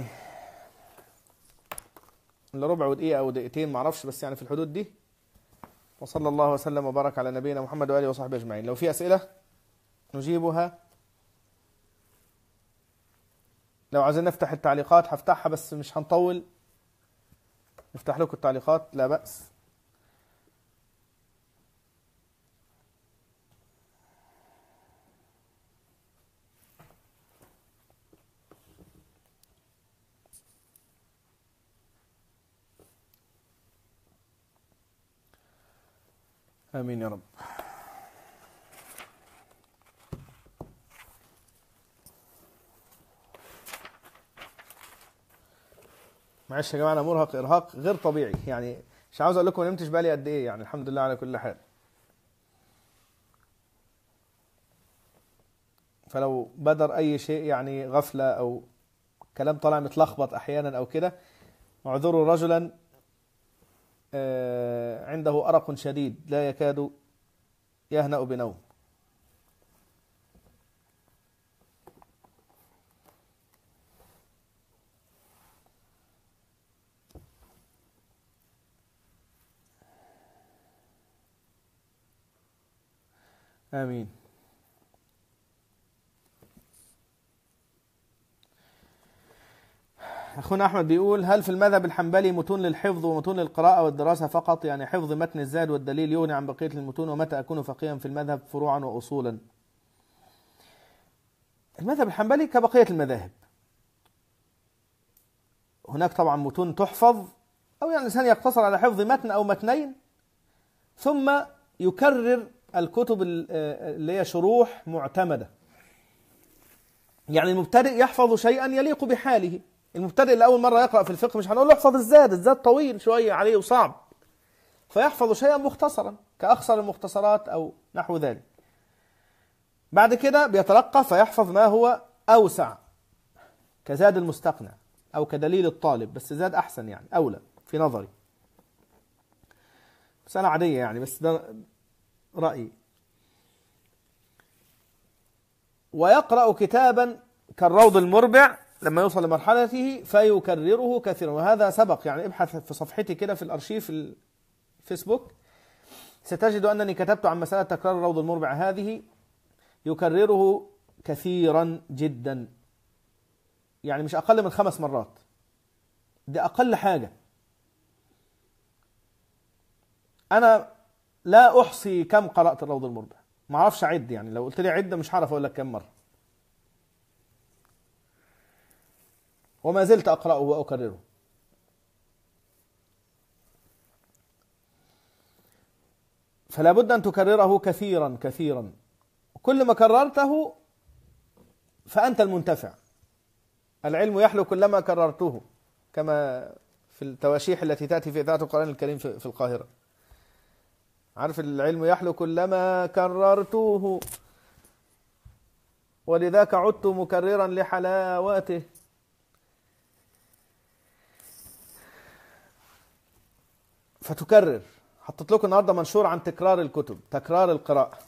إلا ربع ودقيقة أو دقيقتين معرفش، بس يعني في الحدود دي. وصلى الله وسلم وبارك على نبينا محمد وآله وصحبه أجمعين. لو في أسئلة نجيبها، لو عايزين نفتح التعليقات هفتحها بس مش هنطول، نفتح لكم التعليقات لا بأس. آمين يا رب. معلش يا جماعه انا مرهق ارهاق غير طبيعي، يعني مش عاوز اقول لكم ما نمتش بالي قد ايه، يعني الحمد لله على كل حال. فلو بدر اي شيء يعني غفله او كلام طالع متلخبط احيانا او كده، اعذروا رجلا عنده ارق شديد لا يكاد يهنأ بنوم. آمين. أخونا أحمد بيقول: هل في المذهب الحنبلي متون للحفظ ومتون للقراءة والدراسة فقط؟ يعني حفظ متن الزاد والدليل يغني عن بقية المتون، ومتى أكون فقيها في المذهب فروعا وأصولا؟ المذهب الحنبلي كبقية المذاهب، هناك طبعا متون تحفظ، أو يعني الإنسان يقتصر على حفظ متن أو متنين ثم يكرر الكتب اللي هي شروح معتمدة. يعني المبتدئ يحفظ شيئا يليق بحاله. المبتدئ اللي أول مرة يقرأ في الفقه مش هنقول له احفظ الزاد، الزاد طويل شوية عليه وصعب، فيحفظ شيئا مختصرا كأخصر المختصرات أو نحو ذلك. بعد كده بيترقى فيحفظ ما هو أوسع كزاد المستقنع أو كدليل الطالب، بس زاد أحسن يعني أولى في نظري، مسألة عادية يعني، بس ده رأيي. ويقرأ كتابا كالروض المربع لما يوصل لمرحلته فيكرره كثيرا، وهذا سبق، يعني ابحث في صفحتي كده في الأرشيف الفيسبوك ستجد أنني كتبت عن مسألة تكرار الروض المربع هذه، يكرره كثيرا جدا، يعني مش أقل من خمس مرات، دي أقل حاجة. أنا لا أحصي كم قرأت الروض المربع، ما أعرفش أعد، يعني لو قلت لي عد مش هعرف أقول لك كم مرة، وما زلت أقرأه وأكرره. فلا بد أن تكرره كثيرا كثيرا، كل ما كررته فأنت المنتفع. العلم يحلو كلما كررته، كما في التواشيح التي تأتي في إذاعة القرآن الكريم في القاهرة. عارف العلم يحلو كلما كررته، ولذاك عدت مكررا لحلاوته. فتكرر. حطيت لكم النهارده منشور عن تكرار الكتب، تكرار القراءة.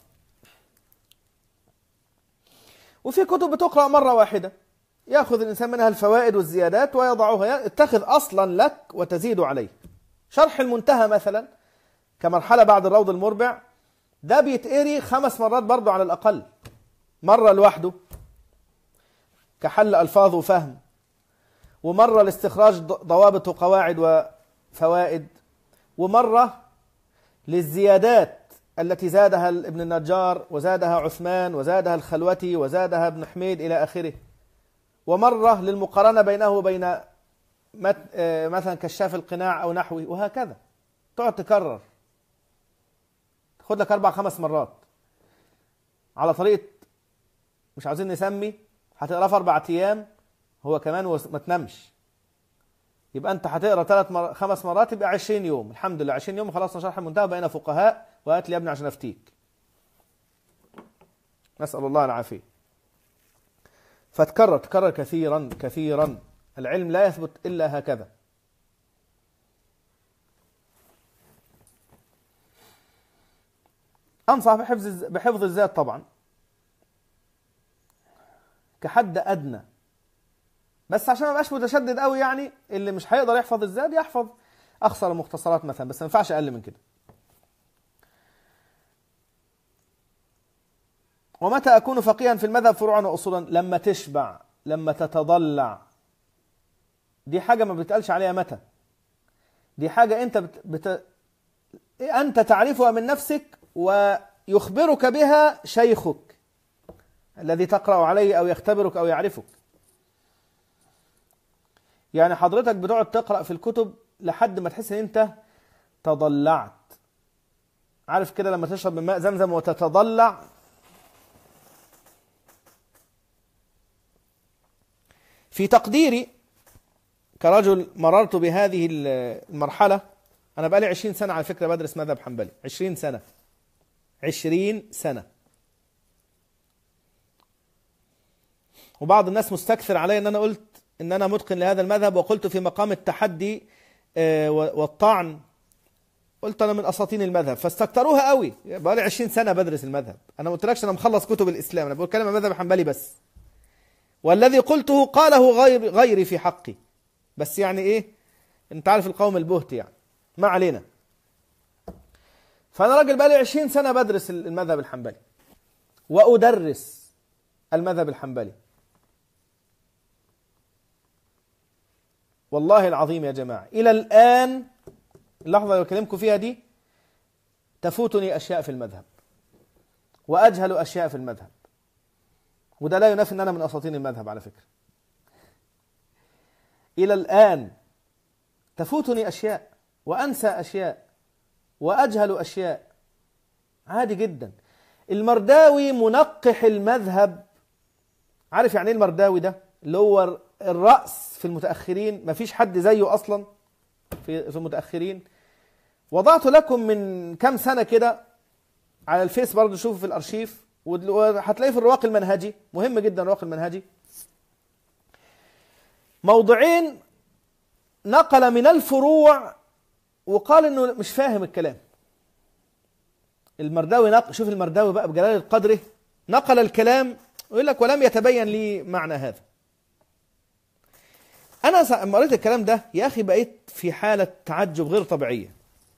وفي كتب بتقرأ مرة واحدة، يأخذ الإنسان منها الفوائد والزيادات ويضعها، يتخذ أصلا لك وتزيد عليه. شرح المنتهى مثلا كمرحلة بعد الروض المربع، ده بيتقري خمس مرات برضو على الأقل، مرة لوحده كحل ألفاظ وفهم، ومرة لاستخراج ضوابط وقواعد وفوائد، ومرة للزيادات التي زادها ابن النجار وزادها عثمان وزادها الخلوتي وزادها ابن حميد إلى آخره، ومرة للمقارنة بينه وبين مثلا كشاف القناع أو نحوه، وهكذا تقعد تكرر، تاخد لك أربع خمس مرات على طريقة مش عاوزين نسمي، هتقراه في أربع أيام هو كمان وما تنامش. يبقى أنت هتقرا ثلاث مر... خمس مرات يبقى عشرين يوم. الحمد لله عشرين يوم خلاص شرح المنتهى، بقينا فقهاء. وهات لي يا ابني عشان أفتيك. نسأل الله العافية. فتكرر تكرر كثيرا كثيرا. العلم لا يثبت إلا هكذا. أنصح بحفظ بحفظ الذات طبعا كحد أدنى، بس عشان ما بقاش متشدد قوي. يعني اللي مش هيقدر يحفظ الذات يحفظ أخصر المختصرات مثلا، بس ما ينفعش أقل من كده. ومتى أكون فقيها في المذهب فروعا وأصولا؟ لما تشبع، لما تتضلع. دي حاجة ما بتقالش عليها متى، دي حاجة أنت بت... بت... أنت تعرفها من نفسك ويخبرك بها شيخك الذي تقرأ عليه أو يختبرك أو يعرفك. يعني حضرتك بتقعد تقرأ في الكتب لحد ما تحس أن أنت تضلعت. عارف كده لما تشرب من ماء زمزم وتتضلع؟ في تقديري كرجل مررت بهذه المرحلة، أنا بقالي عشرين سنة على فكرة بدرس مذهب حنبلي. عشرين سنة عشرين سنة. وبعض الناس مستكثر علي أن أنا قلت أن أنا متقن لهذا المذهب، وقلت في مقام التحدي والطعن، قلت أنا من أساطين المذهب، فاستكتروها قوي. بقالي عشرين سنة بدرس المذهب. أنا ما قلتلكش أنا مخلص كتب الإسلام، أنا بقول كلمة مذهب حنبلي بس، والذي قلته قاله غير غيري في حقي. بس يعني إيه، أنت عارف القوم البهت يعني، ما علينا. فأنا راجل بقالي عشرين سنة بدرس المذهب الحنبلي وأدرس المذهب الحنبلي. والله العظيم يا جماعة إلى الآن اللحظة اللي بكلمكم فيها دي تفوتني أشياء في المذهب وأجهل أشياء في المذهب، وده لا ينافي أن أنا من أساطين المذهب على فكرة. إلى الآن تفوتني أشياء وأنسى أشياء وأجهل أشياء، عادي جدا. المرداوي منقح المذهب. عارف يعني إيه المرداوي ده؟ اللي هو الرأس في المتأخرين، مفيش حد زيه أصلا في في المتأخرين. وضعت لكم من كم سنة كده على الفيس، برضو شوفوا في الأرشيف، وهتلاقيه في الرواق المنهجي، مهم جدا الرواق المنهجي، موضوعين نقل من الفروع وقال انه مش فاهم الكلام. المرداوي نقل، شوف المرداوي بقى بجلالة قدره، نقل الكلام ويقول لك ولم يتبين لي معنى هذا. انا لما قريت الكلام ده يا اخي بقيت في حالة تعجب غير طبيعية.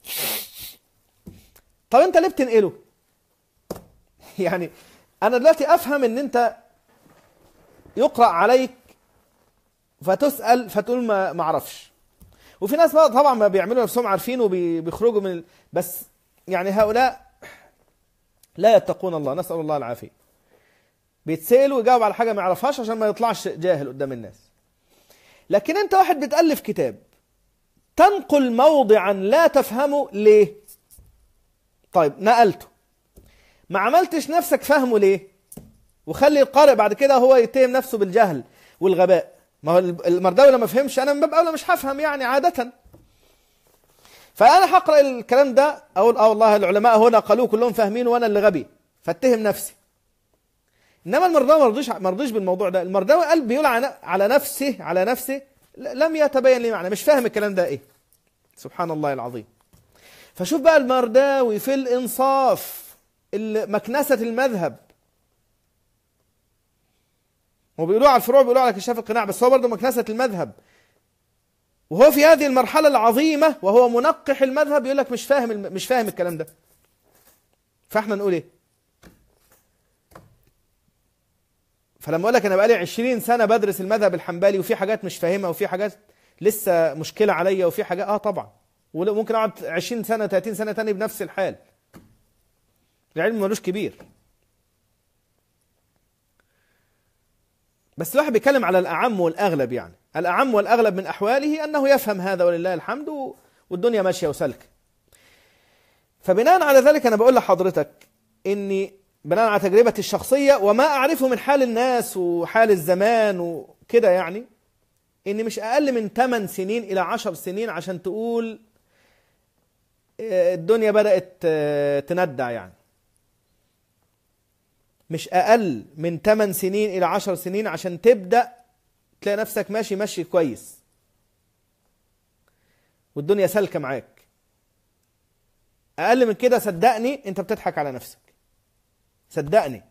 طب انت ليه بتنقله؟ يعني انا دلوقتي افهم ان انت يقرأ عليك فتسأل فتقول ما ما اعرفش، وفي ناس بقى طبعا ما بيعملوا نفسهم عارفين وبيخرجوا من ال... بس يعني هؤلاء لا يتقون الله، نسأل الله العافية. بيتسألوا ويجاوب على حاجة ما يعرفهاش عشان ما يطلعش جاهل قدام الناس. لكن انت واحد بتألف كتاب تنقل موضعا لا تفهمه ليه؟ طيب نقلته، ما عملتش نفسك فهمه ليه؟ وخلي القارئ بعد كده هو يتهم نفسه بالجهل والغباء. ما هو المرداوي لما فهمش انا من باب اولى مش هفهم يعني عادة. فانا هقرا الكلام ده اقول اه والله العلماء هنا قالوه كلهم فاهمين وانا اللي غبي، فاتهم نفسي. انما المرداوي ما رضيش ما رضيش بالموضوع ده. المرداوي قال بيقول على نفسه على نفسه لم يتبين لي معنى، مش فاهم الكلام ده ايه. سبحان الله العظيم. فشوف بقى المرداوي في الانصاف، مكنسة المذهب، وبيقولوا على الفروع بيقولوا على كشاف القناع، بس هو برضه مكنسة المذهب، وهو في هذه المرحلة العظيمة وهو منقح المذهب يقول لك مش فاهم مش فاهم الكلام ده. فاحنا نقول ايه؟ فلما اقول لك انا بقالي عشرين سنة بدرس المذهب الحنبلي وفي حاجات مش فاهمها وفي حاجات لسه مشكلة عليا وفي حاجات اه طبعا، وممكن اقعد عشرين سنة ثلاثين سنة تاني بنفس الحال. العلم ملوش كبير. بس الواحد بيتكلم على الأعم والأغلب، يعني الأعم والأغلب من أحواله أنه يفهم هذا ولله الحمد والدنيا ماشية وسلك. فبناء على ذلك أنا بقول لحضرتك إني بناء على تجربتي الشخصية وما أعرفه من حال الناس وحال الزمان وكده، يعني إني مش أقل من ثمان سنين إلى عشر سنين عشان تقول الدنيا بدأت تندع، يعني مش أقل من ثمان سنين إلى عشر سنين عشان تبدأ تلاقي نفسك ماشي ماشي كويس والدنيا سالكة معاك. أقل من كده صدقني أنت بتضحك على نفسك، صدقني.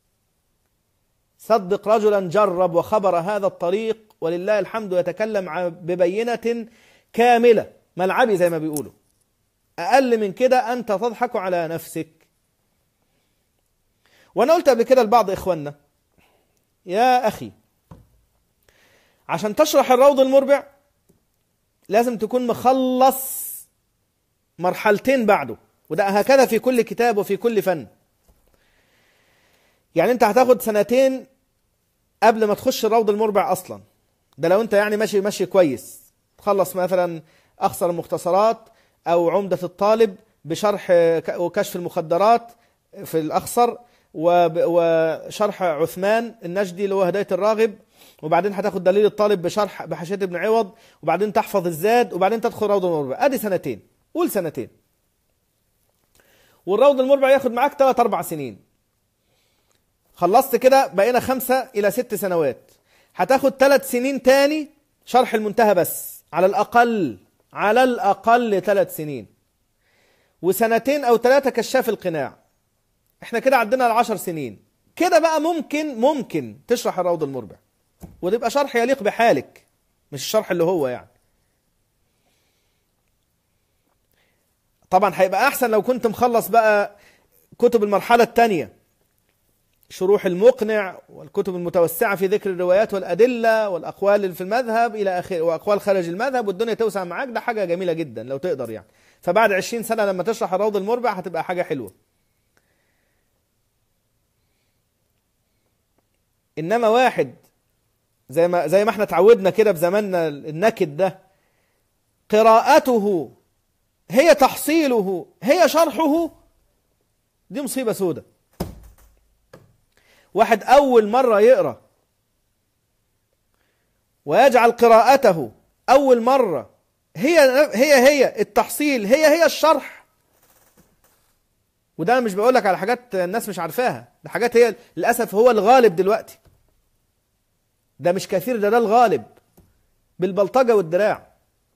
صدق رجلا جرب وخبر هذا الطريق ولله الحمد يتكلم ببينة كاملة ملعبي زي ما بيقولوا. أقل من كده أنت تضحك على نفسك. وأنا قلت قبل كده لبعض إخواننا، يا أخي عشان تشرح الروض المربع لازم تكون مخلص مرحلتين بعده، وده هكذا في كل كتاب وفي كل فن. يعني انت هتاخد سنتين قبل ما تخش الروض المربع اصلا، ده لو انت يعني ماشي ماشي كويس. تخلص مثلا اخصر المختصرات او عمدة الطالب بشرح وكشف المخدرات في الاخصر، وشرح عثمان النجدي اللي هو هداية الراغب، وبعدين هتاخد دليل الطالب بشرح بحاشية ابن عوض، وبعدين تحفظ الزاد، وبعدين تدخل روض المربع. ادي سنتين، قول سنتين. والروض المربع ياخد معاك ثلاث اربع سنين. خلصت كده بقينا خمسة الى ست سنوات. هتاخد ثلاث سنين تاني شرح المنتهى بس، على الاقل على الاقل ثلاث سنين، وسنتين او ثلاثة كشاف القناع. احنا كده عدينا العشر سنين. كده بقى ممكن ممكن تشرح الروض المربع وتبقى شرح يليق بحالك، مش الشرح اللي هو يعني. طبعا هيبقى احسن لو كنت مخلص بقى كتب المرحلة الثانية، شروح المقنع والكتب المتوسعة في ذكر الروايات والأدلة والأقوال اللي في المذهب إلى آخره، وأقوال خارج المذهب، والدنيا توسع معاك. ده حاجة جميلة جدا لو تقدر يعني. فبعد عشرين سنة لما تشرح الروض المربع هتبقى حاجة حلوة. إنما واحد زي ما زي ما احنا تعودنا كده بزماننا النكد ده، قراءته هي تحصيله هي شرحه، دي مصيبة سودة. واحد أول مرة يقرأ ويجعل قراءته أول مرة هي هي هي التحصيل، هي هي الشرح. وده أنا مش بقولك على حاجات الناس مش عارفاها، ده حاجات هي للأسف هو الغالب دلوقتي. ده مش كثير، ده ده الغالب بالبلطجة والدراع.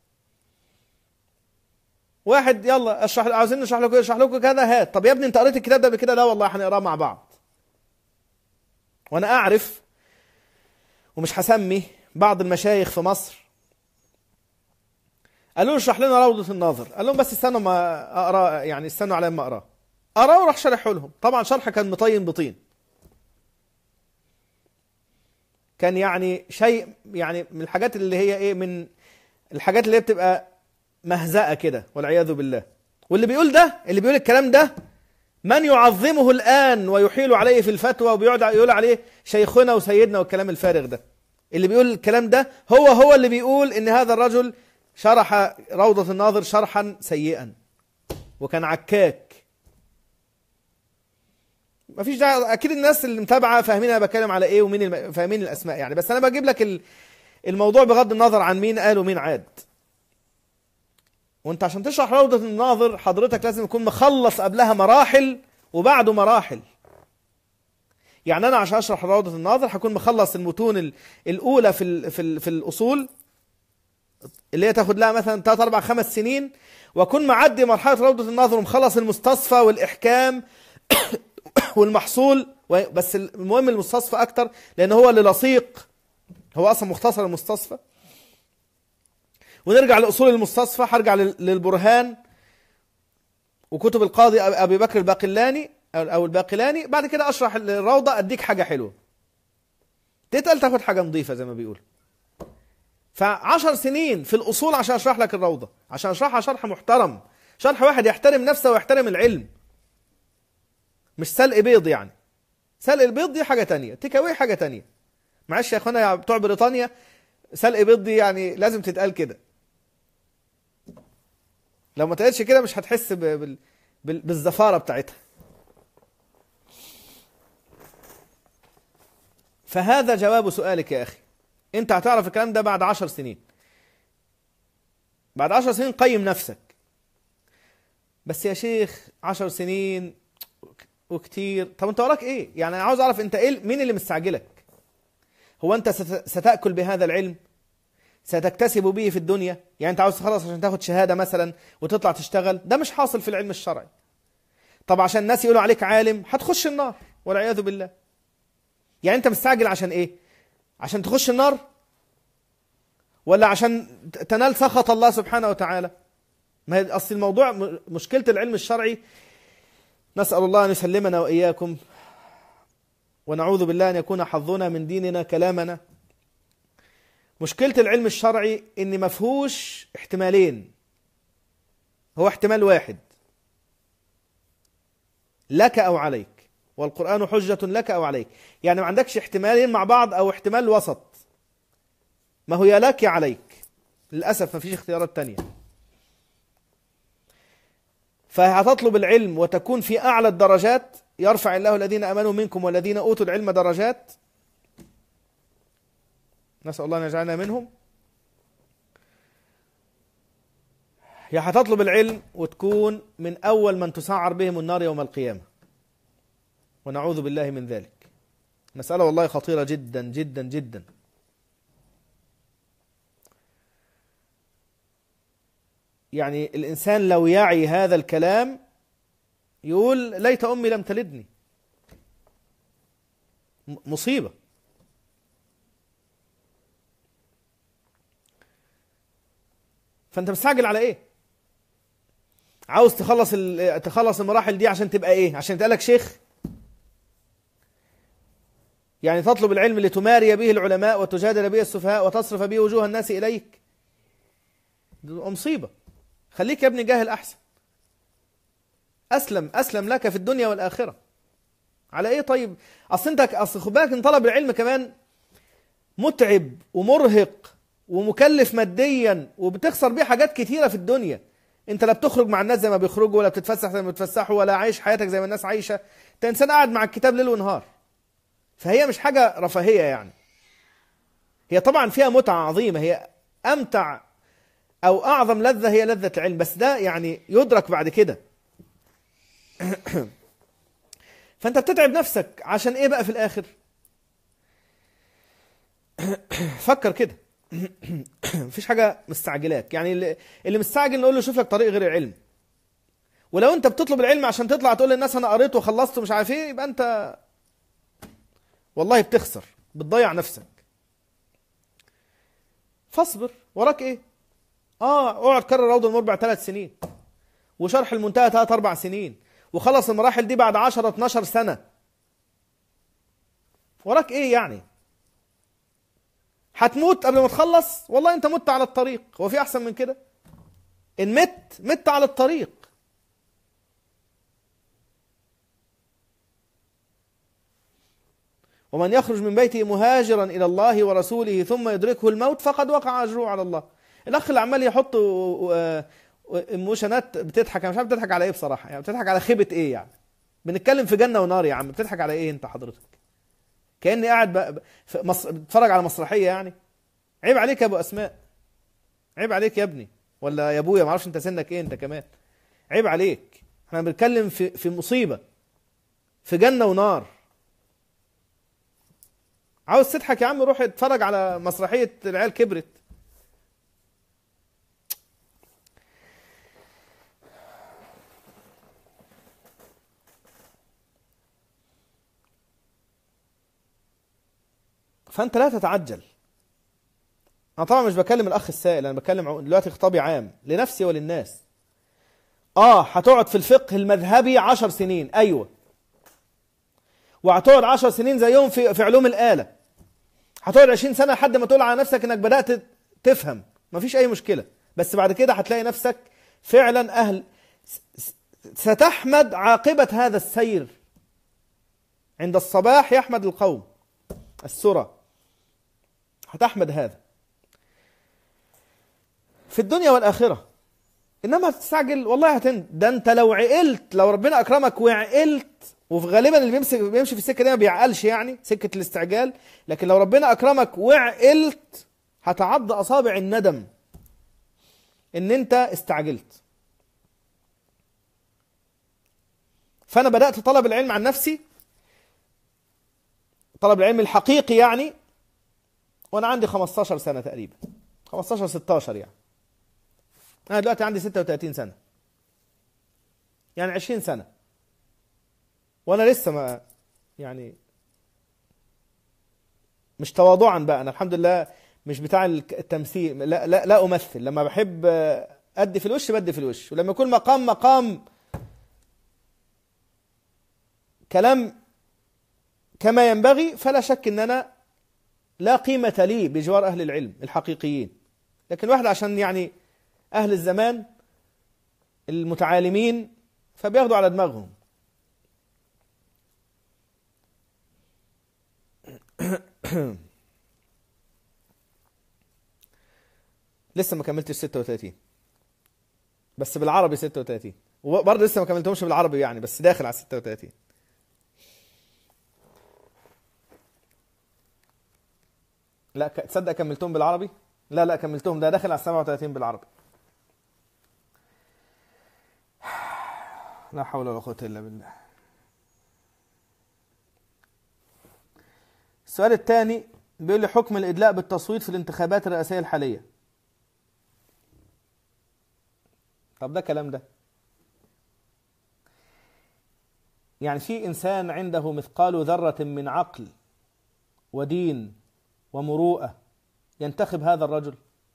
واحد يلا اشرح، عاوزين نشرح لكم اشرح لكم كذا، هات. طب يا ابني انت قريت الكتاب ده بكده؟ لا والله هنقراه مع بعض. وانا اعرف ومش هسمي بعض المشايخ في مصر قالوا له اشرح لنا روضة الناظر، قال لهم بس استنوا ما اقرا، يعني استنوا على ما اقراه. قراه وراح شرحه لهم. طبعا شرح كان مطين بطين، كان يعني شيء يعني من الحاجات اللي هي ايه، من الحاجات اللي هي بتبقى مهزأة كده والعياذ بالله. واللي بيقول ده، اللي بيقول الكلام ده، من يعظمه الآن ويحيل عليه في الفتوى وبيقعد يقول عليه شيخنا وسيدنا والكلام الفارغ ده. اللي بيقول الكلام ده هو هو اللي بيقول ان هذا الرجل شرح روضة الناظر شرحا سيئا وكان عكاك. مفيش داعي، اكيد الناس اللي متابعه فاهمين انا بتكلم على ايه ومين الم... فاهمين الاسماء يعني. بس انا بجيب لك الموضوع بغض النظر عن مين قال ومين عاد. وانت عشان تشرح روضة الناظر حضرتك لازم يكون مخلص قبلها مراحل وبعده مراحل. يعني انا عشان اشرح روضة الناظر هكون مخلص المتون الاولى في ال في ال في الاصول اللي هي تاخد لها مثلا ثلاث اربع خمس سنين، واكون معدي مرحله روضة الناظر ومخلص المستصفى والاحكام والمحصول. بس المهم المستصفى اكتر لان هو اللي لصيق، هو اصلا مختصر المستصفى. ونرجع لاصول المستصفى، هرجع للبرهان وكتب القاضي ابي بكر الباقلاني او الباقلاني. بعد كده اشرح الروضه، اديك حاجه حلوه تتقل، تاخد حاجه نظيفه زي ما بيقول. فعشر سنين في الاصول عشان اشرح لك الروضه، عشان اشرحها شرح محترم، شرح واحد يحترم نفسه ويحترم العلم، مش سلق بيض. يعني سلق البيض دي حاجه تانية، تيك اواي حاجه تانية. معلش يا اخوانا يا بتوع بريطانيا، سلق بيض دي يعني لازم تتقال كده. لو ما تقالش كده مش هتحس ب... بال... بال... بالزفارة بتاعتها. فهذا جواب سؤالك يا أخي. أنت هتعرف الكلام ده بعد عشر سنين. بعد عشر سنين قيم نفسك. بس يا شيخ عشر سنين وكتير. طب أنت وراك إيه؟ يعني أنا عاوز أعرف أنت إيه، مين اللي مستعجلك؟ هو أنت ست... ستأكل بهذا العلم؟ ستكتسب به في الدنيا؟ يعني أنت عاوز تخلص عشان تاخد شهادة مثلا وتطلع تشتغل؟ ده مش حاصل في العلم الشرعي. طب عشان الناس يقولوا عليك عالم هتخش النار والعياذ بالله. يعني أنت مستعجل عشان إيه؟ عشان تخش النار؟ ولا عشان تنال سخط الله سبحانه وتعالى؟ ما هي أصل الموضوع مشكلة العلم الشرعي، نسأل الله أن يسلمنا وإياكم ونعوذ بالله أن يكون حظنا من ديننا كلامنا. مشكلة العلم الشرعي إن مفهوش احتمالين، هو احتمال واحد، لك أو عليك، والقرآن حجة لك أو عليك. يعني ما عندكش احتمالين مع بعض أو احتمال وسط، ما هو يا لك يا عليك، للأسف ما فيش اختيارات تانية. فهتطلب العلم وتكون في أعلى الدرجات، يرفع الله الذين آمنوا منكم والذين أوتوا العلم درجات، نسأل الله أن يجعلنا منهم. يا هتطلب العلم وتكون من أول من تسعر بهم النار يوم القيامة، ونعوذ بالله من ذلك. مسألة والله خطيرة جدا جدا جدا. يعني الإنسان لو يعي هذا الكلام يقول ليت أمي لم تلدني. مصيبة. فأنت مستعجل على إيه؟ عاوز تخلص تخلص المراحل دي عشان تبقى إيه؟ عشان تقالك شيخ؟ يعني تطلب العلم لتماري به العلماء وتجادل به السفهاء وتصرف به وجوه الناس إليك؟ مصيبة. خليك يا ابني جاهل أحسن. أسلم أسلم لك في الدنيا والآخرة. على إيه طيب؟ أصل أنت أصل خد بالك إن طلب العلم كمان متعب ومرهق ومكلف ماديا، وبتخسر بيه حاجات كتيرة في الدنيا. أنت لا بتخرج مع الناس زي ما بيخرجوا، ولا بتتفسح زي ما بتتفسحوا، ولا عايش حياتك زي ما الناس عايشة. أنت إنسان قاعد مع الكتاب ليل ونهار. فهي مش حاجة رفاهية يعني. هي طبعا فيها متعة عظيمة، هي أمتع أو أعظم لذة هي لذة العلم، بس ده يعني يدرك بعد كده. فأنت بتتعب نفسك عشان إيه بقى في الآخر؟ فكر كده. مفيش حاجة مستعجلاك. يعني اللي, اللي مستعجل نقول له شوف لك طريق غير العلم. ولو أنت بتطلب العلم عشان تطلع تقول للناس أنا قريت وخلصت ومش عارف إيه، يبقى أنت والله بتخسر، بتضيع نفسك. فاصبر. وراك إيه؟ آه اقعد كرر روض المربع ثلاث سنين، وشرح المنتهى ثلاث أربع سنين، وخلص المراحل دي بعد عشرة اتناشر سنة. وراك إيه يعني؟ هتموت قبل ما تخلص؟ والله أنت مت على الطريق. هو في أحسن من كده؟ إن مت مت على الطريق. ومن يخرج من بيته مهاجرا إلى الله ورسوله ثم يدركه الموت فقد وقع أجره على الله. الأخ اللي عمال يحط ايموشنات بتضحك، أنا مش عارف بتضحك على إيه بصراحة. يعني بتضحك على خيبة إيه يعني؟ بنتكلم في جنة ونار يا عم، بتضحك على إيه أنت حضرتك؟ كأني قاعد بتفرج على مسرحية يعني. عيب عليك يا أبو أسماء، عيب عليك يا ابني، ولا يا أبويا، معرفش أنت سنك إيه أنت كمان. عيب عليك. إحنا بنتكلم في في مصيبة، في جنة ونار. عاوز تضحك يا عم روح اتفرج على مسرحية العيال كبرت. فأنت لا تتعجل. أنا طبعا مش بكلم الأخ السائل، أنا بكلم دلوقتي خطابي عام لنفسي وللناس. آه هتقعد في الفقه المذهبي عشر سنين، أيوة، وهتقعد عشر سنين زيهم في في علوم الآلة. هتقعد عشرين سنة لحد ما تقول على نفسك إنك بدأت تفهم، مفيش أي مشكلة. بس بعد كده هتلاقي نفسك فعلا أهل، ستحمد عاقبة هذا السير. عند الصباح يحمد القوم السرى، هتحمد هذا في الدنيا والآخرة. إنما تستعجل والله هتند. ده أنت لو عقلت، لو ربنا أكرمك وعقلت، وغالبا اللي بيمشي بيمشي في السكة دي ما بيعقلش، يعني سكة الاستعجال، لكن لو ربنا أكرمك وعقلت هتعض أصابع الندم إن أنت استعجلت. فأنا بدأت طلب العلم عن نفسي، طلب العلم الحقيقي يعني، وأنا عندي خمستاشر سنة تقريبا، خمستاشر ستاشر يعني. أنا دلوقتي عندي ستة وتلاتين سنة، يعني عشرين سنة، وأنا لسه ما يعني مش تواضعا بقى، أنا الحمد لله مش بتاع التمثيل، لا لا لا أمثل. لما بحب أدي في الوش بدي في الوش، ولما يكون مقام مقام كلام كما ينبغي فلا شك أن أنا لا قيمة لي بجوار أهل العلم الحقيقيين. لكن الواحد عشان يعني أهل الزمان المتعالمين فبياخدوا على دماغهم. لسه ما كملتش ستة وتلاتين، بس بالعربي ستة وتلاتين، وبرضه لسه ما كملتهمش بالعربي يعني، بس داخل على ستة وتلاتين. لا تصدق كملتهم بالعربي؟ لا لا كملتهم، ده داخل على سبعة وتلاتين بالعربي. لا حول ولا قوة إلا بالله. السؤال الثاني بيقول لي حكم الإدلاء بالتصويت في الانتخابات الرئاسية الحالية. طب ده كلام ده يعني في إنسان عنده مثقال ذرة من عقل ودين ومروءة ينتخب هذا الرجل؟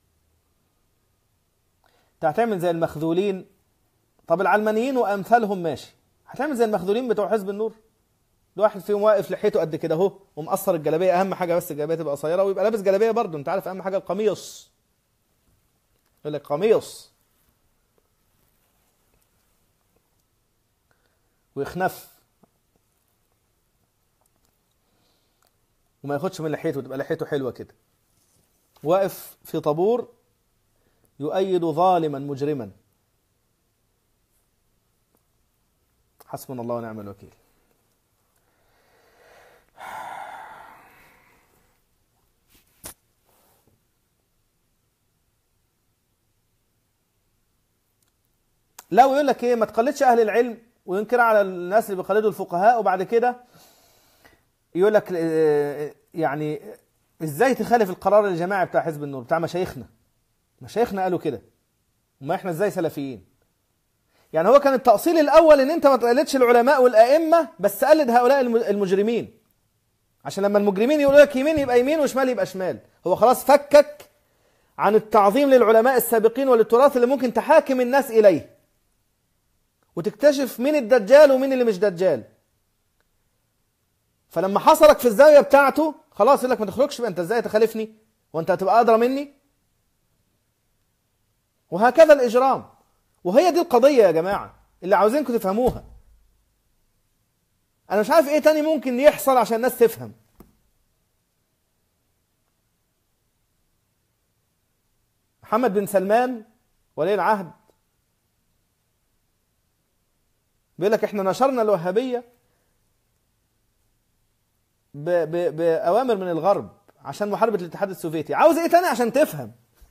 تعتمد زي المخذولين. طب العلمانيين وأمثالهم ماشي، هتعمل زي المخذولين بتوع حزب النور. الواحد فيهم واقف لحيته قد كده اهو ومقصر الجلابيه، اهم حاجه بس الجلابيه تبقى قصيره، ويبقى لابس جلابيه برضه، انت عارف اهم حاجه القميص، يقول لك قميص، ويخنف وما ياخدش من لحيته، تبقى لحيته حلوه كده، واقف في طابور يؤيد ظالما مجرما. حسبنا الله ونعم الوكيل. لا ويقول لك ايه، ما تقلدش اهل العلم، وينكر على الناس اللي بيقلدوا الفقهاء، وبعد كده يقول لك يعني ازاي تخالف القرار الجماعي بتاع حزب النور بتاع مشايخنا. مشايخنا قالوا كده، وما احنا ازاي سلفيين؟ يعني هو كان التأصيل الاول ان انت ما تقلدش العلماء والائمه، بس قلد هؤلاء المجرمين، عشان لما المجرمين يقولوا لك يمين يبقى يمين وشمال يبقى شمال. هو خلاص فكك عن التعظيم للعلماء السابقين وللتراث اللي ممكن تحاكم الناس اليه وتكتشف مين الدجال ومين اللي مش دجال. فلما حصلك في الزاويه بتاعته خلاص يقول لك ما تخرجش بقى، انت ازاي تخالفني وانت هتبقى ادرى مني؟ وهكذا الاجرام. وهي دي القضيه يا جماعه اللي عاوزينكم تفهموها. انا مش عارف ايه تاني ممكن يحصل عشان الناس تفهم. محمد بن سلمان ولي العهد بيقول لك احنا نشرنا الوهابيه بأوامر من الغرب عشان محاربة الاتحاد السوفيتي. عاوز ايه تاني عشان تفهم؟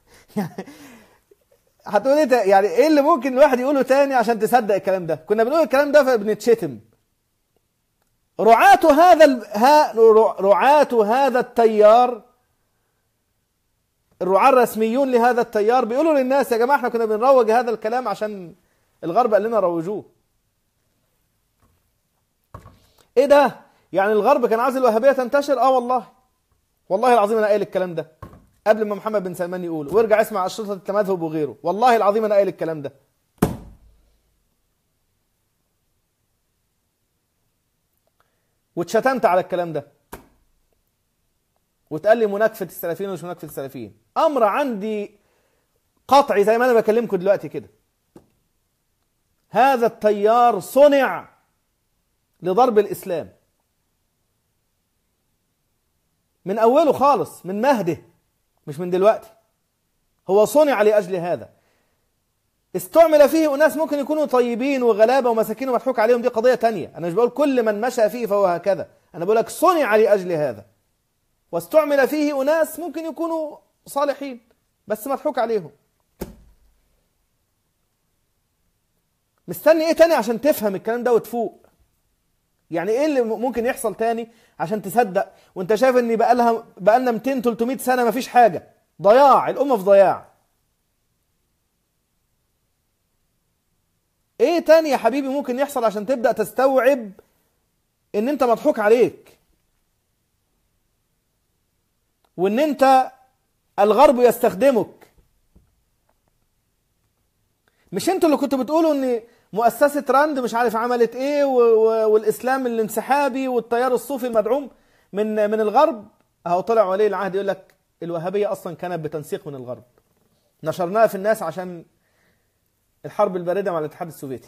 هتقول ايه يعني ايه اللي ممكن الواحد يقوله تاني عشان تصدق الكلام ده؟ كنا بنقول الكلام ده فبنتشتم. رعاة هذا ال... ها... رعاة هذا التيار، الرعاة الرسميون لهذا التيار بيقولوا للناس يا جماعة احنا كنا بنروج هذا الكلام عشان الغرب قال لنا روجوه. ايه ده؟ يعني الغرب كان عايز الوهابية تنتشر؟ اه والله والله العظيم انا قايل الكلام ده قبل ما محمد بن سلمان يقوله، وارجع اسمع اشرطة التمذهب وغيره، والله العظيم انا قايل الكلام ده. واتشتمت على الكلام ده وتقال لي مناكفة السلفيين ومش مناكفة السلفيين. امر عندي قطعي زي ما انا بكلمكم دلوقتي كده. هذا التيار صنع لضرب الاسلام من اوله خالص، من مهده مش من دلوقتي، هو صنع لأجل هذا. استعمل فيه أناس ممكن يكونوا طيبين وغلابة ومساكين ومضحوك عليهم، دي قضية تانية. أنا مش بقول كل من مشى فيه فهو هكذا، أنا بقول لك صنع لأجل هذا، واستعمل فيه أناس ممكن يكونوا صالحين بس مضحوك عليهم. مستني ايه تاني عشان تفهم الكلام ده وتفوق؟ يعني ايه اللي ممكن يحصل تاني عشان تصدق وانت شايف ان بقى لها بقى لنا مئتين ثلاثمئة سنة مفيش حاجة؟ ضياع، الأمة في ضياع. ايه تاني يا حبيبي ممكن يحصل عشان تبدأ تستوعب ان انت مضحوك عليك، وان انت الغرب يستخدمك؟ مش انتوا اللي كنتوا بتقولوا ان مؤسسة راند مش عارف عملت ايه والاسلام الانسحابي والتيار الصوفي المدعوم من من الغرب؟ اهو طلع ولي العهد يقول لك الوهابية اصلا كانت بتنسيق من الغرب، نشرناها في الناس عشان الحرب الباردة مع الاتحاد السوفيتي.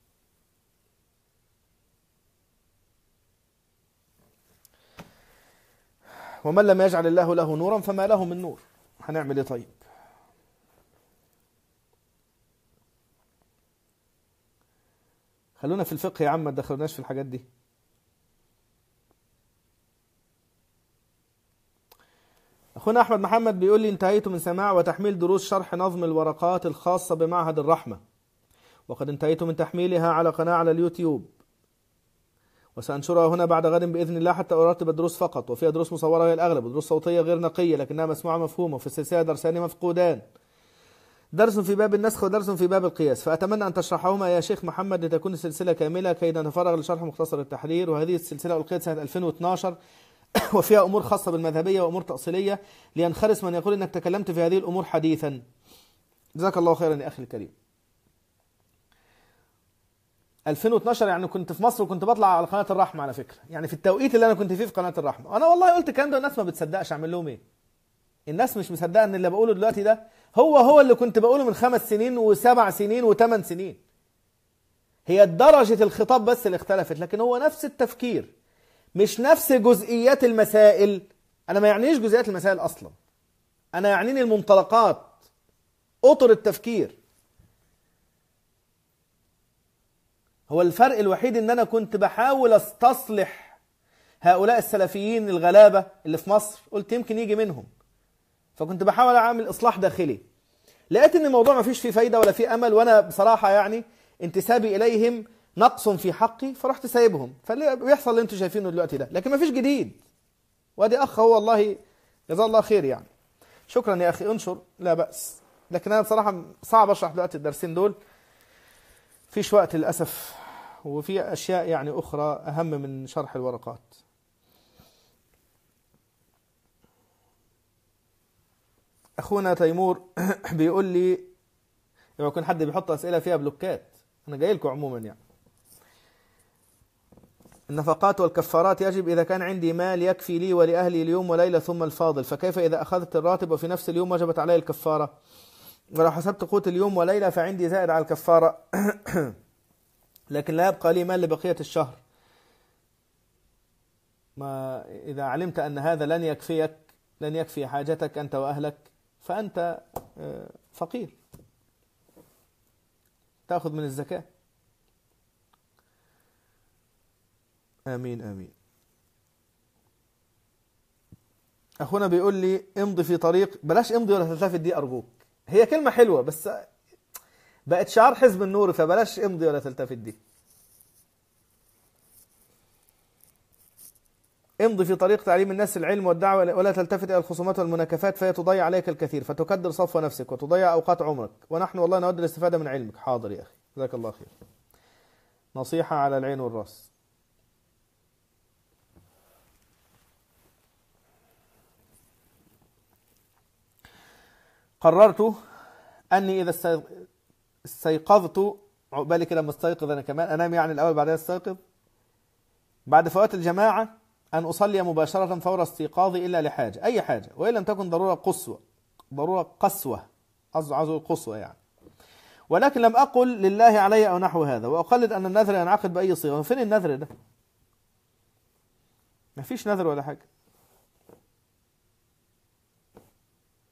ومن لم يجعل الله له نورا فما له من نور. هنعمل ايه طيب؟ خلونا في الفقه يا عم، ما تدخلوناش في الحاجات دي. أخونا أحمد محمد بيقول لي انتهيت من سماع وتحميل دروس شرح نظم الورقات الخاصة بمعهد الرحمة، وقد انتهيت من تحميلها على قناة على اليوتيوب، وسأنشرها هنا بعد غد بإذن الله حتى أرتب الدروس فقط، وفيها دروس مصورة هي الأغلب، ودروس صوتية غير نقية لكنها مسموعة مفهومة، وفي السلسلة درسان مفقودان، درس في باب النسخ ودرس في باب القياس، فأتمنى أن تشرحهما يا شيخ محمد لتكون السلسلة كاملة كي نتفرغ لشرح مختصر التحرير. وهذه السلسلة ألقيت سنة ألفين واثناشر وفيها أمور خاصة بالمذهبية وأمور تأصيلية لينخرس من يقول أنك تكلمت في هذه الأمور حديثا. جزاك الله خيرا يا أخي الكريم. ألفين واثناشر يعني كنت في مصر وكنت بطلع على قناة الرحمة على فكرة، يعني في التوقيت اللي أنا كنت فيه في قناة الرحمة. وأنا والله قلت الكلام ده والناس ما بتصدقش، أعمل لهم إيه؟ الناس مش مصدقة ان اللي بقوله دلوقتي ده هو هو اللي كنت بقوله من خمس سنين وسبع سنين وثمان سنين. هي درجة الخطاب بس اللي اختلفت، لكن هو نفس التفكير، مش نفس جزئيات المسائل. انا ما يعنيش جزئيات المسائل اصلا، انا يعنيني المنطلقات، اطر التفكير. هو الفرق الوحيد ان انا كنت بحاول استصلح هؤلاء السلفيين الغلابة اللي في مصر، قلت يمكن يجي منهم، فكنت بحاول اعمل اصلاح داخلي. لقيت ان الموضوع ما فيش فيه فايدة ولا فيه امل، وانا بصراحة يعني انتسابي اليهم نقص في حقي، فرحت سايبهم. فاللي بيحصل اللي انتم شايفينه دلوقتي ده، لكن ما فيش جديد. وادي اخ هو والله جزاه الله خير يعني. شكرا يا اخي، انشر لا بأس. لكن انا بصراحة صعب اشرح دلوقتي الدرسين دول، فيش وقت للاسف، وفي اشياء يعني اخرى اهم من شرح الورقات. اخونا تيمور بيقول لي لما يكون حد بيحط اسئله فيها بلوكات، انا جاي لكم عموما يعني. النفقات والكفارات يجب اذا كان عندي مال يكفي لي ولاهلي اليوم وليله ثم الفاضل، فكيف اذا اخذت الراتب وفي نفس اليوم وجبت علي الكفاره؟ ولو حسبت قوت اليوم وليله فعندي زائد على الكفاره لكن لا يبقى لي مال لبقيه الشهر. ما اذا علمت ان هذا لن يكفيك، لن يكفي حاجتك انت واهلك، فانت فقير، تأخذ من الزكاة. آمين آمين. أخونا بيقول لي امضي في طريق، بلاش امضي ولا تلتفت دي أرجوك، هي كلمة حلوة بس بقت شعار حزب النور، فبلاش امضي ولا تلتفت دي. امضي في طريق تعليم الناس العلم والدعوة ولا تلتفت إلى الخصومات والمناكفات، فهي تضيع عليك الكثير، فتكدر صفو نفسك وتضيع أوقات عمرك، ونحن والله نود الاستفادة من علمك. حاضر يا أخي، جزاك الله خير، نصيحة على العين والرأس. قررت أني إذا استيقظت، عقبالي كده لما استيقظ أنا كمان أنام يعني الأول بعدين استيقظ، بعد فوات الجماعة أن أصلي مباشرة فور استيقاظي إلا لحاجة، أي حاجة، وإن لم تكن ضرورة قصوى، ضرورة قسوة، عزو القصوى يعني. ولكن لم أقل لله علي أو نحو هذا، وأقلد أن النذر ينعقد بأي صيغة. فين النذر ده؟ ما فيش نذر ولا حاجة.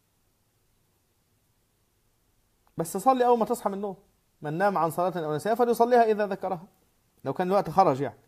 بس صلي أول ما تصحى من النوم. من نام عن صلاة أو نسيها فليصليها إذا ذكرها، لو كان الوقت خرج يعني.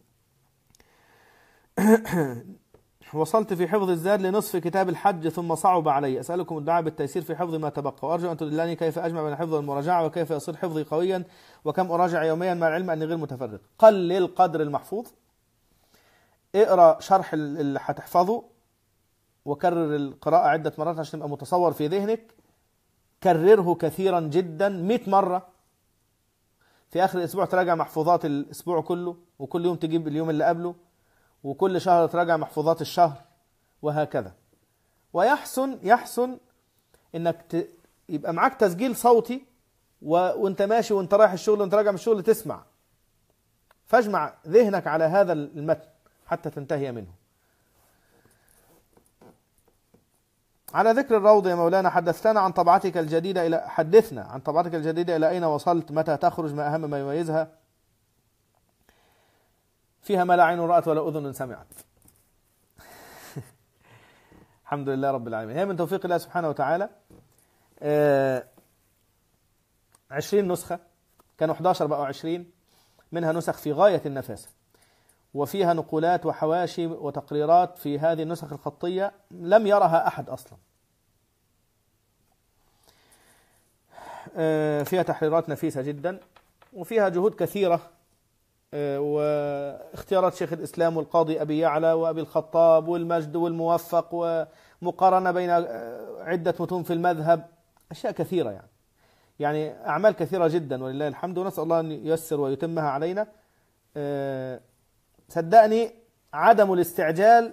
وصلت في حفظ الزاد لنصف كتاب الحج ثم صعب علي، أسألكم الدعاء بالتيسير في حفظ ما تبقى، وأرجو أن تدلني كيف أجمع بين الحفظ والمراجعة، وكيف يصير حفظي قويا، وكم أراجع يوميا مع العلم أني غير متفرغ. قلل قدر المحفوظ، اقرأ شرح اللي هتحفظه وكرر القراءة عدة مرات عشان تبقى متصور في ذهنك. كرره كثيرا جدا مئة مرة. في آخر الأسبوع تراجع محفوظات الأسبوع كله، وكل يوم تجيب اليوم اللي قبله، وكل شهر تراجع محفوظات الشهر، وهكذا. ويحسن يحسن انك ت... يبقى معاك تسجيل صوتي و... وانت ماشي وانت رايح الشغل وانت راجع من الشغل تسمع، فاجمع ذهنك على هذا المتن حتى تنتهي منه. على ذكر الروض يا مولانا، حدثتنا عن طبعتك الجديدة إلى حدثنا عن طبعتك الجديدة إلى أين وصلت، متى تخرج، ما أهم ما يميزها؟ فيها ما لا عين رأت ولا أذن سمعت. الحمد لله رب العالمين. هي من توفيق الله سبحانه وتعالى. عشرين نسخة، كانوا أحد عشر بقوا عشرين، منها نسخ في غاية النفاسة، وفيها نقولات وحواشي وتقريرات في هذه النسخ الخطية لم يرها أحد أصلا. فيها تحريرات نفيسة جدا، وفيها جهود كثيرة، واختيارات شيخ الإسلام والقاضي أبي يعلى وأبي الخطاب والمجد والموفق، ومقارنة بين عدة متون في المذهب، أشياء كثيرة يعني يعني أعمال كثيرة جدا ولله الحمد، ونسأل الله أن ييسر ويتمها علينا. صدقني عدم الاستعجال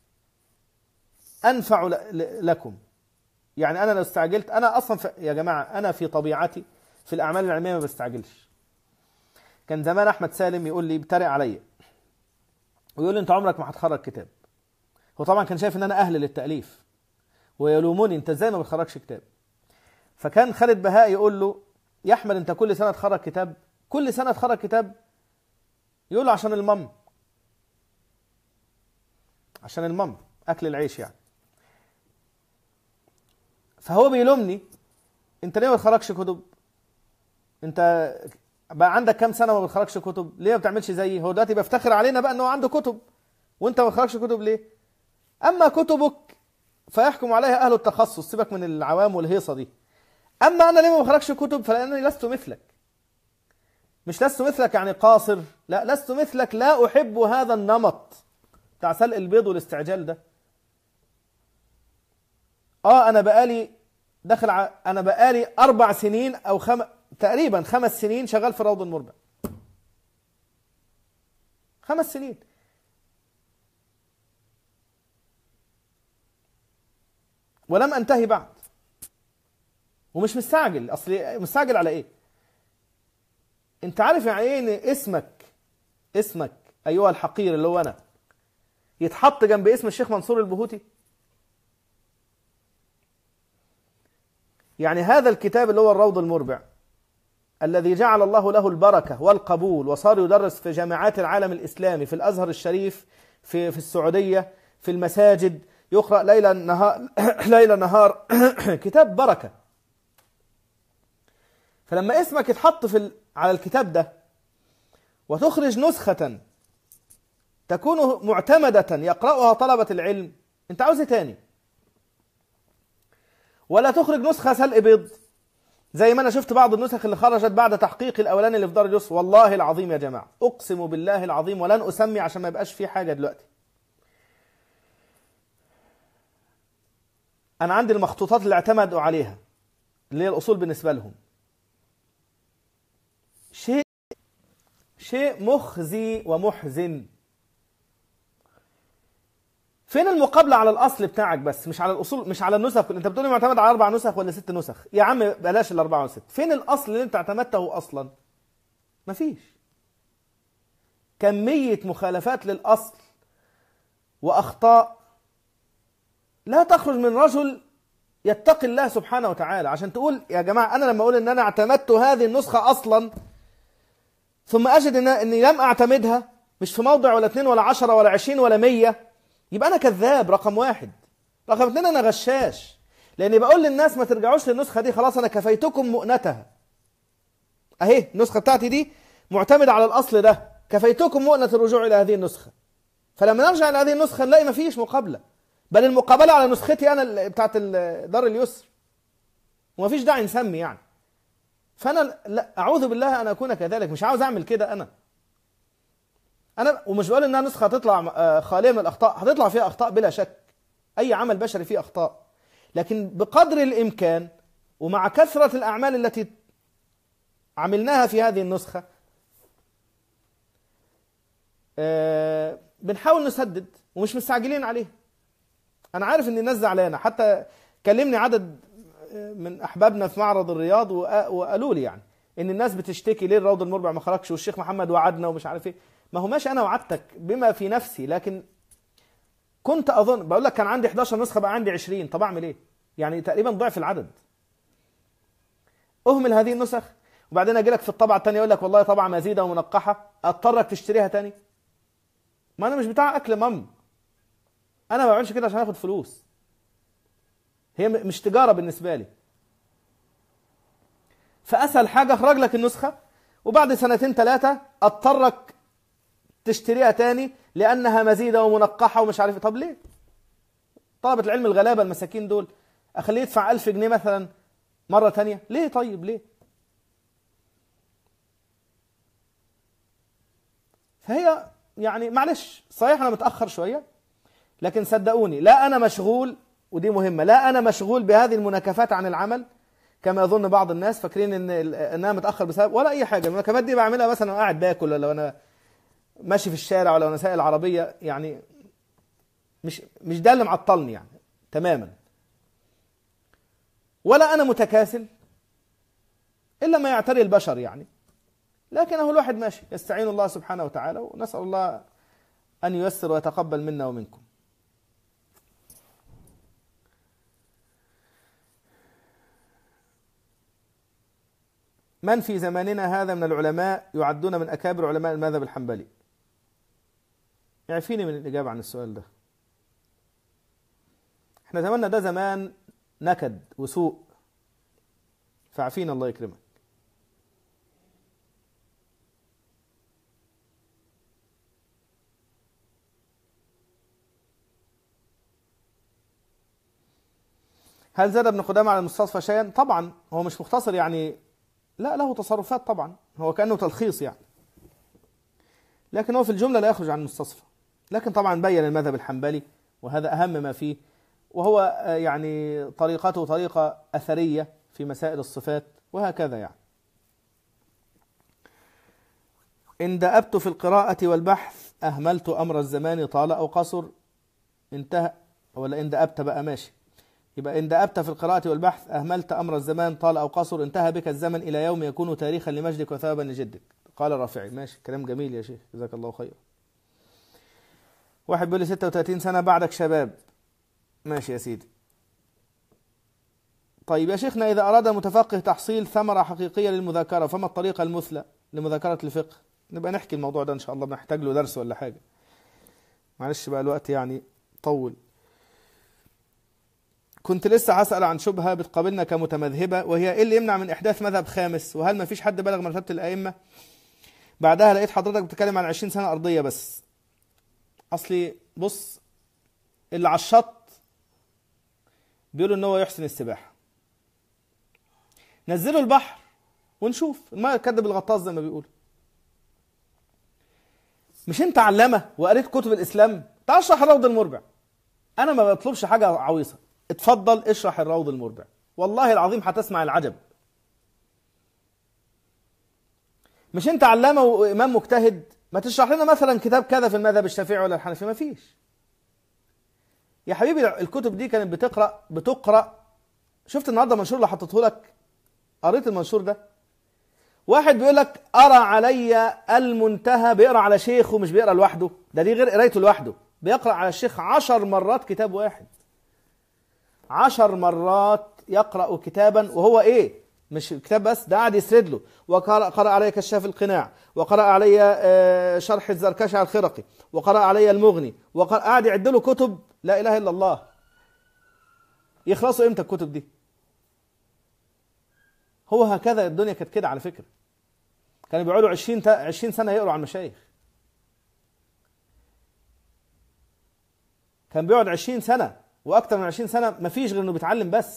أنفع لكم. يعني أنا لو استعجلت، أنا أصلا يا جماعة أنا في طبيعتي في الأعمال العلمية ما بستعجلش. كان زمان أحمد سالم يقول لي، بيتريق عليا ويقول لي أنت عمرك ما هتخرج كتاب. هو طبعا كان شايف أن أنا أهل للتأليف ويلوموني، أنت إزاي ما بتخرجش كتاب. فكان خالد بهاء يقول له يا أحمد أنت كل سنة تخرج كتاب، كل سنة تخرج كتاب. يقول له عشان المم، عشان المم أكل العيش يعني. فهو بيلومني، أنت ليه ما بتخرجش كتب؟ أنت بقى عندك كام سنة ما بتخرجش كتب؟ ليه ما بتعملش زيي؟ هو دلوقتي بيفتخر علينا بقى أنه عنده كتب، وأنت ما بتخرجش كتب ليه؟ أما كتبك فيحكم عليها أهل التخصص، سيبك من العوام والهيصة دي. أما أنا ليه ما بخرجش كتب؟ فلأنني لست مثلك. مش لست مثلك يعني قاصر، لا، لست مثلك، لا أحب هذا النمط بتاع سلق البيض والاستعجال ده. آه أنا بقالي داخل ع... أنا بقالي أربع سنين أو خم... تقريبا خمس سنين شغال في روض المربع. خمس سنين. ولم أنتهي بعد، ومش مستعجل. أصلي مستعجل على إيه؟ أنت عارف يعني إيه إن اسمك اسمك أيها الحقير اللي هو أنا يتحط جنب اسم الشيخ منصور البهوتي؟ يعني هذا الكتاب اللي هو الروض المربع الذي جعل الله له البركة والقبول، وصار يدرس في جامعات العالم الإسلامي، في الأزهر الشريف، في في السعودية، في المساجد، يقرأ ليلا نهار ليلا نهار كتاب بركة. فلما اسمك يتحط في ال... على الكتاب ده، وتخرج نسخة تكون معتمدة يقرأها طلبة العلم، انت عاوز ايه تاني؟ ولا تخرج نسخة سلق بيض زي ما انا شفت بعض النسخ اللي خرجت بعد تحقيق الاولاني اللي في دار اليسر. والله العظيم يا جماعة، اقسم بالله العظيم، ولن اسمي عشان ما يبقاش في حاجة دلوقتي. انا عندي المخطوطات اللي اعتمدوا عليها اللي هي الاصول بالنسبة لهم، شيء شيء مخزي ومحزن. فين المقابلة على الأصل بتاعك بس، مش على الأصول، مش على النسخ. أنت بتقولي معتمد على أربع نسخ ولا ست نسخ، يا عم بلاش الأربعة والست. فين الأصل اللي أنت اعتمدته أصلا؟ مفيش. كمية مخالفات للأصل وأخطاء لا تخرج من رجل يتقي الله سبحانه وتعالى عشان تقول يا جماعة أنا لما أقول إن أنا اعتمدت هذه النسخة أصلا، ثم أجد إن إني لم أعتمدها، مش في موضع ولا اثنين ولا عشرة ولا عشرين ولا مية، يبقى أنا كذاب رقم واحد. رقم اثنين أنا غشاش. لاني بقول للناس ما ترجعوش للنسخه دي، خلاص انا كفيتكم مؤنتها اهي، النسخه بتاعتي دي معتمده على الاصل ده، كفيتكم مؤنه الرجوع الى هذه النسخه. فلما نرجع الى هذه النسخه نلاقي ما فيش مقابله، بل المقابله على نسختي انا بتاعت دار اليسر، وما فيش داعي نسمي يعني. فانا لا اعوذ بالله ان اكون كذلك، مش عاوز اعمل كده انا انا ومش بقول انها نسخه هتطلع خاليه من الاخطاء، هتطلع فيها اخطاء بلا شك، اي عمل بشري فيه اخطاء، لكن بقدر الامكان ومع كثره الاعمال التي عملناها في هذه النسخه أه بنحاول نسدد ومش مستعجلين عليه. انا عارف ان الناس زعلانه، حتى كلمني عدد من احبابنا في معرض الرياض وقالوا لي يعني ان الناس بتشتكي ليه الروض المربع ما خرجش، والشيخ محمد وعدنا ومش عارف ايه. ما هو ماشي، انا وعدتك بما في نفسي، لكن كنت اظن بقول لك كان عندي احداشر نسخه بقى عندي عشرين، طب اعمل ايه؟ يعني تقريبا ضعف العدد. اهمل هذه النسخ وبعدين اجي لك في الطبعه الثانيه يقول لك والله طبعه مزيده ومنقحه، اضطرك تشتريها ثاني. ما انا مش بتاع اكل مم، انا ما بعملش كده عشان اخد فلوس، هي مش تجاره بالنسبه لي. فاسهل حاجه اخرج لك النسخه وبعد سنتين ثلاثه اضطرك تشتريها تاني لانها مزيده ومنقحه ومش عارف. طب ليه؟ طلبه العلم الغلابه المساكين دول اخليه يدفع ألف جنيه مثلا مره تانيه؟ ليه؟ طيب ليه؟ فهي يعني معلش صحيح انا متاخر شويه، لكن صدقوني لا انا مشغول، ودي مهمه، لا انا مشغول بهذه المناكفات عن العمل كما يظن بعض الناس، فاكرين ان انها متاخر بسبب ولا اي حاجه. المناكفات دي بعملها مثلا وانا قاعد باكل، ولا وانا ماشي في الشارع، ولا وانا سايق العربيه، يعني مش مش ده اللي معطلني يعني تماما. ولا انا متكاسل الا ما يعتري البشر يعني، لكن هو الواحد ماشي يستعين الله سبحانه وتعالى، ونسال الله ان ييسر ويتقبل منا ومنكم. من في زماننا هذا من العلماء يعدون من أكابر علماء المذهب الحنبلي؟ يعفيني من الإجابة عن السؤال ده. احنا زماننا ده زمان نكد وسوء، فعفينا الله يكرمك. هل زاد ابن قدامة على المستصفى شيئا؟ طبعا هو مش مختصر يعني، لا له تصرفات طبعا، هو كأنه تلخيص يعني، لكن هو في الجملة لا يخرج عن المستصفى. لكن طبعا بين المذهب الحنبلي وهذا أهم ما فيه، وهو يعني طريقته طريقة أثرية في مسائل الصفات وهكذا يعني. إن دأبت في القراءة والبحث أهملت أمر الزمان طال أو قصر انتهى، ولا إن دأبت بقى ماشي، يبقى إن دأبت في القراءة والبحث أهملت أمر الزمان طال أو قصر انتهى بك الزمن إلى يوم يكون تاريخا لمجدك وثوابا لجدك. قال الرافعي. ماشي، كلام جميل يا شيخ، جزاك الله خير. واحد بيقول لي ستة وثلاثين سنة بعدك شباب. ماشي يا سيدي. طيب يا شيخنا، إذا أراد متفقه تحصيل ثمرة حقيقية للمذاكرة فما الطريقة المثلى لمذاكرة الفقه؟ نبقى نحكي الموضوع ده إن شاء الله، بنحتاج له درس ولا حاجة. معلش بقى الوقت يعني طول. كنت لسه هسأل عن شبهة بتقابلنا كمتمذهبة، وهي إيه اللي يمنع من إحداث مذهب خامس؟ وهل ما فيش حد بلغ مرتبة الأئمة؟ بعدها لقيت حضرتك بتتكلم عن عشرين سنة أرضية بس. أصلي بص، اللي على الشط بيقولوا إن هو يحسن السباحة، نزلوا البحر ونشوف الماء كدب الغطاس زي ما بيقولوا. مش انت علامة وقريت كتب الإسلام؟ تعال اشرح الروض المربع. أنا ما بطلبش حاجة عويصة، اتفضل اشرح الروض المربع، والله العظيم هتسمع العجب. مش انت علامة وإمام مجتهد؟ ما تشرح لنا مثلا كتاب كذا في المذهب الشافعي ولا الحنفي؟ ما فيش يا حبيبي. الكتب دي كانت بتقرأ بتقرأ شفت النهارده منشور اللي حطيته لك؟ قريت المنشور ده؟ واحد بيقول لك أرى علي المنتهى، بيقرأ على شيخه مش بيقرأ لوحده، ده دي غير قرايته لوحده، بيقرأ على الشيخ عشر مرات كتاب واحد، عشر مرات يقرأ كتابا، وهو ايه مش كتاب بس، ده قاعد يسرد له. وقرأ قرأ علي كشاف القناع، وقرأ علي شرح الزركشي على الخرقي، وقرأ علي المغني، وقرأ قاعد يعد له كتب. لا إله إلا الله. يخلصوا امتى الكتب دي؟ هو هكذا الدنيا كانت كده على فكرة. كانوا بيقعدوا عشرين عشرين سنة يقروا عن المشايخ. كان بيقعد عشرين سنة وأكتر من عشرين سنة مفيش غير إنه بيتعلم بس.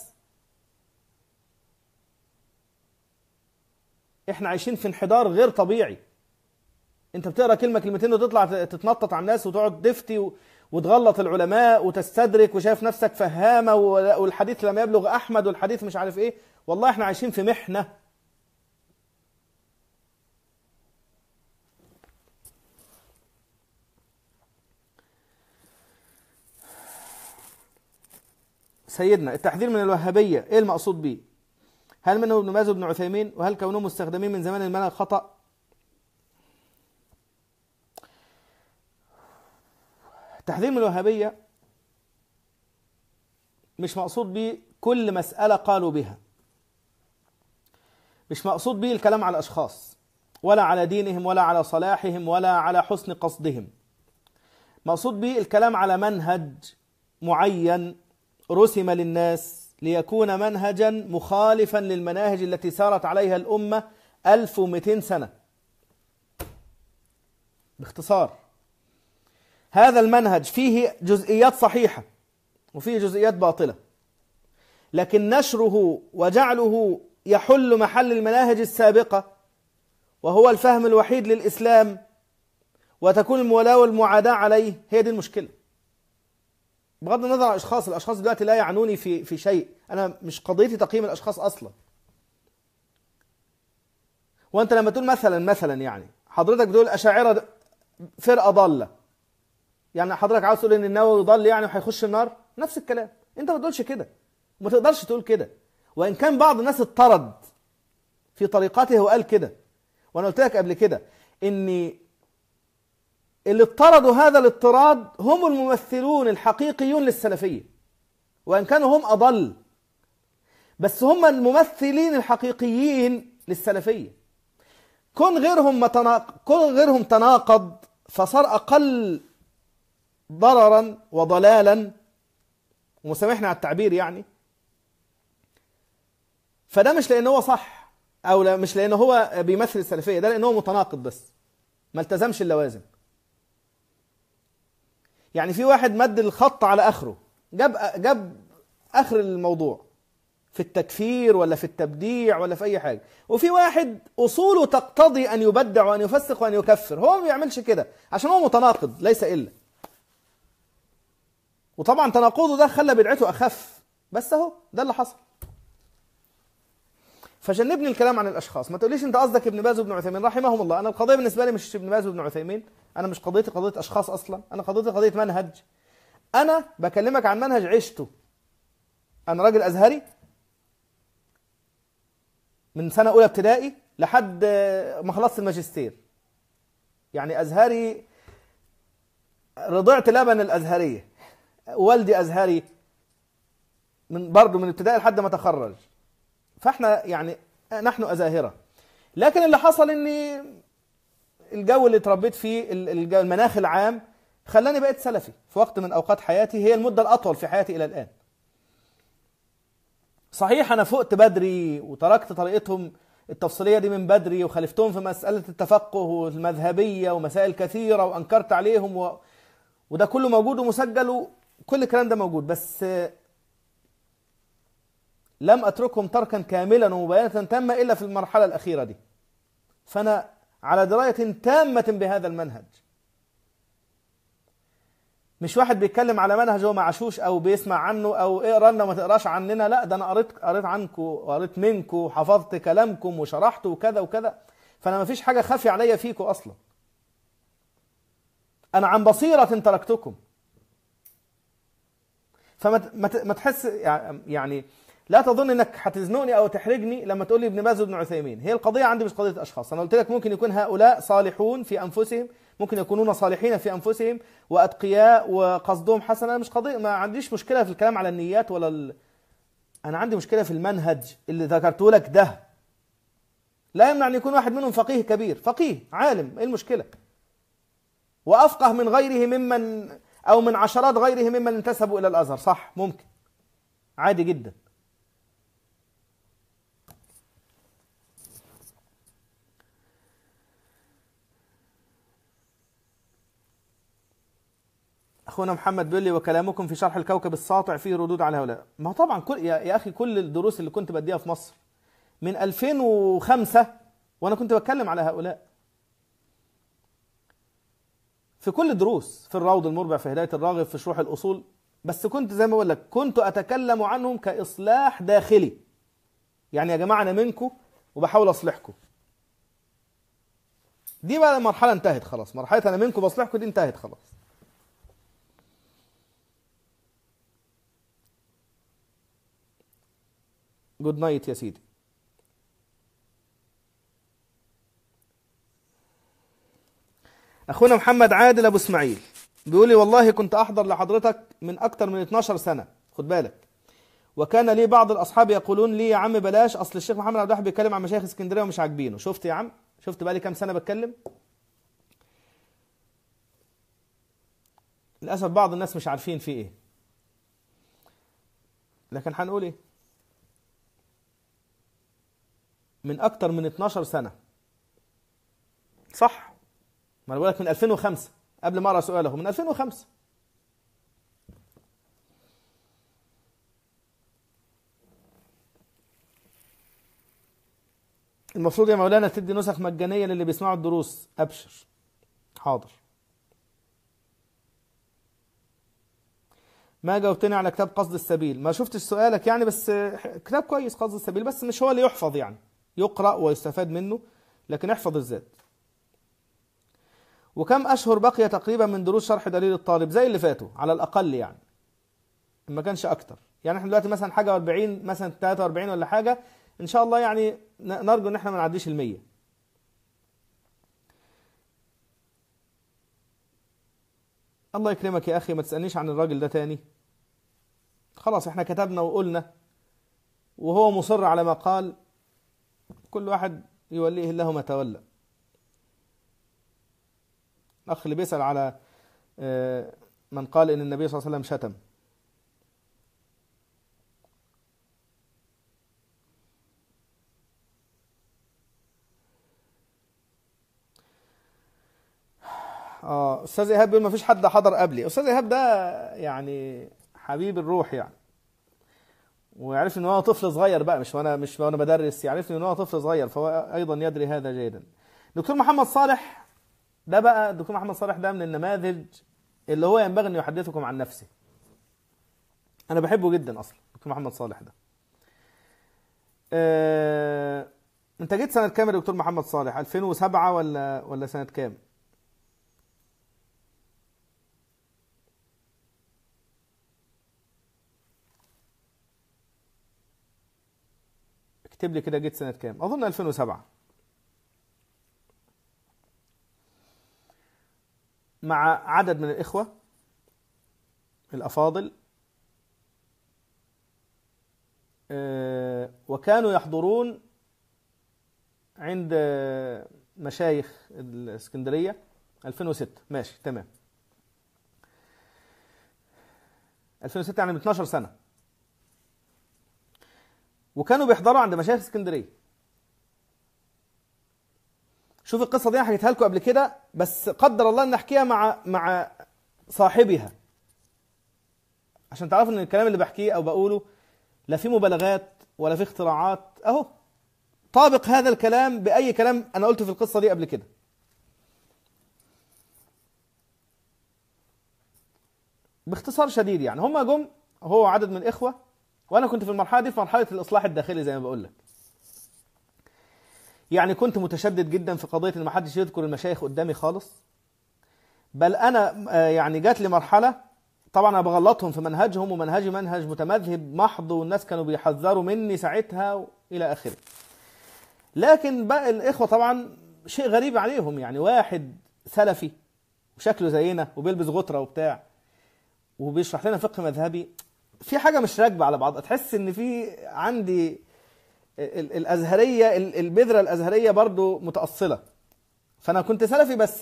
إحنا عايشين في انحدار غير طبيعي. أنت بتقرأ كلمة كلمتين وتطلع تتنطط على الناس وتقعد تفتي وتغلط العلماء وتستدرك وشايف نفسك فهامة والحديث لم يبلغ أحمد والحديث مش عارف إيه. والله إحنا عايشين في محنة. سيدنا التحذير من الوهابية ايه المقصود به؟ هل منهم ابن باز وابن عثيمين؟ وهل كونهم مستخدمين من زمان المنهج خطأ؟ التحذير من الوهابية مش مقصود به كل مسألة قالوا بها، مش مقصود به الكلام على الأشخاص ولا على دينهم ولا على صلاحهم ولا على حسن قصدهم. مقصود به الكلام على منهج معين رسم للناس ليكون منهجا مخالفا للمناهج التي سارت عليها الأمة ألف ومئتين سنة. باختصار، هذا المنهج فيه جزئيات صحيحة وفيه جزئيات باطلة، لكن نشره وجعله يحل محل المناهج السابقة وهو الفهم الوحيد للإسلام وتكون المولاة والمعاداة عليه، هي دي المشكلة. بغض النظر عن الاشخاص، الاشخاص دلوقتي لا يعنوني في في شيء، انا مش قضيتي تقييم الاشخاص اصلا. وانت لما تقول مثلا مثلا يعني حضرتك بتقول اشاعره فرقه ضاله، يعني حضرتك عاوز تقول ان النووي ضل يعني وهيخش النار؟ نفس الكلام، انت ما تقولش كده، ما تقدرش تقول كده. وان كان بعض الناس اضطرد في طريقته وقال كده، وانا قلت لك قبل كده ان اللي اضطردوا هذا الاضطراد هم الممثلون الحقيقيون للسلفية، وإن كانوا هم أضل، بس هم الممثلين الحقيقيين للسلفية. كن غيرهم متناق... كن غيرهم تناقض فصار أقل ضررا وضلالا، ومسامحنا على التعبير يعني، فده مش لأنه هو صح أو لا، مش لأنه هو بيمثل السلفية، ده لأنه هو متناقض بس ما التزمش اللوازم. يعني في واحد مد الخط على آخره، جاب جاب آخر الموضوع في التكفير ولا في التبديع ولا في أي حاجة، وفي واحد أصوله تقتضي أن يبدع وأن يفسق وأن يكفر، هو ما بيعملش كده عشان هو متناقض ليس إلا. وطبعا تناقضه ده خلى بدعته أخف، بس أهو ده اللي حصل. فجنبني الكلام عن الأشخاص، ما تقوليش أنت قصدك ابن باز وابن عثيمين رحمهم الله. أنا القضية بالنسبة لي مش ابن باز وابن عثيمين، أنا مش قضيتي قضية أشخاص أصلا، أنا قضيتي قضية منهج. أنا بكلمك عن منهج عشته. أنا راجل أزهري من سنة أولى ابتدائي لحد ما خلصت الماجستير، يعني أزهري، رضعت لبن الأزهرية، والدي أزهري من برضه من ابتدائي لحد ما تخرج، فاحنا يعني نحن أزاهرة. لكن اللي حصل اني الجو اللي اتربيت فيه، المناخ العام، خلاني بقيت سلفي في وقت من اوقات حياتي، هي المدة الاطول في حياتي الى الان. صحيح انا فقت بدري وتركت طريقتهم التفصيلية دي من بدري وخالفتهم في مسألة التفقه والمذهبية ومسائل كثيرة وانكرت عليهم و... وده كله موجود ومسجل وكل الكلام ده موجود، بس لم أتركهم تركا كاملا ومباينة تامة إلا في المرحلة الأخيرة دي. فأنا على دراية تامة بهذا المنهج. مش واحد بيتكلم على منهج هو ما عاشوش أو بيسمع عنه أو اقرأ لنا وما تقراش عننا، لا، ده أنا قريت قريت عنكم وقريت منكم وحفظت كلامكم وشرحت وكذا وكذا، فأنا ما فيش حاجة خافية عليا فيكم أصلا. أنا عن بصيرة تركتكم. فما ما تحس يعني لا تظن انك هتزنقني او تحرجني لما تقول لي ابن باز وابن عثيمين. هي القضيه عندي مش قضيه اشخاص. انا قلت لك ممكن يكون هؤلاء صالحون في انفسهم، ممكن يكونون صالحين في انفسهم واتقياء وقصدهم حسن. انا مش قضيه، ما عنديش مشكله في الكلام على النيات ولا ال... انا عندي مشكله في المنهج اللي ذكرته لك ده. لا يمنع ان يكون واحد منهم فقيه كبير، فقيه عالم، ايه المشكله؟ وافقه من غيره ممن او من عشرات غيره ممن انتسبوا الى الازهر، صح، ممكن. عادي جدا. اخونا محمد بيقول لي وكلامكم في شرح الكوكب الساطع فيه ردود على هؤلاء. ما طبعا كل يا, يا اخي كل الدروس اللي كنت بديها في مصر من ألفين وخمسة وانا كنت بتكلم على هؤلاء في كل الدروس، في الروض المربع، في هداية الراغب، في شروح الأصول. بس كنت زي ما بقول لك كنت أتكلم عنهم كإصلاح داخلي، يعني يا جماعة أنا منكم وبحاول أصلحكم. دي بقى مرحلة انتهت خلاص، مرحلة أنا منكم بصلحكم دي انتهت خلاص. جود نايت يا سيدي. أخونا محمد عادل أبو إسماعيل بيقول لي والله كنت أحضر لحضرتك من أكتر من اتناشر سنة، خد بالك، وكان لي بعض الأصحاب يقولون لي يا عم بلاش، أصل الشيخ محمد عبد الواحد بيتكلم عن مشايخ اسكندرية ومش عاجبينه. شفت يا عم، شفت بقى لي كام سنة بتكلم. للأسف بعض الناس مش عارفين في إيه، لكن هنقول إيه، من أكتر من اتناشر سنة صح؟ ما أنا بقول لك من ألفين وخمسة قبل ما أقرأ سؤاله، من ألفين وخمسة. المفروض يا مولانا تدي نسخ مجانية للي بيسمعوا الدروس. أبشر، حاضر. ما جاوبتني على كتاب قصد السبيل. ما شفتش سؤالك يعني، بس كتاب كويس قصد السبيل، بس مش هو اللي يحفظ، يعني يقرأ ويستفاد منه، لكن احفظ الذات. وكم أشهر بقي تقريبا من دروس شرح دليل الطالب زي اللي فاتوا على الأقل، يعني ما كانش أكتر. يعني احنا دلوقتي مثلا حاجة واربعين، مثلا تلاتة واربعين ولا حاجة إن شاء الله، يعني نرجو إن احنا ما نعديش المية. الله يكرمك يا أخي، ما تسألنيش عن الراجل ده تاني، خلاص احنا كتبنا وقلنا، وهو مصر على ما قال، كل واحد يوليه الله ما تولى. الأخ اللي بيسأل على من قال إن النبي صلى الله عليه وسلم شتم، اه استاذ ايهاب بيقول ما فيش حد حضر قبلي. استاذ ايهاب ده يعني حبيب الروح يعني، ويعرفني ان هو طفل صغير بقى، مش وانا مش وانا بدرس، يعرفني ان هو طفل صغير، فهو ايضا يدري هذا جيدا. دكتور محمد صالح ده بقى، دكتور محمد صالح ده من النماذج اللي هو ينبغي ان يحدثكم عن نفسه. انا بحبه جدا اصلا دكتور محمد صالح ده. أه... انت جيت سنة كام يا دكتور محمد صالح؟ ألفين وسبعة ولا ولا سنة كام؟ اكتب لي كده جيت سنة كام. اظن ألفين وسبعة، مع عدد من الإخوة الأفاضل، وكانوا يحضرون عند مشايخ الإسكندرية. ألفين وستة، ماشي تمام، ألفين وستة يعني من اتناشر سنة، وكانوا بيحضروا عند مشايخ اسكندرية. شوف القصة دي انا حكيتها لكم قبل كده، بس قدر الله ان احكيها مع مع صاحبها، عشان تعرفوا ان الكلام اللي بحكيه او بقوله لا في مبالغات ولا في اختراعات. اهو طابق هذا الكلام باي كلام انا قلته في القصة دي قبل كده. باختصار شديد يعني، هم جم، هو عدد من الاخوة، وانا كنت في المرحلة دي في مرحلة الاصلاح الداخلي زي ما بقول لك. يعني كنت متشدد جدا في قضية ان ما حدش يذكر المشايخ قدامي خالص، بل انا يعني جات لي مرحلة، طبعا انا بغلطهم في منهجهم، ومنهجي منهج متمذهب محض، والناس كانوا بيحذروا مني ساعتها الى اخره. لكن بقى الاخوة طبعا شيء غريب عليهم، يعني واحد سلفي وشكله زينا وبيلبس غترة وبتاع وبيشرح لنا فقه مذهبي، في حاجة مش راكبة على بعض. تحس ان في عندي الازهرية، البذرة الازهرية برضو متأصلة. فانا كنت سلفي، بس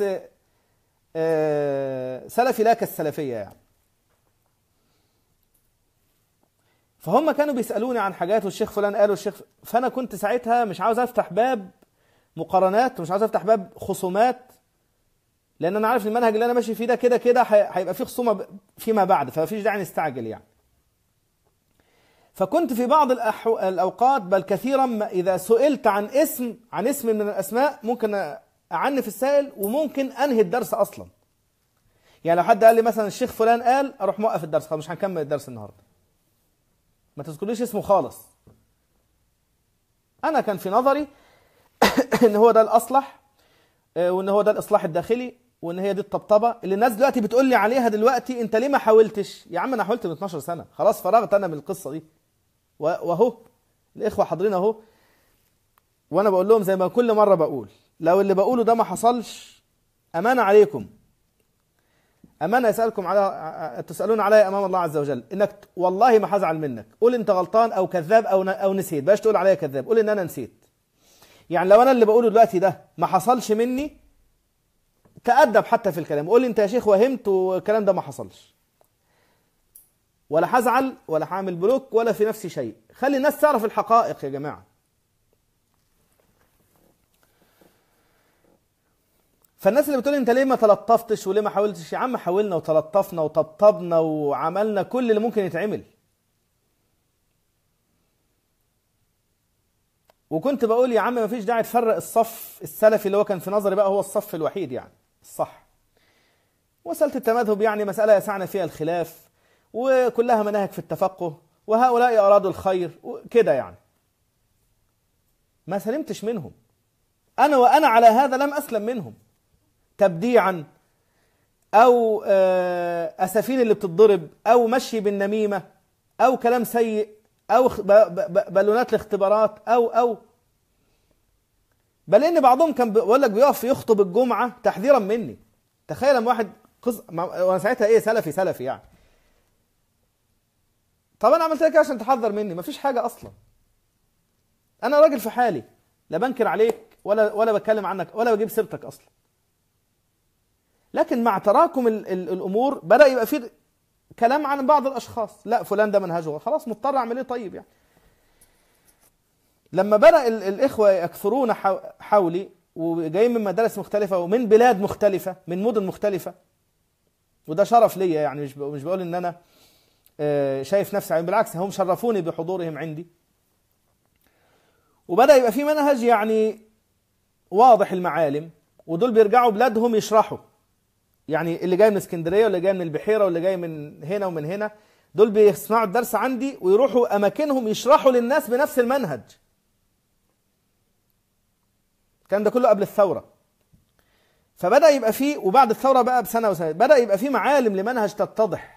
سلفي لا كالسلفية يعني. فهم كانوا بيسألوني عن حاجات والشيخ فلان قال والشيخ، فأنا كنت ساعتها مش عاوز أفتح باب مقارنات ومش عاوز أفتح باب خصومات، لأن أنا عارف المنهج اللي أنا ماشي فيه ده كده كده هيبقى فيه خصومة فيما بعد، فمفيش داعي نستعجل يعني. فكنت في بعض الأحو... الأوقات بل كثيرا ما إذا سئلت عن اسم عن اسم من الأسماء ممكن أعنف السائل وممكن أنهي الدرس أصلا. يعني لو حد قال لي مثلا الشيخ فلان قال، أروح موقف الدرس، خلاص مش هنكمل الدرس النهارده، ما تذكرليش اسمه خالص. أنا كان في نظري إن هو ده الأصلح، وإن هو ده الإصلاح الداخلي، وإن هي دي الطبطبة اللي الناس دلوقتي بتقول لي عليها دلوقتي. أنت ليه ما حاولتش؟ يا عم أنا حاولت من اتناشر سنة، خلاص فرغت أنا من القصة دي. وأهو الإخوة حاضرين أهو، وأنا بقول لهم زي ما كل مرة بقول، لو اللي بقوله ده ما حصلش أمانة عليكم، أمانة يسألكم على تسألون عليها أمام الله عز وجل، إنك والله ما هزعل منك. قول أنت غلطان أو كذاب أو أو نسيت، باش تقول عليا كذاب، قول إن أنا نسيت. يعني لو أنا اللي بقوله دلوقتي ده ما حصلش مني، تأدب حتى في الكلام، قول لي أنت يا شيخ وهمت والكلام ده ما حصلش، ولا هزعل ولا هعمل بلوك ولا في نفسي شيء. خلي الناس تعرف الحقائق يا جماعة. فالناس اللي بتقول انت ليه ما تلطفتش وليه ما حاولتش، يا عم حاولنا وتلطفنا وطبطبنا وعملنا كل اللي ممكن يتعمل. وكنت بقول يا عم ما فيش داعي تفرق الصف السلفي اللي هو كان في نظري بقى هو الصف الوحيد يعني الصح. مسألة التمذهب يعني مسألة يسعنا فيها الخلاف، وكلها مناهج في التفقه، وهؤلاء أرادوا الخير كده يعني. ما سلمتش منهم أنا، وأنا على هذا لم أسلم منهم تبديعا أو أسفين اللي بتضرب أو مشي بالنميمة أو كلام سيء أو بالونات الاختبارات أو أو بل إن بعضهم كان بيقول لك بيقف يخطب الجمعة تحذيرا مني. تخيل لما واحد قص... وأنا ساعتها إيه سلفي سلفي يعني. طب أنا عملت لك عشان تحذر مني؟ مفيش حاجة أصلا. أنا راجل في حالي، لا بنكر عليك ولا ولا بتكلم عنك ولا بجيب سيرتك أصلا. لكن مع تراكم ال ال الأمور بدأ يبقى فيه كلام عن بعض الأشخاص، لا فلان ده منهجه خلاص مضطر أعمل إيه طيب يعني. لما بدأ ال الإخوة يكثرون حولي وجايين من مدارس مختلفة ومن بلاد مختلفة من مدن مختلفة، وده شرف ليا يعني، مش مش بقول إن أنا شايف نفسي يعني، بالعكس هم شرفوني بحضورهم عندي. وبدأ يبقى في منهج يعني واضح المعالم، ودول بيرجعوا بلادهم يشرحوا. يعني اللي جاي من اسكندريه واللي جاي من البحيره واللي جاي من هنا ومن هنا، دول بيسمعوا الدرس عندي ويروحوا اماكنهم يشرحوا للناس بنفس المنهج. كان ده كله قبل الثوره. فبدا يبقى فيه، وبعد الثوره بقى بسنه وسنه بدا يبقى فيه معالم لمنهج تتضح،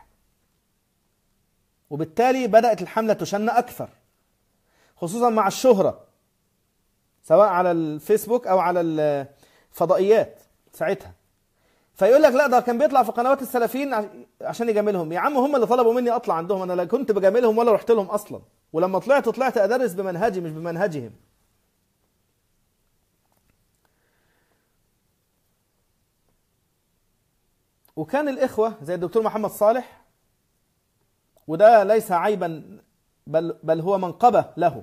وبالتالي بدات الحمله تشن اكثر، خصوصا مع الشهره سواء على الفيسبوك او على الفضائيات ساعتها. فيقول لك لا ده كان بيطلع في قنوات السلفيين عشان يجاملهم. يا عم هم اللي طلبوا مني اطلع عندهم، انا لا كنت بجاملهم ولا رحت لهم اصلا، ولما طلعت طلعت ادرس بمنهجي مش بمنهجهم. وكان الاخوه زي الدكتور محمد صالح، وده ليس عيبا بل بل هو منقبه له،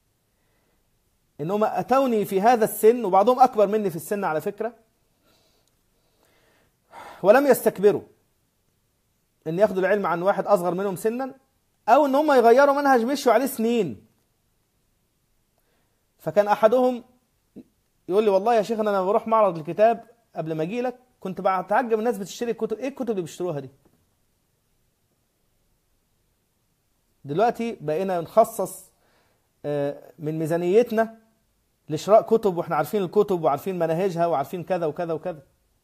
انهم اتوني في هذا السن وبعضهم اكبر مني في السن على فكره، ولم يستكبروا ان ياخدوا العلم عن واحد اصغر منهم سنا، او ان هم يغيروا منهج مشوا عليه سنين. فكان احدهم يقول لي والله يا شيخ انا لما بروح معرض الكتاب قبل ما اجي لك كنت بتعجب الناس بتشتري الكتب، ايه الكتب اللي بيشتروها دي؟ دلوقتي بقينا نخصص من ميزانيتنا لشراء كتب، واحنا عارفين الكتب وعارفين مناهجها وعارفين كذا وكذا وكذا.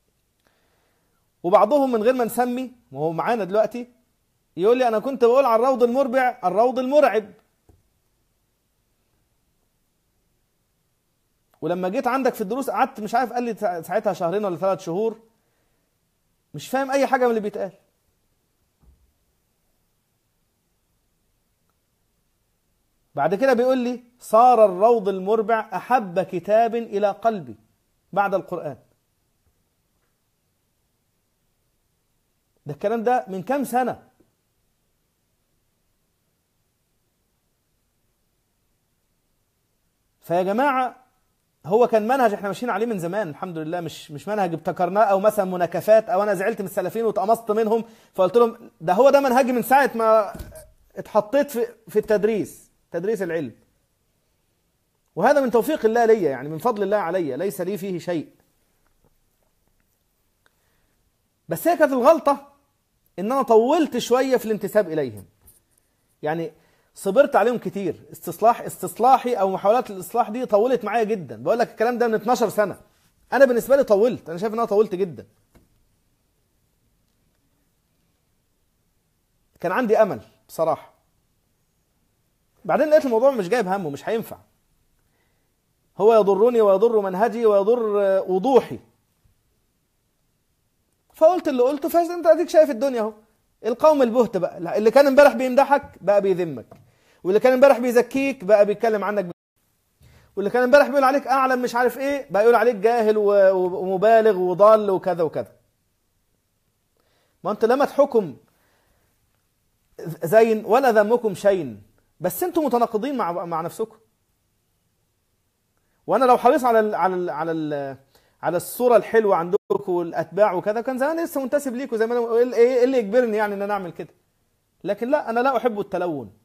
وبعضهم من غير ما نسمي وهو معانا دلوقتي يقول لي انا كنت بقول على الروض المربع الروض المرعب، ولما جيت عندك في الدروس قعدت مش عارف، قال لي ساعتها شهرين ولا ثلاث شهور مش فاهم اي حاجه من اللي بيتقال. بعد كده بيقول لي صار الروض المربع احب كتاب الى قلبي بعد القرآن. ده الكلام ده من كام سنة. فيا جماعة هو كان منهج احنا ماشيين عليه من زمان الحمد لله، مش مش منهج ابتكرناه او مثلا مناكفات او انا زعلت من السلفيين واتقمصت منهم فقلت لهم ده هو ده منهجي من ساعة ما اتحطيت في في التدريس، تدريس العلم. وهذا من توفيق الله لي، يعني من فضل الله علي، ليس لي فيه شيء. بس هي كانت الغلطة ان انا طولت شوية في الانتساب اليهم، يعني صبرت عليهم كتير. استصلاح استصلاحي او محاولات الاصلاح دي طولت معايا جدا. بقول لك الكلام ده من اتناشر سنة، انا بالنسبة لي طولت، انا شايف ان انا طولت جدا. كان عندي امل بصراحة، بعدين لقيت الموضوع مش جايب همه، مش هينفع. هو يضرني ويضر منهجي ويضر وضوحي. فقلت اللي قلته، فانت اديك شايف الدنيا اهو. القوم البهت بقى، اللي كان امبارح بيمدحك بقى بيذمك، واللي كان امبارح بيزكيك بقى بيتكلم عنك، واللي كان امبارح بيقول عليك اعلم مش عارف ايه بقى يقول عليك جاهل ومبالغ وضال وكذا وكذا. ما انت لما تحكم زين ولا ذمكم شين، بس انتم متناقضين مع مع نفسكم. وانا لو حريص على ال على ال على ال على الصوره الحلوه عندكم والاتباع وكذا كان زمان لسه منتسب ليكم زي ما انا. ايه اللي يجبرني يعني ان انا اعمل كده؟ لكن لا، انا لا احب التلون.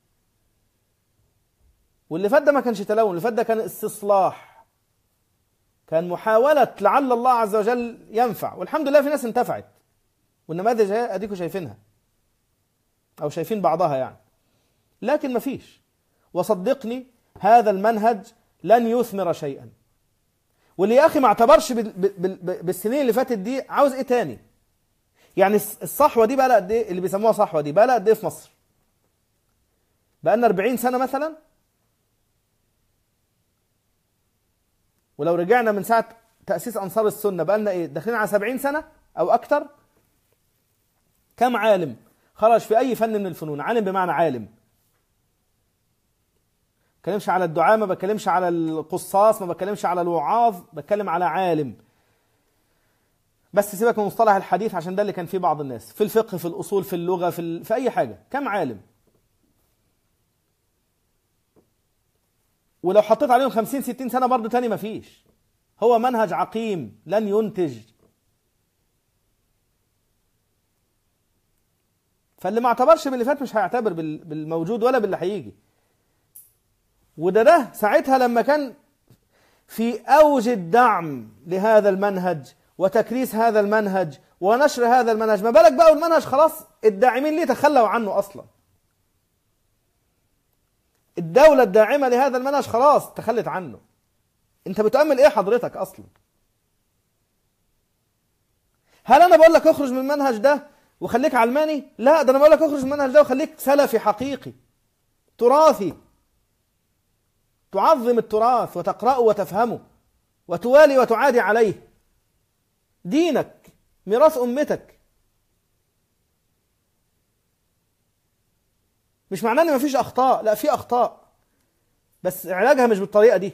واللي فات ده ما كانش تلون، اللي فات ده كان استصلاح، كان محاوله لعل الله عز وجل ينفع. والحمد لله في ناس انتفعت، والنماذج اديكم شايفينها او شايفين بعضها يعني. لكن ما فيش، وصدقني هذا المنهج لن يثمر شيئا. واللي يا اخي ما اعتبرش بالسنين اللي فاتت دي، عاوز ايه تاني؟ يعني الصحوه دي بقى لها قد ايه؟ اللي بيسموها صحوه دي بقى لها قد ايه في مصر؟ بقى لنا أربعين سنه مثلا. ولو رجعنا من ساعه تاسيس انصار السنه بقى لنا ايه؟ داخلين على سبعين سنه او اكتر. كم عالم خرج في اي فن من الفنون؟ عالم بمعنى عالم. ما بتكلمش على الدعاء، ما بتكلمش على القصاص، ما بتكلمش على الوعاظ، بتكلم على عالم. بس سيبك من مصطلح الحديث عشان ده اللي كان فيه بعض الناس، في الفقه، في الأصول، في اللغة، في, ال... في أي حاجة. كم عالم؟ ولو حطيت عليهم خمسين ستين سنة برضه تاني ما فيش. هو منهج عقيم لن ينتج. فاللي ما اعتبرش باللي فات مش هيعتبر بالموجود ولا باللي هيجي. وده ده ساعتها لما كان في أوج الدعم لهذا المنهج وتكريس هذا المنهج ونشر هذا المنهج. ما بالك بقى والمنهج خلاص الداعمين ليه تخلوا عنه أصلا. الدولة الداعمة لهذا المنهج خلاص تخلت عنه. انت بتأمل ايه حضرتك أصلا؟ هل أنا بقول لك اخرج من المنهج ده وخليك علماني؟ لا، ده أنا بقول لك اخرج من المنهج ده وخليك سلفي حقيقي تراثي، تعظم التراث وتقرأه وتفهمه وتوالي وتعادي عليه. دينك، ميراث أمتك. مش معناه ان مفيش أخطاء، لا في أخطاء، بس علاجها مش بالطريقة دي.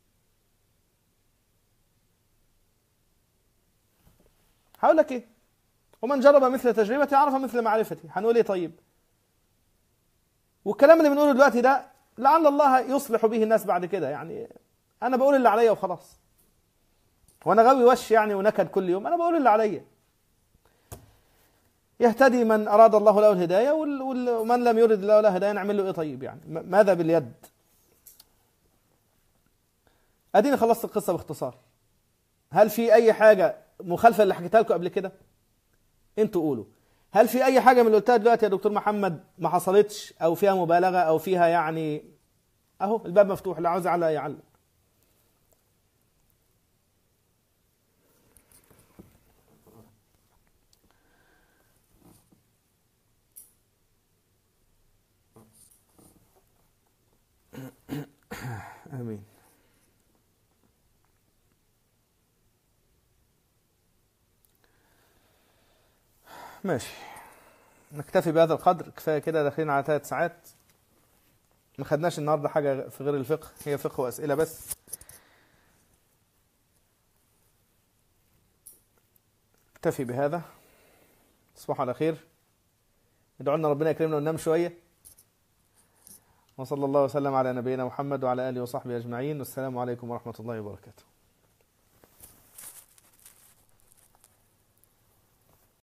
هقول لك ايه؟ ومن جرب مثل تجربتي عرف مثل معرفتي. هنقول ايه طيب؟ والكلام اللي بنقوله دلوقتي ده لعل الله يصلح به الناس بعد كده. يعني انا بقول اللي عليا وخلاص، وانا غاوي وش يعني ونكد كل يوم. انا بقول اللي عليا. يهتدي من اراد الله له الهدايه، ومن لم يرد الله له الهدايه نعمل له ايه طيب؟ يعني ماذا باليد؟ اديني خلصت القصه باختصار. هل في اي حاجه مخالفه اللي حكيتها لكم قبل كده؟ انتوا قولوا. هل في اي حاجه من اللي قلتها دلوقتي يا دكتور محمد ما حصلتش او فيها مبالغه او فيها يعني؟ اهو الباب مفتوح، اللي عاوز يعلق يعلق. امين. ماشي، نكتفي بهذا القدر. كفايه كده، داخلين على ثلاث ساعات. ما خدناش النهارده حاجه في غير الفقه، هي فقه واسئله بس. نكتفي بهذا. تصبحوا على خير. ادعوا لنا ربنا يكرمنا وننام شويه، وصلى الله وسلم على نبينا محمد وعلى آله وصحبه أجمعين، والسلام عليكم ورحمة الله وبركاته.